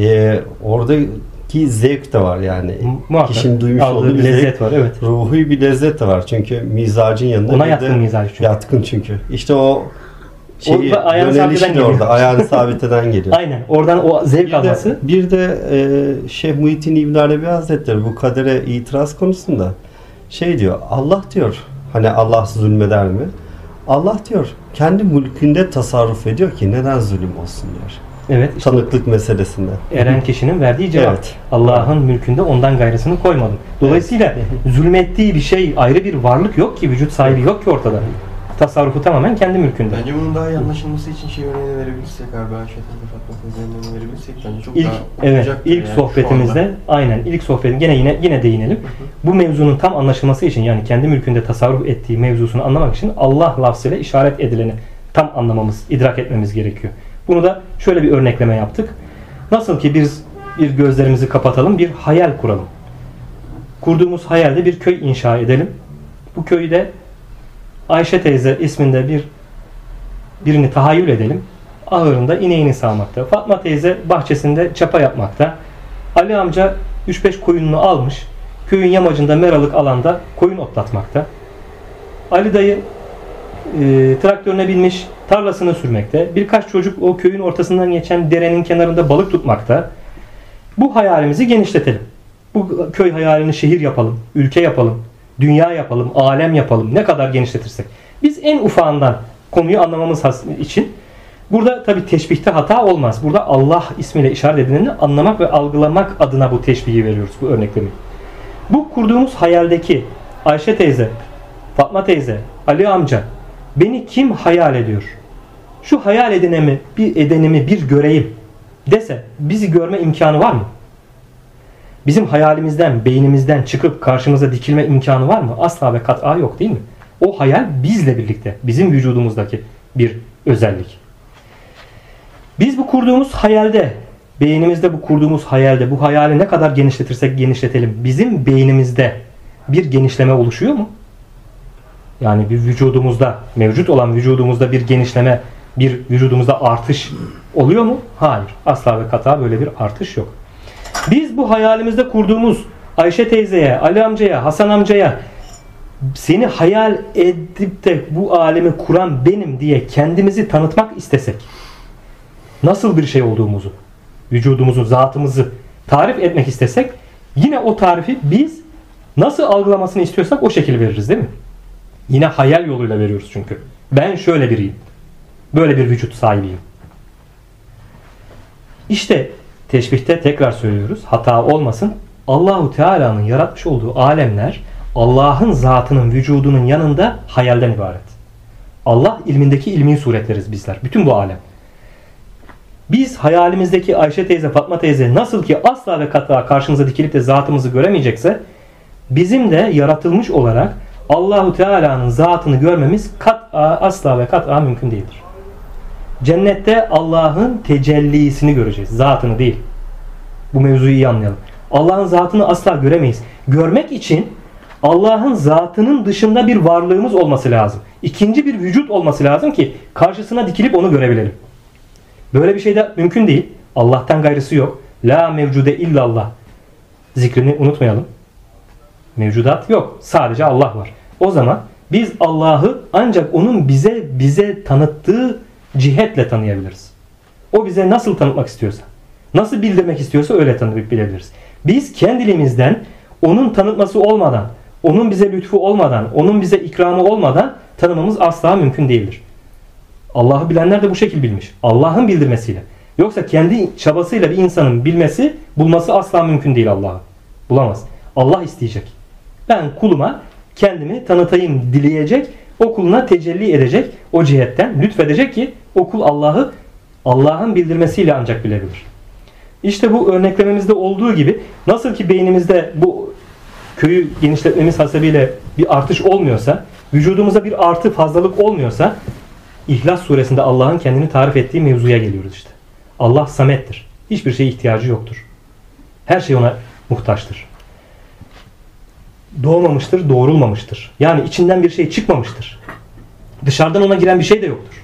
oradaki zevk de var yani. Muhakkak. Kişinin duymuş Aldığı olduğu bir bir lezzet zevk, var, evet. ruhi bir lezzet de var. Çünkü mizacın yanında Ona bir yatkın de mizacı çünkü. yatkın çünkü. İşte o şeyi, O ayağını yönelişi sabiteden de orada. geliyor. Ayağını sabiteden geliyor. Aynen. Oradan o zevk alması. Bir de Şeyh Muhittin İbn Arabi Hazretleri bu kadere itiraz konusunda şey diyor. Allah diyor. Hani Allah zulmeder mi? Allah diyor. Kendi mülkünde tasarruf ediyor ki neden zulüm olsun diyor. Evet. işte Tanıklık meselesinde. eren kişinin verdiği cevap. Evet. Allah'ın mülkünde ondan gayrısını koymadım. Dolayısıyla zulmettiği bir şey, ayrı bir varlık yok ki, vücut sahibi yok ki ortada. Tasarrufu tamamen kendi mülkünde. Bence bunun daha iyi anlaşılması için şey örneğini verebilirsek abi Ayşe teyze Fatma teyze örneğini verebilirsek bence çok İlk, daha evet, olacaktır ilk yani sohbetimizde aynen ilk sohbetin yine değinelim. Bu mevzunun tam anlaşılması için, yani kendi mülkünde tasarruf ettiği mevzusunu anlamak için Allah lafzıyla işaret edileni tam anlamamız, idrak etmemiz gerekiyor. Bunu da şöyle bir örnekleme yaptık. Nasıl ki biz bir gözlerimizi kapatalım, bir hayal kuralım. Kurduğumuz hayalde bir köy inşa edelim. Bu köyü de Ayşe teyze isminde birini tahayyül edelim. Ahırında ineğini sağmakta. Fatma teyze bahçesinde çapa yapmakta. Ali amca 3-5 koyununu almış. Köyün yamacında meralık alanda koyun otlatmakta. Ali dayı traktörüne binmiş, tarlasını sürmekte. Birkaç çocuk o köyün ortasından geçen derenin kenarında balık tutmakta. Bu hayalimizi genişletelim. Bu köy hayalini şehir yapalım, ülke yapalım, dünya yapalım, alem yapalım. Ne kadar genişletirsek. Biz en ufağından konuyu anlamamız için burada tabi teşbihte hata olmaz. Burada Allah ismiyle işaret edileni anlamak ve algılamak adına bu teşbihi veriyoruz, bu örneklemi. Bu kurduğumuz hayaldeki Ayşe teyze, Fatma teyze, Ali amca beni kim hayal ediyor? Şu hayal edenimi bir göreyim dese bizi görme imkanı var mı? Bizim hayalimizden, beynimizden çıkıp karşımıza dikilme imkanı var mı? Asla ve kat'a yok değil mi? O hayal bizle birlikte, bizim vücudumuzdaki bir özellik. Biz bu kurduğumuz hayalde, beynimizde bu kurduğumuz hayalde, bu hayali ne kadar genişletirsek genişletelim, bizim beynimizde bir genişleme oluşuyor mu? Yani bir vücudumuzda, mevcut olan vücudumuzda bir genişleme, bir vücudumuzda artış oluyor mu? Hayır. Asla ve kat'a böyle bir artış yok. Biz bu hayalimizde kurduğumuz Ayşe teyzeye, Ali amcaya, Hasan amcaya seni hayal edip de bu alemi kuran benim diye kendimizi tanıtmak istesek, nasıl bir şey olduğumuzu, vücudumuzu, zatımızı tarif etmek istesek, yine o tarifi biz nasıl algılamasını istiyorsak o şekilde veririz değil mi? Yine hayal yoluyla veriyoruz çünkü. Ben şöyle biriyim. Böyle bir vücut sahibiyim. İşte teşbihte tekrar söylüyoruz. Hata olmasın. Allahu Teala'nın yaratmış olduğu alemler Allah'ın zatının, vücudunun yanında hayalden ibaret. Allah ilmindeki ilmi suretleriz bizler. Bütün bu alem. Biz hayalimizdeki Ayşe teyze, Fatma teyze nasıl ki asla ve kat'a karşımıza dikilip de zatımızı göremeyecekse, bizim de yaratılmış olarak Allahu Teala'nın zatını görmemiz kat'a, asla ve kat'a mümkün değildir. Cennette Allah'ın tecellisini göreceğiz. Zatını değil. Bu mevzuyu iyi anlayalım. Allah'ın zatını asla göremeyiz. Görmek için Allah'ın zatının dışında bir varlığımız olması lazım. İkinci bir vücut olması lazım ki karşısına dikilip onu görebilelim. Böyle bir şey de mümkün değil. Allah'tan gayrısı yok. La mevcude illallah. Zikrini unutmayalım. Mevcudat yok. Sadece Allah var. O zaman biz Allah'ı ancak onun bize tanıttığı cihetle tanıyabiliriz. O bize nasıl tanıtmak istiyorsa, nasıl bildirmek istiyorsa öyle tanıyıp bilebiliriz. Biz kendiliğimizden onun tanıtması olmadan, onun bize lütfu olmadan, onun bize ikramı olmadan tanımamız asla mümkün değildir. Allah'ı bilenler de bu şekil bilmiş. Allah'ın bildirmesiyle. Yoksa kendi çabasıyla bir insanın bulması asla mümkün değil Allah'ı. Bulamaz. Allah isteyecek. Ben kuluma kendimi tanıtayım dileyecek, o kuluna tecelli edecek, o cihetten lütfedecek ki o kul Allah'ın bildirmesiyle ancak bilebilir. İşte bu örneklememizde olduğu gibi nasıl ki beynimizde bu köyü genişletmemiz hasebiyle bir artış olmuyorsa, vücudumuza bir artı fazlalık olmuyorsa, İhlas suresinde Allah'ın kendini tarif ettiği mevzuya geliyoruz işte. Allah samettir. Hiçbir şeye ihtiyacı yoktur. Her şey ona muhtaçtır. Doğmamıştır, doğrulmamıştır. Yani içinden bir şey çıkmamıştır. Dışarıdan ona giren bir şey de yoktur.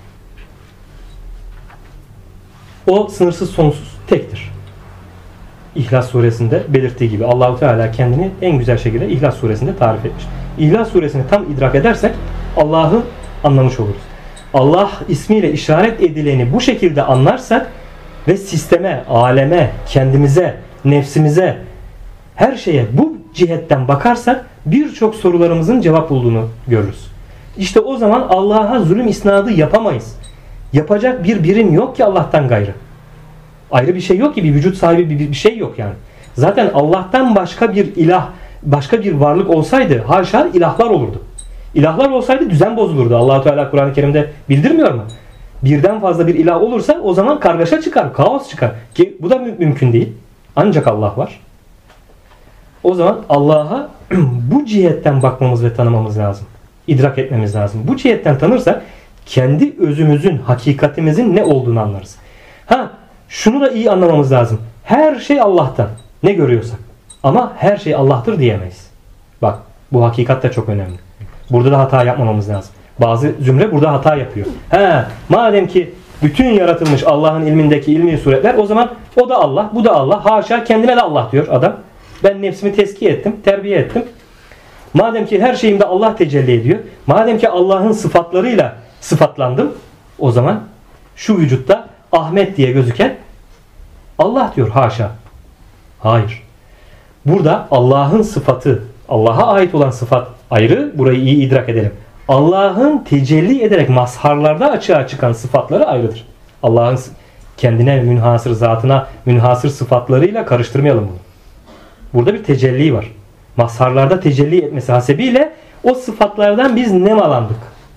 O sınırsız, sonsuz, tektir. İhlas suresinde belirttiği gibi Allahu Teala kendini en güzel şekilde İhlas suresinde tarif etmiş. İhlas suresini tam idrak edersek Allah'ı anlamış oluruz. Allah ismiyle işaret edileni bu şekilde anlarsak ve sisteme, aleme, kendimize, nefsimize, her şeye bu cihetten bakarsak birçok sorularımızın cevap bulduğunu görürüz. İşte o zaman Allah'a zulüm isnadı yapamayız. Yapacak bir birim yok ki Allah'tan gayrı. Ayrı bir şey yok ki, bir vücut sahibi bir şey yok yani. Zaten Allah'tan başka bir ilah, başka bir varlık olsaydı haşa ilahlar olurdu. İlahlar olsaydı düzen bozulurdu. Allah-u Teala Kur'an-ı Kerim'de bildirmiyor mu? Birden fazla bir ilah olursa o zaman kargaşa çıkar, kaos çıkar. Ki bu da mümkün değil. Ancak Allah var. O zaman Allah'a bu cihetten bakmamız ve tanımamız lazım. İdrak etmemiz lazım. Bu cihetten tanırsak kendi özümüzün, hakikatimizin ne olduğunu anlarız. Şunu da iyi anlamamız lazım. Her şey Allah'tan. Ne görüyorsak. Ama her şey Allah'tır diyemeyiz. Bak, bu hakikat da çok önemli. Burada da hata yapmamamız lazım. Bazı zümre burada hata yapıyor. Madem ki bütün yaratılmış Allah'ın ilmindeki ilmi suretler, o zaman o da Allah, bu da Allah. Haşa kendine de Allah diyor adam. Ben nefsimi tezkiye ettim, terbiye ettim. Madem ki her şeyimde Allah tecelli ediyor, madem ki Allah'ın sıfatlarıyla sıfatlandım, o zaman şu vücutta Ahmet diye gözüken Allah diyor, haşa. Hayır. Burada Allah'ın sıfatı, Allah'a ait olan sıfat ayrı, burayı iyi idrak edelim. Allah'ın tecelli ederek mazharlarda açığa çıkan sıfatları ayrıdır. Allah'ın kendine münhasır, zatına münhasır sıfatlarıyla karıştırmayalım bunu. Burada bir tecelli var. mazharlarda tecelli etmesi hasebiyle o sıfatlardan biz nemalandık.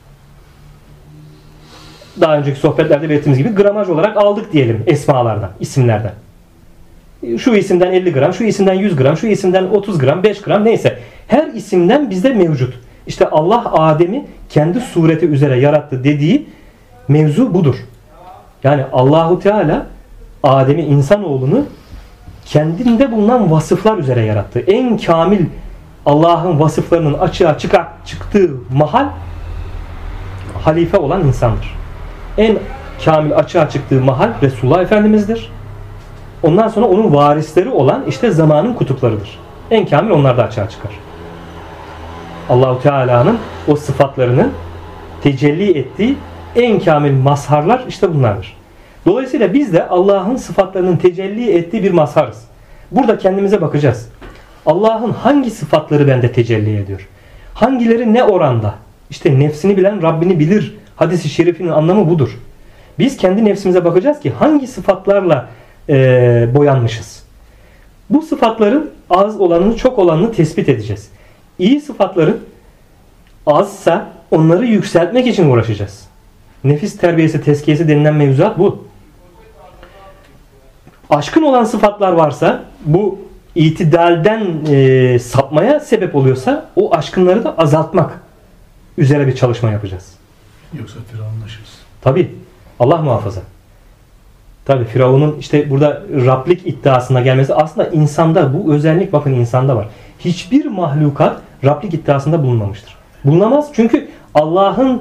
Daha önceki sohbetlerde belirttiğimiz gibi gramaj olarak aldık diyelim esmalardan, isimlerden. Şu isimden 50 gram, şu isimden 100 gram, şu isimden 30 gram, 5 gram neyse. Her isimden bizde mevcut. İşte Allah Adem'i kendi sureti üzere yarattı dediği mevzu budur. Yani Allahu Teala Adem'i, insanoğlunu kendinde bulunan vasıflar üzere yarattı. En kamil Allah'ın vasıflarının açığa çıktığı mahal halife olan insandır. En kamil açığa çıktığı mahal Resulullah Efendimiz'dir. Ondan sonra onun varisleri olan işte zamanın kutuplarıdır. En kamil onlar da açığa çıkar. Allahu Teala'nın o sıfatlarının tecelli ettiği en kamil mazharlar işte bunlardır. Dolayısıyla biz de Allah'ın sıfatlarının tecelli ettiği bir mazharız. Burada kendimize bakacağız. Allah'ın hangi sıfatları bende tecelli ediyor? Hangileri ne oranda? İşte nefsini bilen Rabbini bilir. Hadis-i şerifinin anlamı budur. Biz kendi nefsimize bakacağız ki hangi sıfatlarla boyanmışız. Bu sıfatların az olanını, çok olanını tespit edeceğiz. İyi sıfatların azsa onları yükseltmek için uğraşacağız. Nefis terbiyesi, tezkiyesi denilen mevzuat bu. Aşkın olan sıfatlar varsa, bu itidalden sapmaya sebep oluyorsa o aşkınları da azaltmak üzere bir çalışma yapacağız. Yoksa firavunlaşırız. Tabi. Allah muhafaza. Tabi Firavun'un işte burada Rablik iddiasına gelmesi aslında insanda bu özellik, bakın insanda var. Hiçbir mahlukat Rablik iddiasında bulunmamıştır. Bulunamaz çünkü Allah'ın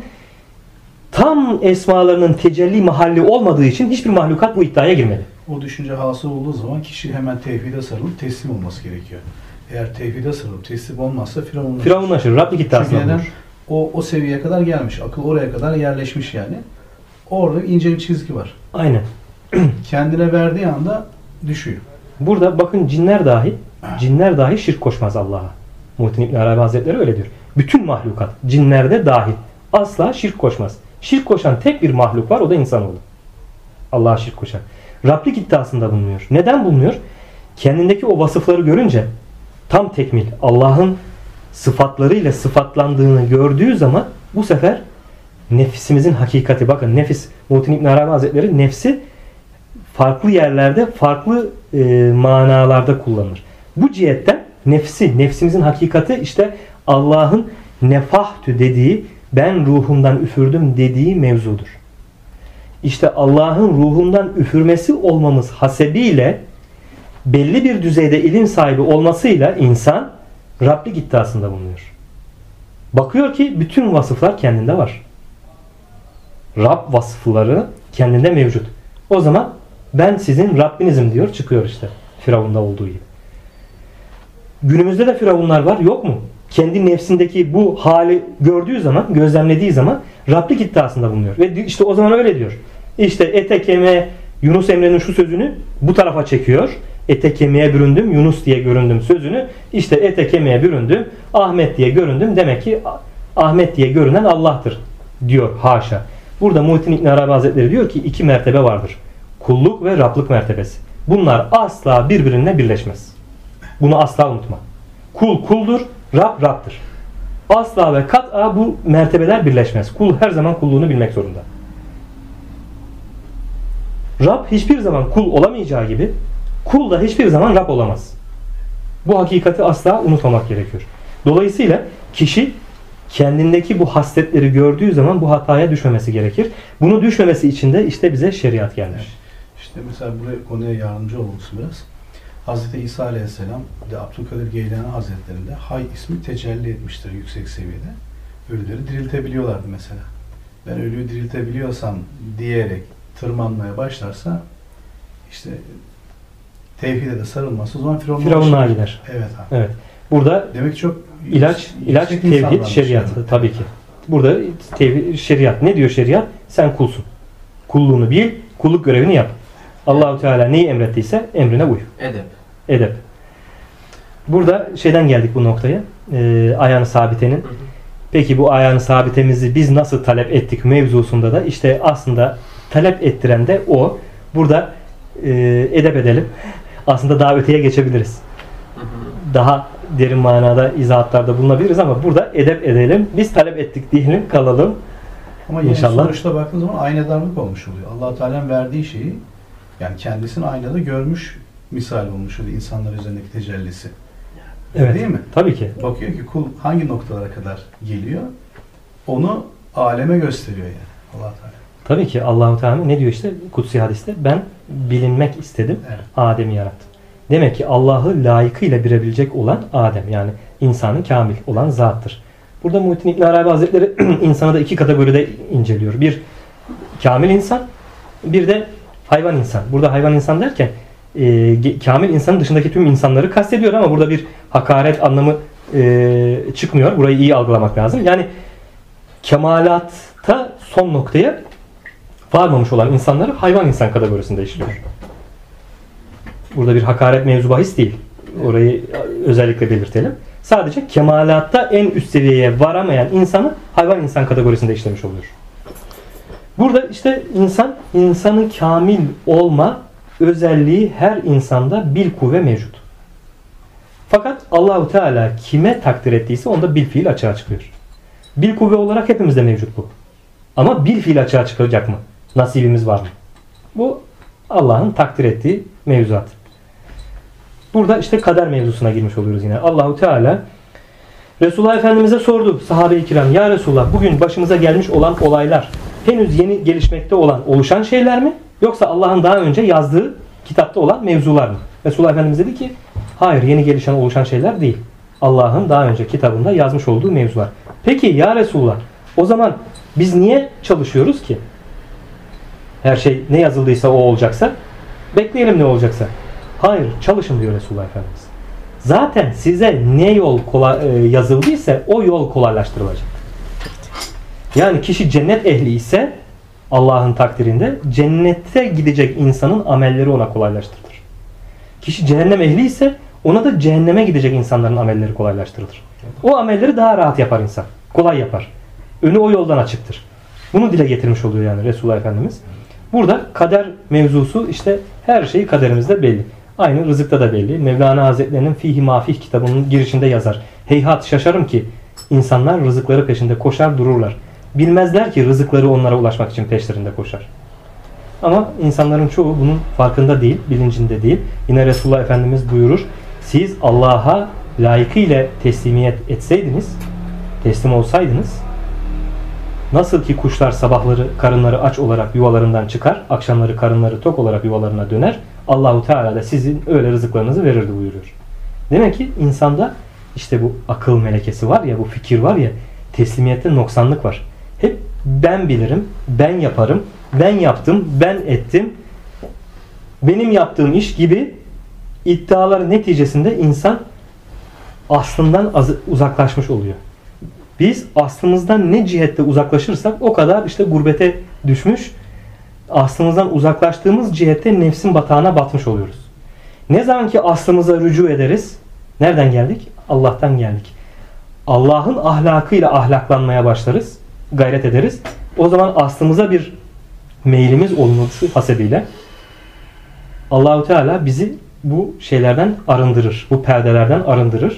tam esmalarının tecelli mahalli olmadığı için hiçbir mahlukat bu iddiaya girmedi. O düşünce hasıl olduğu zaman kişi hemen tevhide sarılıp teslim olması gerekiyor. Eğer tevhide sarılıp teslim olmazsa firavunlaşır. Firavunlaşır. Rablik iddiasına Çünkü neden? bulunur. O seviyeye kadar gelmiş. Akıl oraya kadar yerleşmiş yani. Orada ince bir çizgi var. Aynen. Kendine verdiği anda düşüyor. Burada bakın cinler dahi şirk koşmaz Allah'a. Muhittin İbn Arabi Hazretleri öyle diyor. Bütün mahlukat, cinlerde dahil asla şirk koşmaz. Şirk koşan tek bir mahluk var, o da insanoğlu. Allah'a şirk koşan. Rablik iddiasında bulunuyor. Neden bulunuyor? Kendindeki o vasıfları görünce tam tekmil Allah'ın sıfatlarıyla sıfatlandığını gördüğü zaman bu sefer nefisimizin hakikati, bakın nefis, Muhittin İbn Arabi Hazretleri nefsi farklı yerlerde, farklı manalarda kullanır. Bu cihetten nefsimizin hakikati işte Allah'ın nefahtü dediği, ben ruhumdan üfürdüm dediği mevzudur. İşte Allah'ın ruhundan üfürmesi olmamız hasebiyle belli bir düzeyde ilim sahibi olmasıyla insan Rablik iddiasında bulunuyor. Bakıyor ki bütün vasıflar kendinde var. Rab vasıfları kendinde mevcut. O zaman ben sizin Rabbinizim diyor, çıkıyor işte Firavun'da olduğu gibi. Günümüzde de firavunlar var, yok mu? Kendi nefsindeki bu hali gördüğü zaman, gözlemlediği zaman Rablik iddiasında bulunuyor. Ve işte o zaman öyle diyor. İşte ete kemiğe, Yunus Emre'nin şu sözünü bu tarafa çekiyor. Ete kemiğe büründüm, Yunus diye göründüm sözünü. İşte ete kemiğe büründüm, Ahmet diye göründüm. Demek ki Ahmet diye görünen Allah'tır diyor, haşa. Burada Muhittin İbn Arabi Hazretleri diyor ki iki mertebe vardır. Kulluk ve Rablık mertebesi. Bunlar asla birbirine birleşmez. Bunu asla unutma. Kul kuldur, Rab Rab'dır. Asla ve kat'a bu mertebeler birleşmez. Kul her zaman kulluğunu bilmek zorunda. Rab hiçbir zaman kul olamayacağı gibi kul da hiçbir zaman Rab olamaz. Bu hakikati asla unutmamak gerekiyor. Dolayısıyla kişi kendindeki bu hasletleri gördüğü zaman bu hataya düşmemesi gerekir. Bunu düşmemesi için de işte bize şeriat gelmiş. İşte mesela buraya konuya yardımcı olursun biraz. Hz. İsa Aleyhisselam de Abdülkadir Geylani Hazretlerinde Hay ismi tecelli etmiştir yüksek seviyede. Ölüleri diriltebiliyorlardı mesela. Ben ölüyü diriltebiliyorsam diyerek tırmanmaya başlarsa işte tevhide de sarılmazsa o zaman Firavunluğa gider. Evet abi. Evet. Burada demek ki çok ilaç tevhid, şeriat. Yani. Tabii ki. Burada tevhid, şeriat. Ne diyor şeriat? Sen kulsun. Kulluğunu bil, kulluk görevini yap. Allahu Teala neyi emrettiyse emrine uy. Edep. Burada şeyden geldik bu noktaya. Ayağını sabitenin. Peki bu ayağını sabitemizi biz nasıl talep ettik mevzusunda da işte aslında talep ettiren de o. Burada edep edelim. Aslında daha öteye geçebiliriz. Daha derin manada izahatlarda bulunabiliriz ama burada edep edelim. Biz talep ettik diyelim, kalalım. Ama yine İnşallah. sonuçta baktığın zaman aynadarlık olmuş oluyor. Allah Teala'nın verdiği şeyi yani kendisini aynada görmüş misal olmuş oluyor insanlar üzerindeki tecellisi. Evet. Değil mi? Tabii ki. Bakıyor ki kul hangi noktalara kadar geliyor onu aleme gösteriyor yani Allah Teala. Tabii ki Allah-u Teala ne diyor işte kutsi hadiste? Ben bilinmek istedim. Evet. Adem'i yarattım. Demek ki Allah'ı layıkıyla bilebilecek olan Adem. Yani insanın kamil olan zattır. Burada Muhittin İbn Arabi Hazretleri insanı da iki kategoride inceliyor. Bir kamil insan, bir de hayvan insan. Burada hayvan insan derken kamil insanın dışındaki tüm insanları kastediyor ama burada bir hakaret anlamı çıkmıyor. Burayı iyi algılamak lazım. Yani kemalatta son noktaya varmamış olan insanları hayvan insan kategorisinde işliyor. Burada bir hakaret mevzu bahis değil. Orayı özellikle belirtelim. Sadece kemalatta en üst seviyeye varamayan insanı hayvan insan kategorisinde işlemiş oluyor. Burada işte insanın kamil olma özelliği her insanda bil kuvve mevcut. Fakat Allahu Teala kime takdir ettiyse onda bil fiil açığa çıkıyor. Bil kuvve olarak hepimizde mevcut bu. Ama bil fiil açığa çıkacak mı? Nasibimiz var mı? Bu Allah'ın takdir ettiği mevzuat. Burada işte kader mevzusuna girmiş oluyoruz yine. Allahu Teala Resulullah Efendimiz'e sordu sahabe-i kiram. Ya Resulullah bugün başımıza gelmiş olan olaylar henüz yeni gelişmekte olan oluşan şeyler mi? Yoksa Allah'ın daha önce yazdığı kitapta olan mevzular mı? Resulullah Efendimiz dedi ki hayır yeni gelişen oluşan şeyler değil. Allah'ın daha önce kitabında yazmış olduğu mevzular. Peki ya Resulullah o zaman biz niye çalışıyoruz ki? Her şey ne yazıldıysa o olacaksa bekleyelim ne olacaksa. Hayır çalışın diyor Resulullah Efendimiz. Zaten size ne yol yazıldıysa o yol kolaylaştırılacak. Yani kişi cennet ehli ise Allah'ın takdirinde cennete gidecek insanın amelleri ona kolaylaştırılır. Kişi cehennem ehli ise ona da cehenneme gidecek insanların amelleri kolaylaştırılır. O amelleri daha rahat yapar insan. Kolay yapar. Önü o yoldan açıktır. Bunu dile getirmiş oluyor yani Resulullah Efendimiz. Burada kader mevzusu işte her şeyi kaderimizde belli. Aynı rızıkta da belli. Mevlana Hazretlerinin Fihi Mafih kitabının girişinde yazar. Heyhat şaşarım ki insanlar rızıkları peşinde koşar dururlar. Bilmezler ki rızıkları onlara ulaşmak için peşlerinde koşar. Ama insanların çoğu bunun farkında değil, bilincinde değil. Yine Resulullah Efendimiz buyurur. Siz Allah'a layıkıyla teslimiyet etseydiniz, teslim olsaydınız, nasıl ki kuşlar sabahları karınları aç olarak yuvalarından çıkar, akşamları karınları tok olarak yuvalarına döner, Allahu Teala da sizin öyle rızıklarınızı verirdi buyuruyor. Demek ki insanda işte bu akıl melekesi var ya, bu fikir var ya, teslimiyette noksanlık var. Hep ben bilirim, ben yaparım, ben yaptım, ben ettim, benim yaptığım iş gibi iddiaların neticesinde insan aslından uzaklaşmış oluyor. Biz aslımızdan ne cihette uzaklaşırsak o kadar işte gurbete düşmüş, aslımızdan uzaklaştığımız cihette nefsin batağına batmış oluyoruz. Ne zaman ki aslımıza rücu ederiz, nereden geldik? Allah'tan geldik. Allah'ın ahlakıyla ahlaklanmaya başlarız, gayret ederiz. O zaman aslımıza bir meylimiz olması hasebiyle Allahu Teala bizi bu şeylerden arındırır, bu perdelerden arındırır.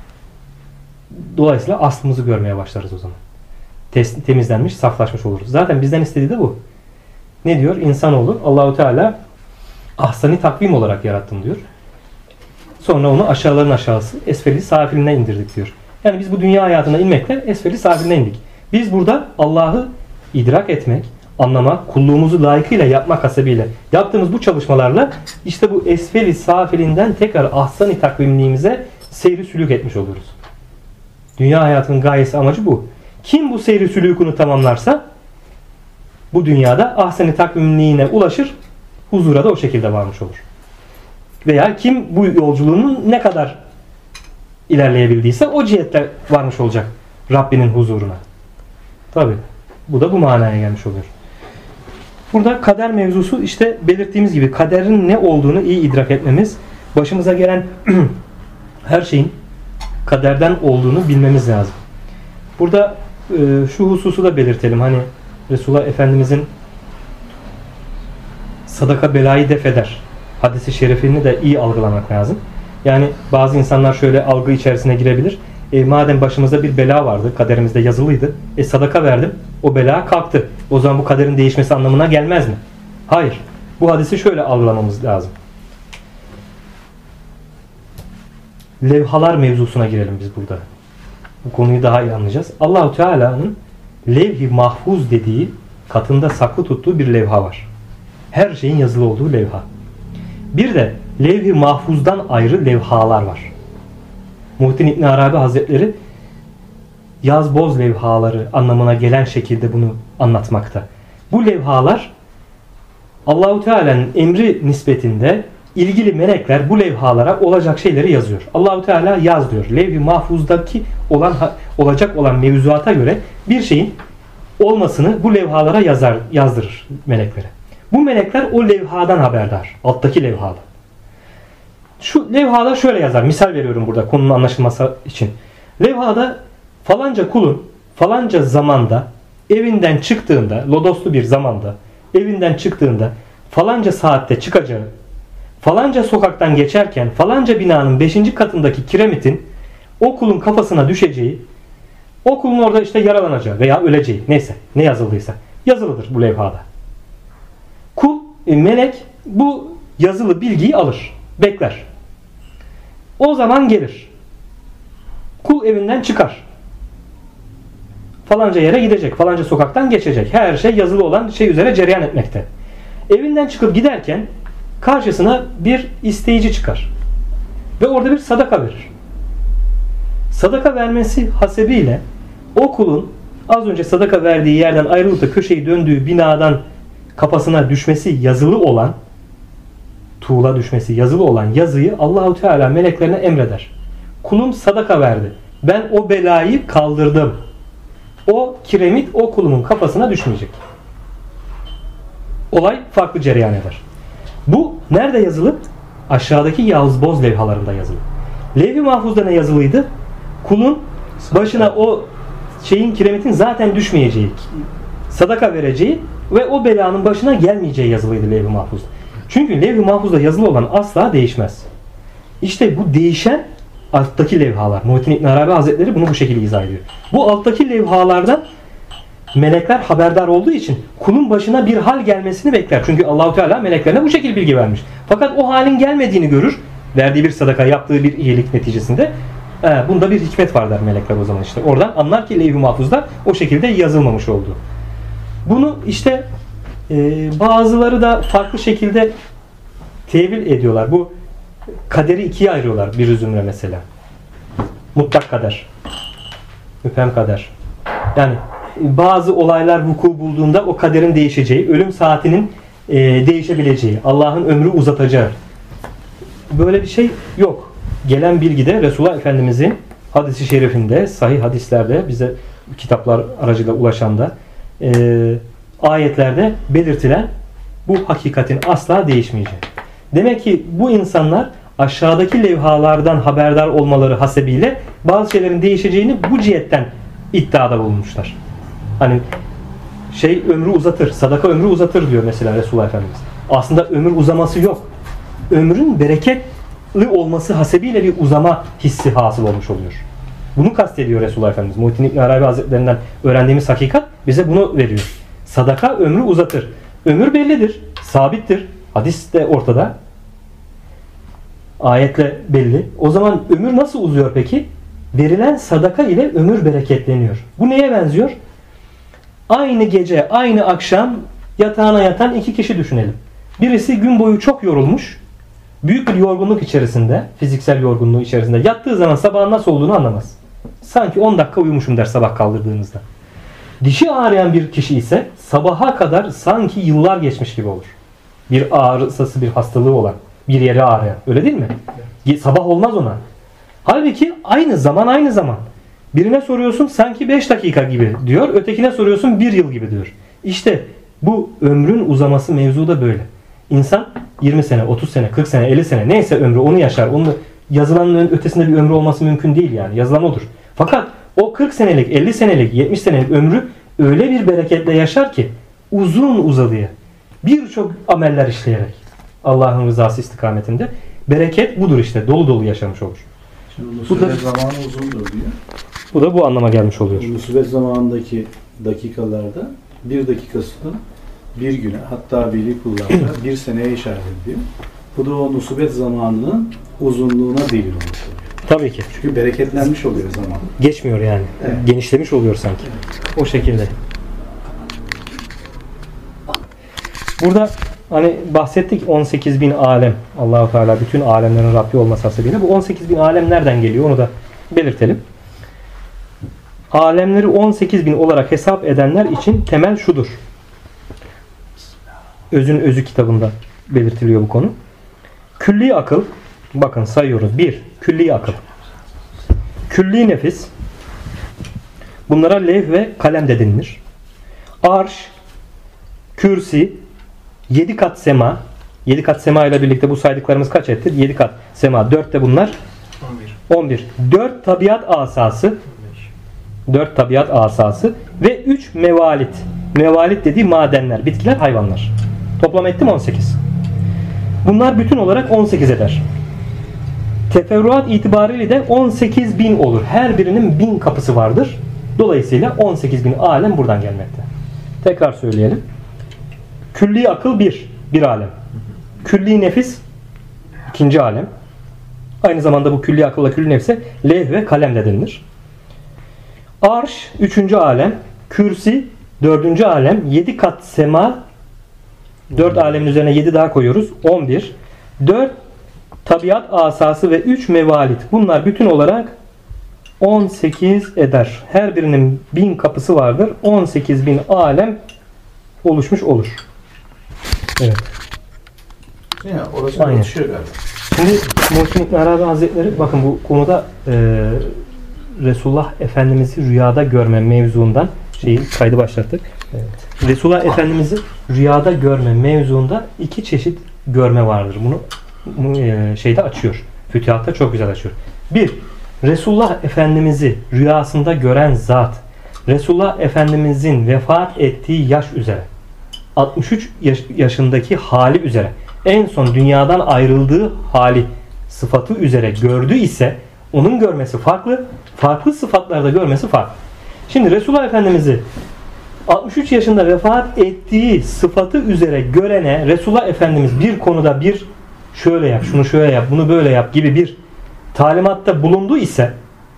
Dolayısıyla aslımızı görmeye başlarız o zaman. Temizlenmiş, saflaşmış oluruz. Zaten bizden istediği de bu. Ne diyor? İnsanoğlu Allahu Teala ahsani takvim olarak yarattım diyor. Sonra onu aşağıların aşağısı esfeli safiline indirdik diyor. Yani biz bu dünya hayatına inmekle esfeli safiline indik. Biz burada Allah'ı idrak etmek, anlamak, kulluğumuzu layıkıyla yapmak hasebiyle yaptığımız bu çalışmalarla işte bu esfeli safilinden tekrar ahsani takvimliğimize seyri sülük etmiş oluruz. Dünya hayatının gayesi, amacı bu. Kim bu seyri sülükünü tamamlarsa bu dünyada ahsani takvimliğine ulaşır, huzura da o şekilde varmış olur. Veya kim bu yolculuğunun ne kadar ilerleyebildiyse o cihette varmış olacak Rabbinin huzuruna. Tabi bu da bu manaya gelmiş oluyor. Burada kader mevzusu işte belirttiğimiz gibi kaderin ne olduğunu iyi idrak etmemiz, başımıza gelen her şeyin kaderden olduğunu bilmemiz lazım. Burada şu hususu da belirtelim. Hani Resulullah Efendimizin sadaka belayı def eder hadisi şerifini de iyi algılamak lazım. Yani bazı insanlar şöyle algı içerisine girebilir. Madem başımızda bir bela vardı, kaderimizde yazılıydı. Sadaka verdim, o bela kalktı. O zaman bu kaderin değişmesi anlamına gelmez mi? Hayır. Bu hadisi şöyle algılamamız lazım. Levhalar mevzusuna girelim biz burada. Bu konuyu daha iyi anlayacağız. Allahu Teala'nın levh-i mahfuz dediği, katında saklı tuttuğu bir levha var. Her şeyin yazılı olduğu levha. Bir de levh-i mahfuzdan ayrı levhalar var. Muhittin İbn Arabi Hazretleri yaz boz levhaları anlamına gelen şekilde bunu anlatmakta. Bu levhalar Allahu Teala'nın emri nispetinde ilgili melekler bu levhalara olacak şeyleri yazıyor. Allahu Teala yaz diyor. Levh-i mahfuzdaki olacak olan mevzuata göre bir şeyin olmasını bu levhalara yazdırır meleklere. Bu melekler o levhadan haberdar. Alttaki levhada. Şu levhada şöyle yazar. Misal veriyorum burada konunun anlaşılması için. Levhada falanca kulun falanca zamanda evinden çıktığında, lodoslu bir zamanda evinden çıktığında falanca saatte çıkacağı, falanca sokaktan geçerken falanca binanın 5. katındaki kiremitin o kulun kafasına düşeceği, o kulun orada işte yaralanacağı veya öleceği, neyse ne yazıldıysa yazılıdır bu levhada. Kul, melek bu yazılı bilgiyi alır, bekler. O zaman gelir. Kul evinden çıkar. Falanca yere gidecek, falanca sokaktan geçecek. Her şey yazılı olan şey üzere cereyan etmekte. Evinden çıkıp giderken karşısına bir isteyici çıkar. Ve orada bir sadaka verir. Sadaka vermesi hasebiyle o kulun az önce sadaka verdiği yerden ayrılıp da köşeyi döndüğü binadan kafasına düşmesi yazılı olan, tuğla düşmesi yazılı olan yazıyı Allahu Teala meleklerine emreder. Kulum sadaka verdi. Ben o belayı kaldırdım. O kiremit o kulumun kafasına düşmeyecek. Olay farklı cereyan eder. Bu nerede yazılı? Aşağıdaki yağız boz levhalarında yazılı. Levh-i mahfuzda ne yazılıydı? Kulun başına o şeyin kiremitin zaten düşmeyeceği, sadaka vereceği ve o belanın başına gelmeyeceği yazılıydı levh-i mahfuzda. Çünkü levh-i mahfuzda yazılı olan asla değişmez. İşte bu değişen alttaki levhalar. Muhittin İbn Arabi Hazretleri bunu bu şekilde izah ediyor. Bu alttaki levhalardan melekler haberdar olduğu için kulun başına bir hal gelmesini bekler. Çünkü Allahu Teala meleklerine bu şekilde bilgi vermiş. Fakat o halin gelmediğini görür. Verdiği bir sadaka, yaptığı bir iyilik neticesinde bunda bir hikmet var der melekler o zaman işte. Oradan anlar ki levh-i mahfuzda o şekilde yazılmamış oldu. Bunu işte bazıları da farklı şekilde tevil ediyorlar. Bu kaderi ikiye ayırıyorlar bir zümre mesela. Mutlak kader. Müphem kader. Yani bazı olaylar vuku bulduğunda o kaderin değişeceği, ölüm saatinin değişebileceği, Allah'ın ömrü uzatacağı. Böyle bir şey yok. Gelen bilgide Resulullah Efendimizin hadisi şerifinde, sahih hadislerde bize kitaplar aracılığıyla ulaşan da ayetlerde belirtilen bu hakikatin asla değişmeyeceği. Demek ki bu insanlar aşağıdaki levhalardan haberdar olmaları hasebiyle bazı şeylerin değişeceğini bu cihetten iddiada bulunmuşlar. Hani ömrü uzatır, sadaka ömrü uzatır diyor mesela Resulullah Efendimiz. Aslında ömür uzaması yok. Ömrün bereketli olması hasebiyle bir uzama hissi hasıl olmuş oluyor. Bunu kastediyor Resulullah Efendimiz. Muhittin İbn Arabi Hazretlerinden öğrendiğimiz hakikat bize bunu veriyor. Sadaka ömrü uzatır. Ömür bellidir, sabittir. Hadis de ortada. Ayetle belli. O zaman ömür nasıl uzuyor peki? Verilen sadaka ile ömür bereketleniyor. Bu neye benziyor? Aynı gece, aynı akşam yatağına yatan iki kişi düşünelim. Birisi gün boyu çok yorulmuş, büyük bir yorgunluk içerisinde, fiziksel yorgunluğu içerisinde yattığı zaman sabahın nasıl olduğunu anlamaz. Sanki 10 dakika uyumuşum der sabah kaldırdığınızda. Dişi ağrıyan bir kişi ise sabaha kadar sanki yıllar geçmiş gibi olur. Bir ağrısı, bir hastalığı olan, bir yeri ağrıyan. Öyle değil mi? Sabah olmaz ona. Halbuki aynı zaman. Birine soruyorsun sanki 5 dakika gibi diyor. Ötekine soruyorsun 1 yıl gibi diyor. İşte bu ömrün uzaması mevzu da böyle. İnsan 20 sene, 30 sene, 40 sene, 50 sene neyse ömrü onu yaşar. Onun yazılanın ötesinde bir ömrü olması mümkün değil yani. Yazılan odur. Fakat o 40 senelik, 50 senelik, 70 senelik ömrü öyle bir bereketle yaşar ki uzun uzadıya birçok ameller işleyerek Allah'ın rızası istikametinde Bereket budur işte. Dolu dolu yaşamış olur. Şimdi Bu da- nusubet zamanı uzundur diyor. Bu da bu anlama gelmiş oluyor. Bu nusubet zamanındaki dakikalarda bir dakikasını bir güne, hatta veli kullarda bir seneye işaret ediyor. Bu da o nusubet zamanının uzunluğuna delil olmuş oluyor. Tabii ki. Çünkü bereketlenmiş oluyor zaman. Geçmiyor yani. Evet. Genişlemiş oluyor sanki. O şekilde. Burada hani bahsettik 18.000 alem. Allah-u Teala bütün alemlerin Rabbi olması hasebiyle. Bu 18.000 alem nereden geliyor onu da belirtelim. Alemleri 18.000 olarak hesap edenler için temel şudur. Özün Özü kitabında belirtiliyor bu konu. Külli akıl, bakın sayıyoruz. 1. Külli akıl. Külli nefis, bunlara levh ve kalem de denilir. Arş, kürsi, 7 kat sema. 7 kat sema ile birlikte bu saydıklarımız kaç ettir? 7 kat sema. 4 de bunlar 11. 4 tabiat asası. 4 tabiat asası ve 3 mevalit. Mevalit dediği madenler, bitkiler, hayvanlar. Toplam ettim 18. Bunlar bütün olarak 18 eder. Teferruat itibariyle de 18.000 olur. Her birinin 1000 kapısı vardır. Dolayısıyla 18.000 alem buradan gelmekte. Tekrar söyleyelim. Külli akıl bir alem. Külli nefis ikinci alem. Aynı zamanda bu külli akılla külli nefse levh ve kalem de denilir. Arş 3. alem. Kürsi 4. alem. 7 kat sema, 4 alemin üzerine 7 daha koyuyoruz. 11. 4 tabiat asası ve 3 mevalit. Bunlar bütün olarak 18 eder. Her birinin 1000 kapısı vardır. 18.000 alem oluşmuş olur. Evet. Yani orası Aynen. örtüşüyor galiba. Şimdi Muhsin İbn Arabi Hazretleri bakın bu konuda Resulullah Efendimiz'i rüyada görme mevzuundan kaydı başlattık. Evet. Resulullah Efendimiz'i rüyada görme mevzuunda 2 çeşit görme vardır. Bunu şeyde açıyor. Fütühatta çok güzel açıyor. 1. Resulullah Efendimiz'i rüyasında gören zat Resulullah Efendimiz'in vefat ettiği yaş üzere 63 yaşındaki hali üzere en son dünyadan ayrıldığı hali sıfatı üzere gördü ise onun görmesi farklı. Farklı sıfatlarda görmesi farklı. Şimdi Resulullah Efendimiz'i 63 yaşında vefat ettiği sıfatı üzere görene Resulullah Efendimiz bir konuda bir şöyle yap, şunu şöyle yap, bunu böyle yap gibi bir talimatta bulundu ise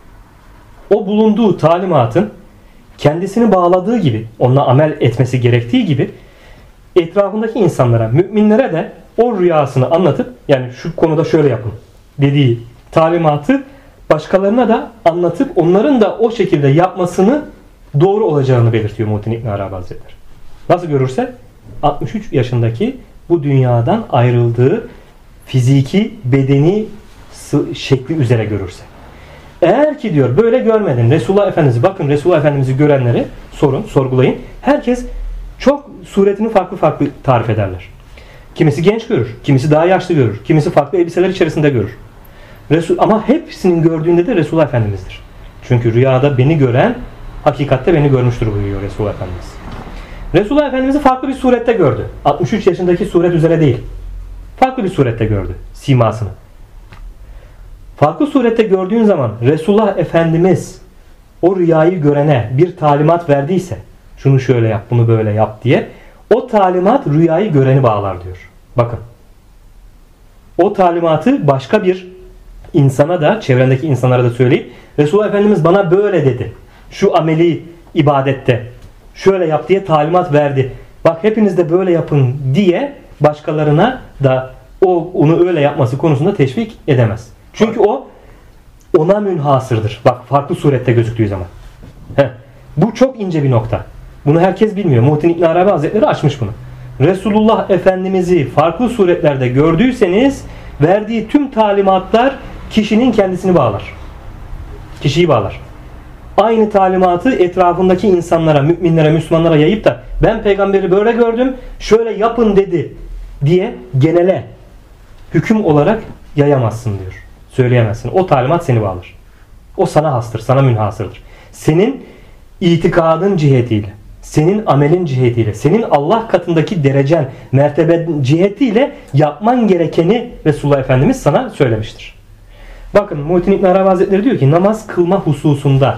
o bulunduğu talimatın kendisini bağladığı gibi, onunla amel etmesi gerektiği gibi etrafındaki insanlara, müminlere de o rüyasını anlatıp yani şu konuda şöyle yapın dediği talimatı başkalarına da anlatıp onların da o şekilde yapmasını doğru olacağını belirtiyor Muhsin İbn Arabi Hazretleri. Nasıl görürse 63 yaşındaki bu dünyadan ayrıldığı fiziki, bedeni şekli üzere görürse. Eğer ki diyor böyle görmedin Resulullah Efendimiz'i, bakın Resulullah Efendimiz'i görenleri sorun, sorgulayın. Herkes çok suretini farklı farklı tarif ederler. Kimisi genç görür, kimisi daha yaşlı görür, kimisi farklı elbiseler içerisinde görür. Ama hepsinin gördüğünde de Resulullah Efendimiz'dir. Çünkü rüyada beni gören hakikatte beni görmüştür buyuruyor Resulullah Efendimiz. Resulullah Efendimiz'i farklı bir surette gördü. 63 yaşındaki suret üzere değil. Farklı bir surette gördü simasını. Farklı surette gördüğün zaman Resulullah Efendimiz o rüyayı görene bir talimat verdiyse şunu şöyle yap, bunu böyle yap diye o talimat rüyayı göreni bağlar diyor. Bakın. O talimatı başka bir insana da, çevrendeki insanlara da söyleyip Resulullah Efendimiz bana böyle dedi. Şu ameli ibadette şöyle yap diye talimat verdi. Bak hepiniz de böyle yapın diye başkalarına da onu öyle yapması konusunda teşvik edemez. Çünkü o ona münhasırdır. Bak farklı surette gözüktüğü zaman. Bu çok ince bir nokta. Bunu herkes bilmiyor. Muhsin İbn Arabi Hazretleri açmış bunu. Resulullah Efendimiz'i farklı suretlerde gördüyseniz verdiği tüm talimatlar kişinin kendisini bağlar. Kişiyi bağlar. Aynı talimatı etrafındaki insanlara, müminlere, Müslümanlara yayıp da ben peygamberi böyle gördüm, şöyle yapın dedi diye genele hüküm olarak yayamazsın diyor. Söyleyemezsin. O talimat seni bağlar. O sana hastır, sana münhasırdır. Senin itikadın cihetiyle, senin amelin cihetiyle, senin Allah katındaki derecen, merteben cihetiyle yapman gerekeni Resulullah Efendimiz sana söylemiştir. Bakın Muhittin İbn Arabi Hazretleri diyor ki namaz kılma hususunda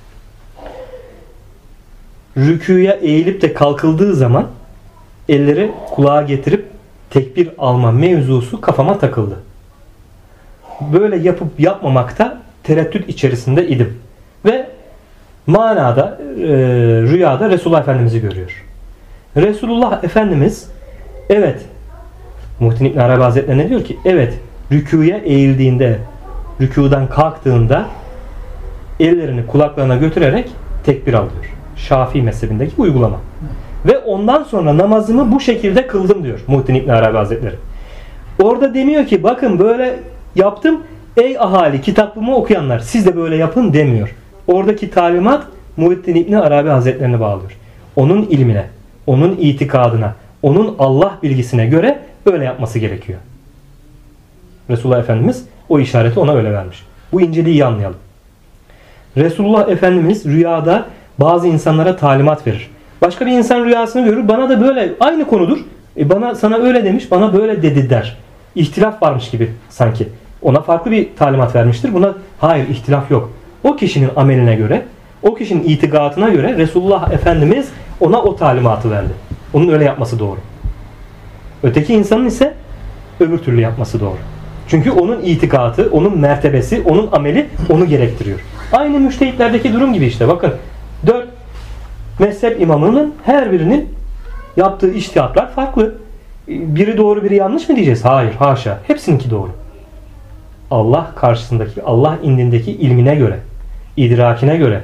rükûya eğilip de kalkıldığı zaman elleri kulağa getirip tekbir alma mevzusu kafama takıldı. Böyle yapıp yapmamakta tereddüt içerisinde idim. Ve manada rüyada Resulullah Efendimiz'i görüyor. Resulullah Efendimiz evet, Muhittin İbn Arabi Hazretleri ne diyor ki? Evet, rükûya eğildiğinde, rükûdan kalktığında ellerini kulaklarına götürerek tekbir alıyor. Şafii mezhebindeki uygulama. Ve ondan sonra namazımı bu şekilde kıldım diyor Muhittin İbn Arabi Hazretleri. Orada demiyor ki bakın böyle yaptım, ey ahali kitabımı okuyanlar siz de böyle yapın demiyor. Oradaki talimat Muhittin İbn Arabi Hazretlerini bağlıyor. Onun ilmine, onun itikadına, onun Allah bilgisine göre öyle yapması gerekiyor. Resulullah Efendimiz o işareti ona öyle vermiş. Bu inceliği iyi anlayalım. Resulullah Efendimiz rüyada bazı insanlara talimat verir. Başka bir insan rüyasını görür. Bana da böyle aynı konudur. Bana sana öyle demiş, bana böyle dedi der. İhtilaf varmış gibi sanki. Ona farklı bir talimat vermiştir. Buna hayır, ihtilaf yok. O kişinin ameline göre, o kişinin itikadına göre Resulullah Efendimiz ona o talimatı verdi. Onun öyle yapması doğru. Öteki insanın ise öbür türlü yapması doğru. Çünkü onun itikadı, onun mertebesi, onun ameli onu gerektiriyor. Aynı müştehitlerdeki durum gibi işte. Bakın 4 mezhep imamının her birinin yaptığı içtihatlar farklı. Biri doğru, biri yanlış mı diyeceğiz? Hayır, haşa. Hepsininki doğru. Allah karşısındaki, Allah indindeki ilmine göre, idrakine göre,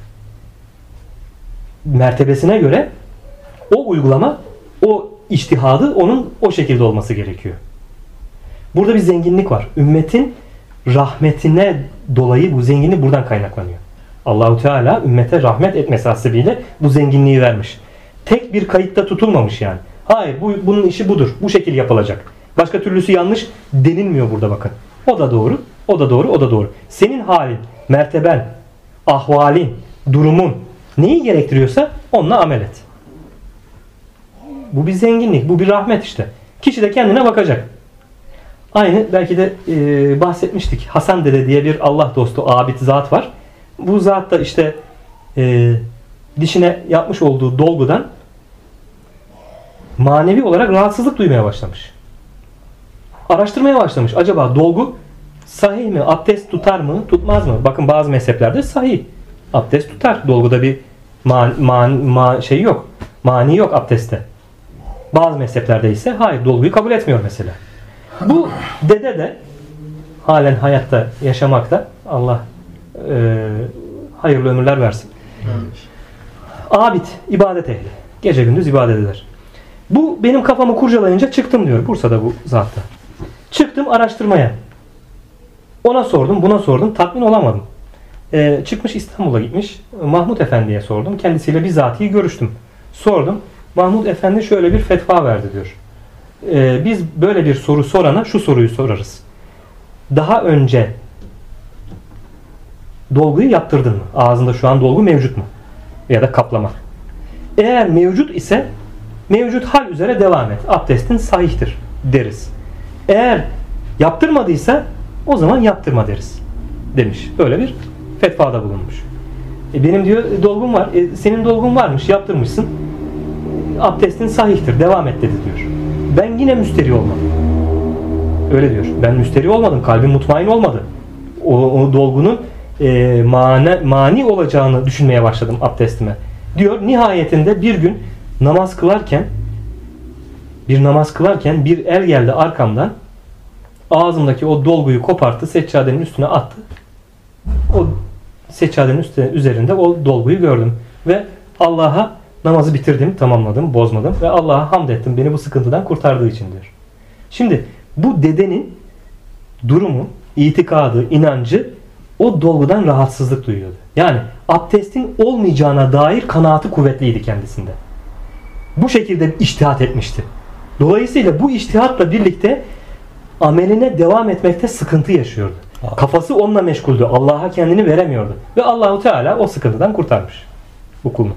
mertebesine göre o uygulama, o içtihadı onun o şekilde olması gerekiyor. Burada bir zenginlik var. Ümmetin rahmetine dolayı bu zenginlik buradan kaynaklanıyor. Allahu Teala ümmete rahmet etmesi hasebiyle bu zenginliği vermiş. Tek bir kayıtta tutulmamış yani. Hayır, bunun işi budur. Bu şekil yapılacak. Başka türlüsü yanlış denilmiyor burada bakın. O da doğru, o da doğru, o da doğru. Senin halin, merteben, ahvalin, durumun neyi gerektiriyorsa onunla amel et. Bu bir zenginlik, bu bir rahmet işte. Kişi de kendine bakacak. Aynı belki de bahsetmiştik. Hasan Dede diye bir Allah dostu, abid zat var. Bu zat da işte dişine yapmış olduğu dolgudan manevi olarak rahatsızlık duymaya başlamış. Araştırmaya başlamış. Acaba dolgu sahih mi? Abdest tutar mı? Tutmaz mı? Bakın bazı mezheplerde sahih. Abdest tutar. Dolguda bir şey yok. Mani yok abdestte. Bazı mezheplerde ise hayır, dolguyu kabul etmiyor mesela. Bu dede de halen hayatta yaşamakta. Allah hayırlı ömürler versin. Abid, ibadet ehli. Gece gündüz ibadet eder. Bu benim kafamı kurcalayınca çıktım diyor. Bursa'da bu zatta. Çıktım araştırmaya. Ona sordum, buna sordum. Tatmin olamadım. Çıkmış İstanbul'a gitmiş. Mahmud Efendi'ye sordum. Kendisiyle bizatihi görüştüm. Sordum. Mahmud Efendi şöyle bir fetva verdi diyor. Biz böyle bir soru sorana şu soruyu sorarız. Daha önce dolguyu yaptırdın mı? Ağzında şu an dolgu mevcut mu? Ya da kaplama. Eğer mevcut ise mevcut hal üzere devam et. Abdestin sahihtir deriz. Eğer yaptırmadıysa o zaman yaptırma deriz. Demiş. Böyle bir fetvada bulunmuş. Benim diyor dolgum var. Senin dolgun varmış, yaptırmışsın. Abdestin sahihtir. Devam et dedi diyor. Ben yine müsteri olmadım. Öyle diyor. Ben müsteri olmadım. Kalbim mutmain olmadı. O dolgunun mani olacağını düşünmeye başladım abdestime. Diyor. Nihayetinde bir gün namaz kılarken bir el geldi arkamdan, ağzımdaki o dolguyu koparttı, seccadenin üstüne attı. O seccadenin üzerinde o dolguyu gördüm ve Allah'a namazı bitirdim, tamamladım, bozmadım ve Allah'a hamd ettim beni bu sıkıntıdan kurtardığı için diyor. Şimdi bu dedenin durumu, itikadı, inancı o dolgudan rahatsızlık duyuyordu. Yani abdestin olmayacağına dair kanaati kuvvetliydi kendisinde. Bu şekilde içtihat etmişti. Dolayısıyla bu içtihatla birlikte ameline devam etmekte sıkıntı yaşıyordu. Kafası onunla meşguldü. Allah'a kendini veremiyordu. Ve Allahu Teala o sıkıntıdan kurtarmış bu kulunu.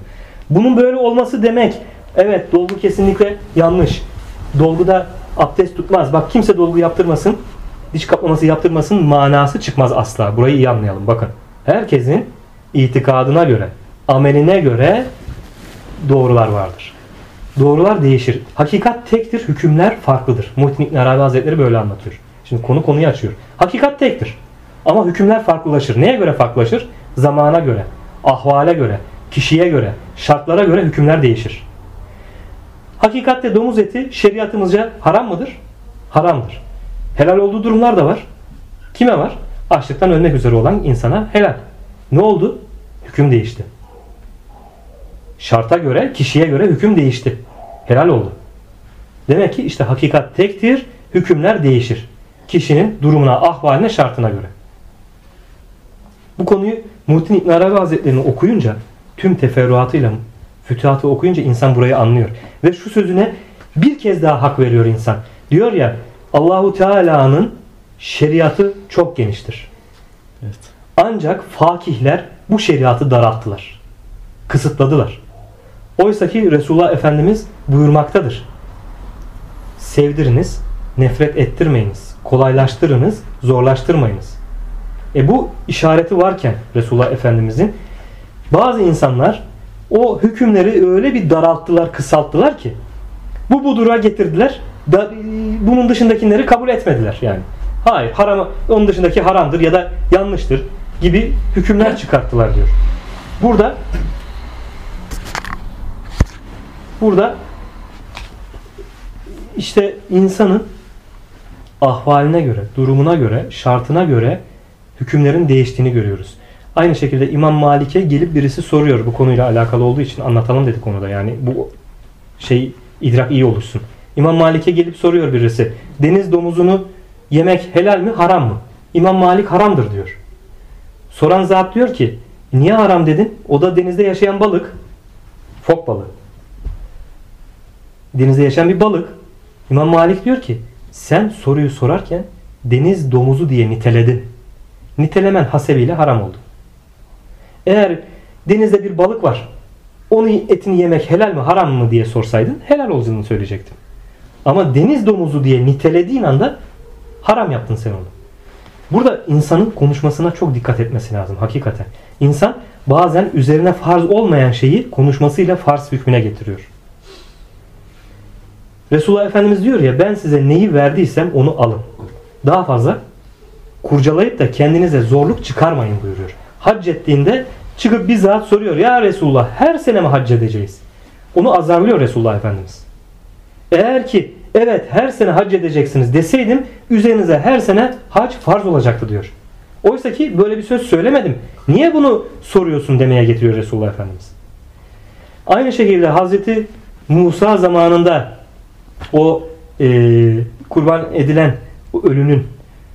Bunun böyle olması demek, evet dolgu kesinlikle yanlış. Dolguda abdest tutmaz. Bak kimse dolgu yaptırmasın, diş kaplaması yaptırmasın manası çıkmaz asla. Burayı iyi anlayalım. Bakın. Herkesin itikadına göre, ameline göre doğrular vardır. Doğrular değişir. Hakikat tektir, hükümler farklıdır. Muhittin İbn Arabi Hazretleri böyle anlatıyor. Şimdi konuyu açıyor. Hakikat tektir. Ama hükümler farklılaşır. Neye göre farklılaşır? Zamana göre, ahvale göre, kişiye göre, şartlara göre hükümler değişir. Hakikatte domuz eti şeriatımızca haram mıdır? Haramdır. Helal olduğu durumlar da var. Kime var? Açlıktan ölmek üzere olan insana helal. Ne oldu? Hüküm değişti. Şarta göre, kişiye göre hüküm değişti. Helal oldu. Demek ki işte hakikat tektir, hükümler değişir. Kişinin durumuna, ahvaline, şartına göre. Bu konuyu Muhittin İbn Arabi Hazretleri'ni okuyunca, tüm teferruatıyla fütuhatı okuyunca insan burayı anlıyor. Ve şu sözüne bir kez daha hak veriyor insan. Diyor ya, Allahu Teala'nın şeriatı çok geniştir. Evet. Ancak fakihler bu şeriatı daralttılar. Kısıtladılar. Oysa ki Resulullah Efendimiz buyurmaktadır. Sevdiriniz, nefret ettirmeyiniz. Kolaylaştırınız, zorlaştırmayınız. Bu işareti varken Resulullah Efendimizin bazı insanlar o hükümleri öyle bir daralttılar, kısalttılar ki bu dura getirdiler. Bunun dışındakileri kabul etmediler yani. Hayır, haram, onun dışındaki haramdır ya da yanlıştır gibi hükümler çıkarttılar diyor. Burada işte insanın ahvaline göre, durumuna göre, şartına göre hükümlerin değiştiğini görüyoruz. Aynı şekilde İmam Malik'e gelip birisi soruyor, bu konuyla alakalı olduğu için anlatalım dedik onu da, yani bu idrak iyi olursun. İmam Malik'e gelip soruyor birisi, deniz domuzunu yemek helal mi, haram mı? İmam Malik haramdır diyor. Soran zat diyor ki, niye haram dedin? O da denizde yaşayan balık. Fok balığı. Denizde yaşayan bir balık. İmam Malik diyor ki, sen soruyu sorarken deniz domuzu diye niteledin. Nitelemen hasebiyle haram oldu. Eğer denizde bir balık var, onun etini yemek helal mi haram mı diye sorsaydın helal olacağını söyleyecektim. Ama deniz domuzu diye nitelediğin anda haram yaptın sen onu. Burada insanın konuşmasına çok dikkat etmesi lazım hakikaten. İnsan bazen üzerine farz olmayan şeyi konuşmasıyla farz hükmüne getiriyor. Resulullah Efendimiz diyor ya, ben size neyi verdiysem onu alın. Daha fazla kurcalayıp da kendinize zorluk çıkarmayın buyuruyor. Hac ettiğinde çıkıp bizzat soruyor, ya Resulullah her sene mi hac edeceğiz? Onu azarlıyor Resulullah Efendimiz. Eğer ki evet her sene hac edeceksiniz deseydim üzerinize her sene hac farz olacaktı diyor. Oysa ki böyle bir söz söylemedim. Niye bunu soruyorsun demeye getiriyor Resulullah Efendimiz. Aynı şekilde Hazreti Musa zamanında o kurban edilen o ölünün,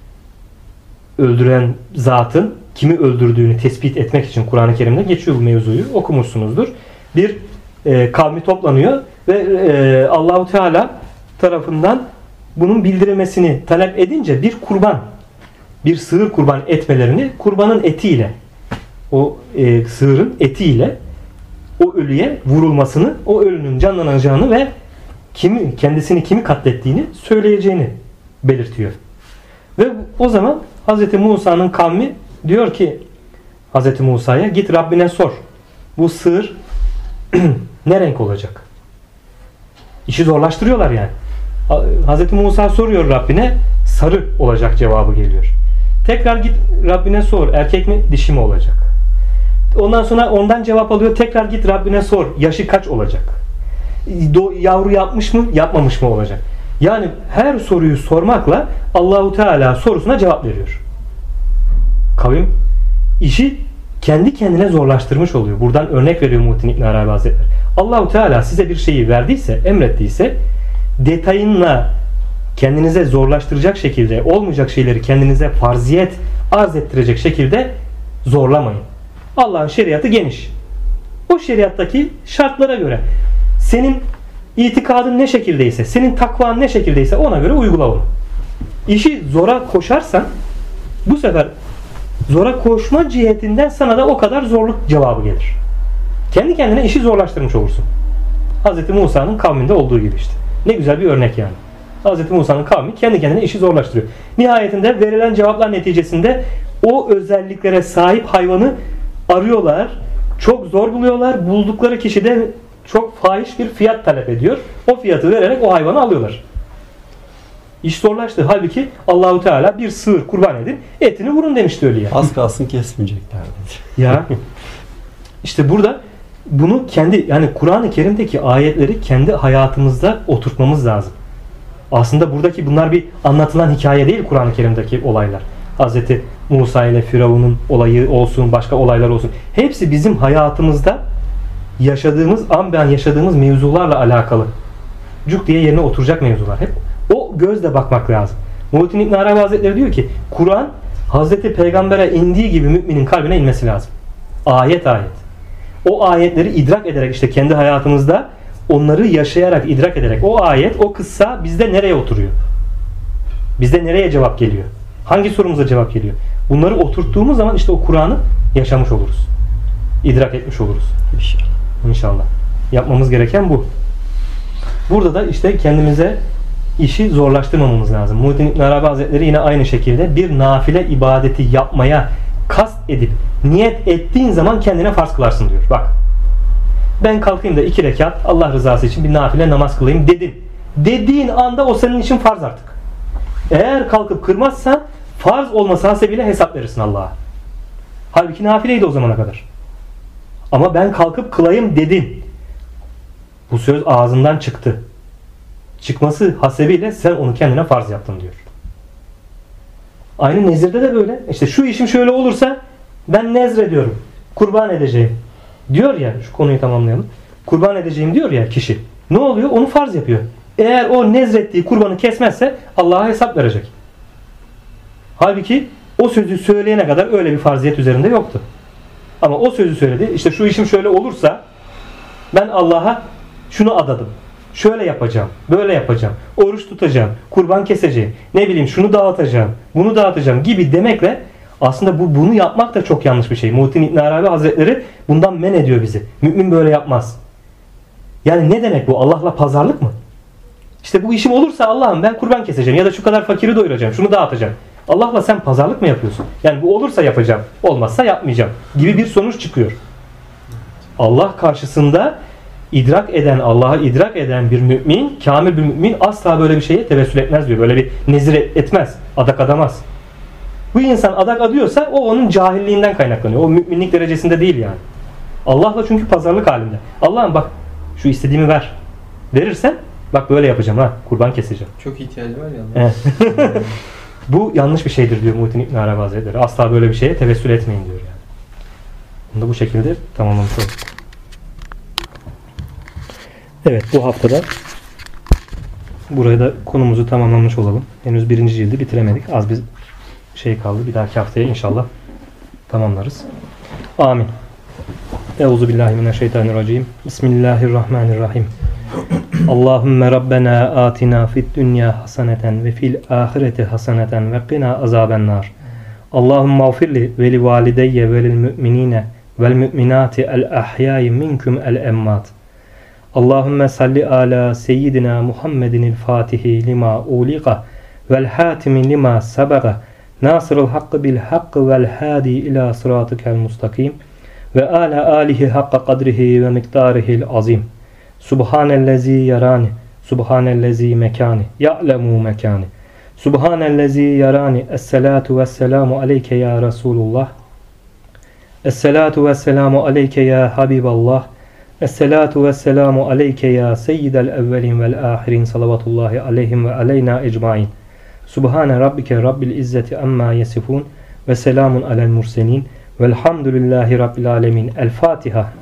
öldüren zatın kimi öldürdüğünü tespit etmek için Kur'an-ı Kerim'de geçiyor, bu mevzuyu okumuşsunuzdur. Bir kavmi toplanıyor ve Allahu Teala tarafından bunun bildirilmesini talep edince bir sığır kurban etmelerini, kurbanın etiyle, o sığırın etiyle o ölüye vurulmasını, o ölünün canlanacağını ve kendisini kimi katlettiğini söyleyeceğini belirtiyor. Ve o zaman Hz. Musa'nın kavmi diyor ki Hz. Musa'ya, git Rabbine sor. Bu sığır ne renk olacak? İşi zorlaştırıyorlar yani. Hz. Musa soruyor Rabbine, sarı olacak cevabı geliyor. Tekrar git Rabbine sor, erkek mi dişi mi olacak? Ondan sonra ondan cevap alıyor, tekrar git Rabbine sor, yaşı kaç olacak? Yavru yapmış mı, yapmamış mı olacak? Yani her soruyu sormakla Allahu Teala sorusuna cevap veriyor. Kavim işi kendi kendine zorlaştırmış oluyor. Buradan örnek veriyor Muhittin İbn Arabi Hazretleri. Allahu Teala size bir şeyi verdiyse, emrettiyse detayınla kendinize zorlaştıracak şekilde, olmayacak şeyleri kendinize farziyet arz ettirecek şekilde zorlamayın. Allah'ın şeriatı geniş. O şeriattaki şartlara göre senin itikadın ne şekildeyse, senin takvan ne şekildeyse ona göre uygula onu. İşi zora koşarsan bu sefer zora koşma cihetinden sana da o kadar zorluk cevabı gelir. Kendi kendine işi zorlaştırmış olursun. Hz. Musa'nın kavminde olduğu gibi işte. Ne güzel bir örnek yani. Hz. Musa'nın kavmi kendi kendine işi zorlaştırıyor. Nihayetinde verilen cevaplar neticesinde o özelliklere sahip hayvanı arıyorlar. Çok zor buluyorlar. Buldukları kişi de çok fahiş bir fiyat talep ediyor. O fiyatı vererek o hayvanı alıyorlar. İş zorlaştı. Halbuki Allahu Teala bir sığır kurban edin, etini vurun demişti öyle ya. Az kalsın kesmeyecekler. Ya işte burada bunu kendi, yani Kur'an-ı Kerim'deki ayetleri kendi hayatımızda oturtmamız lazım. Aslında buradaki bunlar bir anlatılan hikaye değil, Kur'an-ı Kerim'deki olaylar. Hz. Musa ile Firavun'un olayı olsun, başka olaylar olsun. Hepsi bizim hayatımızda yaşadığımız, an be an yaşadığımız mevzularla alakalı. Cuk diye yerine oturacak mevzular. Hep o gözle bakmak lazım. Muhittin İbn Arabi Hazretleri diyor ki Kur'an Hz. Peygamber'e indiği gibi müminin kalbine inmesi lazım. Ayet ayet. O ayetleri idrak ederek işte kendi hayatımızda onları yaşayarak, idrak ederek o ayet, o kıssa bizde nereye oturuyor? Bizde nereye cevap geliyor? Hangi sorumuza cevap geliyor? Bunları oturttuğumuz zaman işte o Kur'an'ı yaşamış oluruz. İdrak etmiş oluruz. İnşallah. İnşallah. Yapmamız gereken bu. Burada da işte kendimize işi zorlaştırmamamız lazım. Muhittin İbn Arabi Hazretleri yine aynı şekilde bir nafile ibadeti yapmaya kast edip niyet ettiğin zaman kendine farz kılarsın diyor. Bak. Ben kalkayım da 2 rekat Allah rızası için bir nafile namaz kılayım dedin. Dediğin anda o senin için farz artık. Eğer kalkıp kırmazsan farz olması hasebiyle hesap verirsin Allah'a. Halbuki nafileydi o zamana kadar. Ama ben kalkıp kılayım dedin. Bu söz ağzından çıktı. Çıkması hasebiyle sen onu kendine farz yaptın diyor. Aynı nezirde de böyle. İşte şu işim şöyle olursa ben nezrediyorum. Kurban edeceğim. Diyor ya, şu konuyu tamamlayalım. Kurban edeceğim diyor ya kişi. Ne oluyor? Onu farz yapıyor. Eğer o nezrettiği kurbanı kesmezse Allah'a hesap verecek. Halbuki o sözü söyleyene kadar öyle bir farziyet üzerinde yoktu. Ama o sözü söyledi. İşte şu işim şöyle olursa ben Allah'a şunu adadım. Şöyle yapacağım, böyle yapacağım, oruç tutacağım, kurban keseceğim, ne bileyim şunu dağıtacağım, bunu dağıtacağım gibi demekle aslında bunu yapmak da çok yanlış bir şey. Muhittin İbn Arabi Hazretleri bundan men ediyor bizi. Mümin böyle yapmaz. Yani ne demek bu? Allah'la pazarlık mı? İşte bu işim olursa Allah'ım ben kurban keseceğim ya da şu kadar fakiri doyuracağım, şunu dağıtacağım. Allah'la sen pazarlık mı yapıyorsun? Yani bu olursa yapacağım, olmazsa yapmayacağım gibi bir sonuç çıkıyor. Allah karşısında Allah'ı idrak eden bir mümin, kamil bir mümin asla böyle bir şeye tevessül etmez diyor. Böyle bir nezir etmez, adak adamaz. Bu insan adak adıyorsa o onun cahilliğinden kaynaklanıyor. O müminlik derecesinde değil yani. Allah'la çünkü pazarlık halinde. Allah'ım bak şu istediğimi ver. Verirsen bak böyle yapacağım ha. Kurban keseceğim. Çok ihtiyacı var ya. Evet. Bu yanlış bir şeydir diyor Muhittin İbn Arabi Hazretleri. Asla böyle bir şeye tevessül etmeyin diyor yani. Bunu da bu şekilde tamamlamış olduk. Evet, bu haftada buraya da konumuzu tamamlamış olalım. Henüz 1. cildi bitiremedik. Az bir şey kaldı. Bir dahaki haftaya inşallah tamamlarız. Amin. Euzubillahimineşşeytanirracim. Bismillahirrahmanirrahim. Allahümme Rabbena atina fid dünya haseneten ve fil ahireti haseneten ve qina azabennar. Allahümme mağfirli ve li valideyye ve lil müminine vel müminati el ahyai minkum el emmat. Allahümme salli ala seyyidina Muhammedinil fatihi lima uliqa vel hatimi lima sabaga nasırıl hakkı bil hakkı vel hadi ila sıratıkel mustakim ve ala alihi hakka kadrihi ve miktarihil azim. Subhanellezi yarani, subhanellezi mekani, ya'lemu mekani. Subhanellezi yarani, esselatu vesselamu aleyke ya Resulullah. Esselatu vesselamu aleyke ya Habiballah. Esselatu vesselamu aleyke ya seyyidel evvelin vel ahirin salavatullahi aleyhim ve aleyna ecmain. Subhane rabbike rabbil izzeti amma yesifun ve selamun alel murselin velhamdülillahi rabbil alemin. El Fatiha.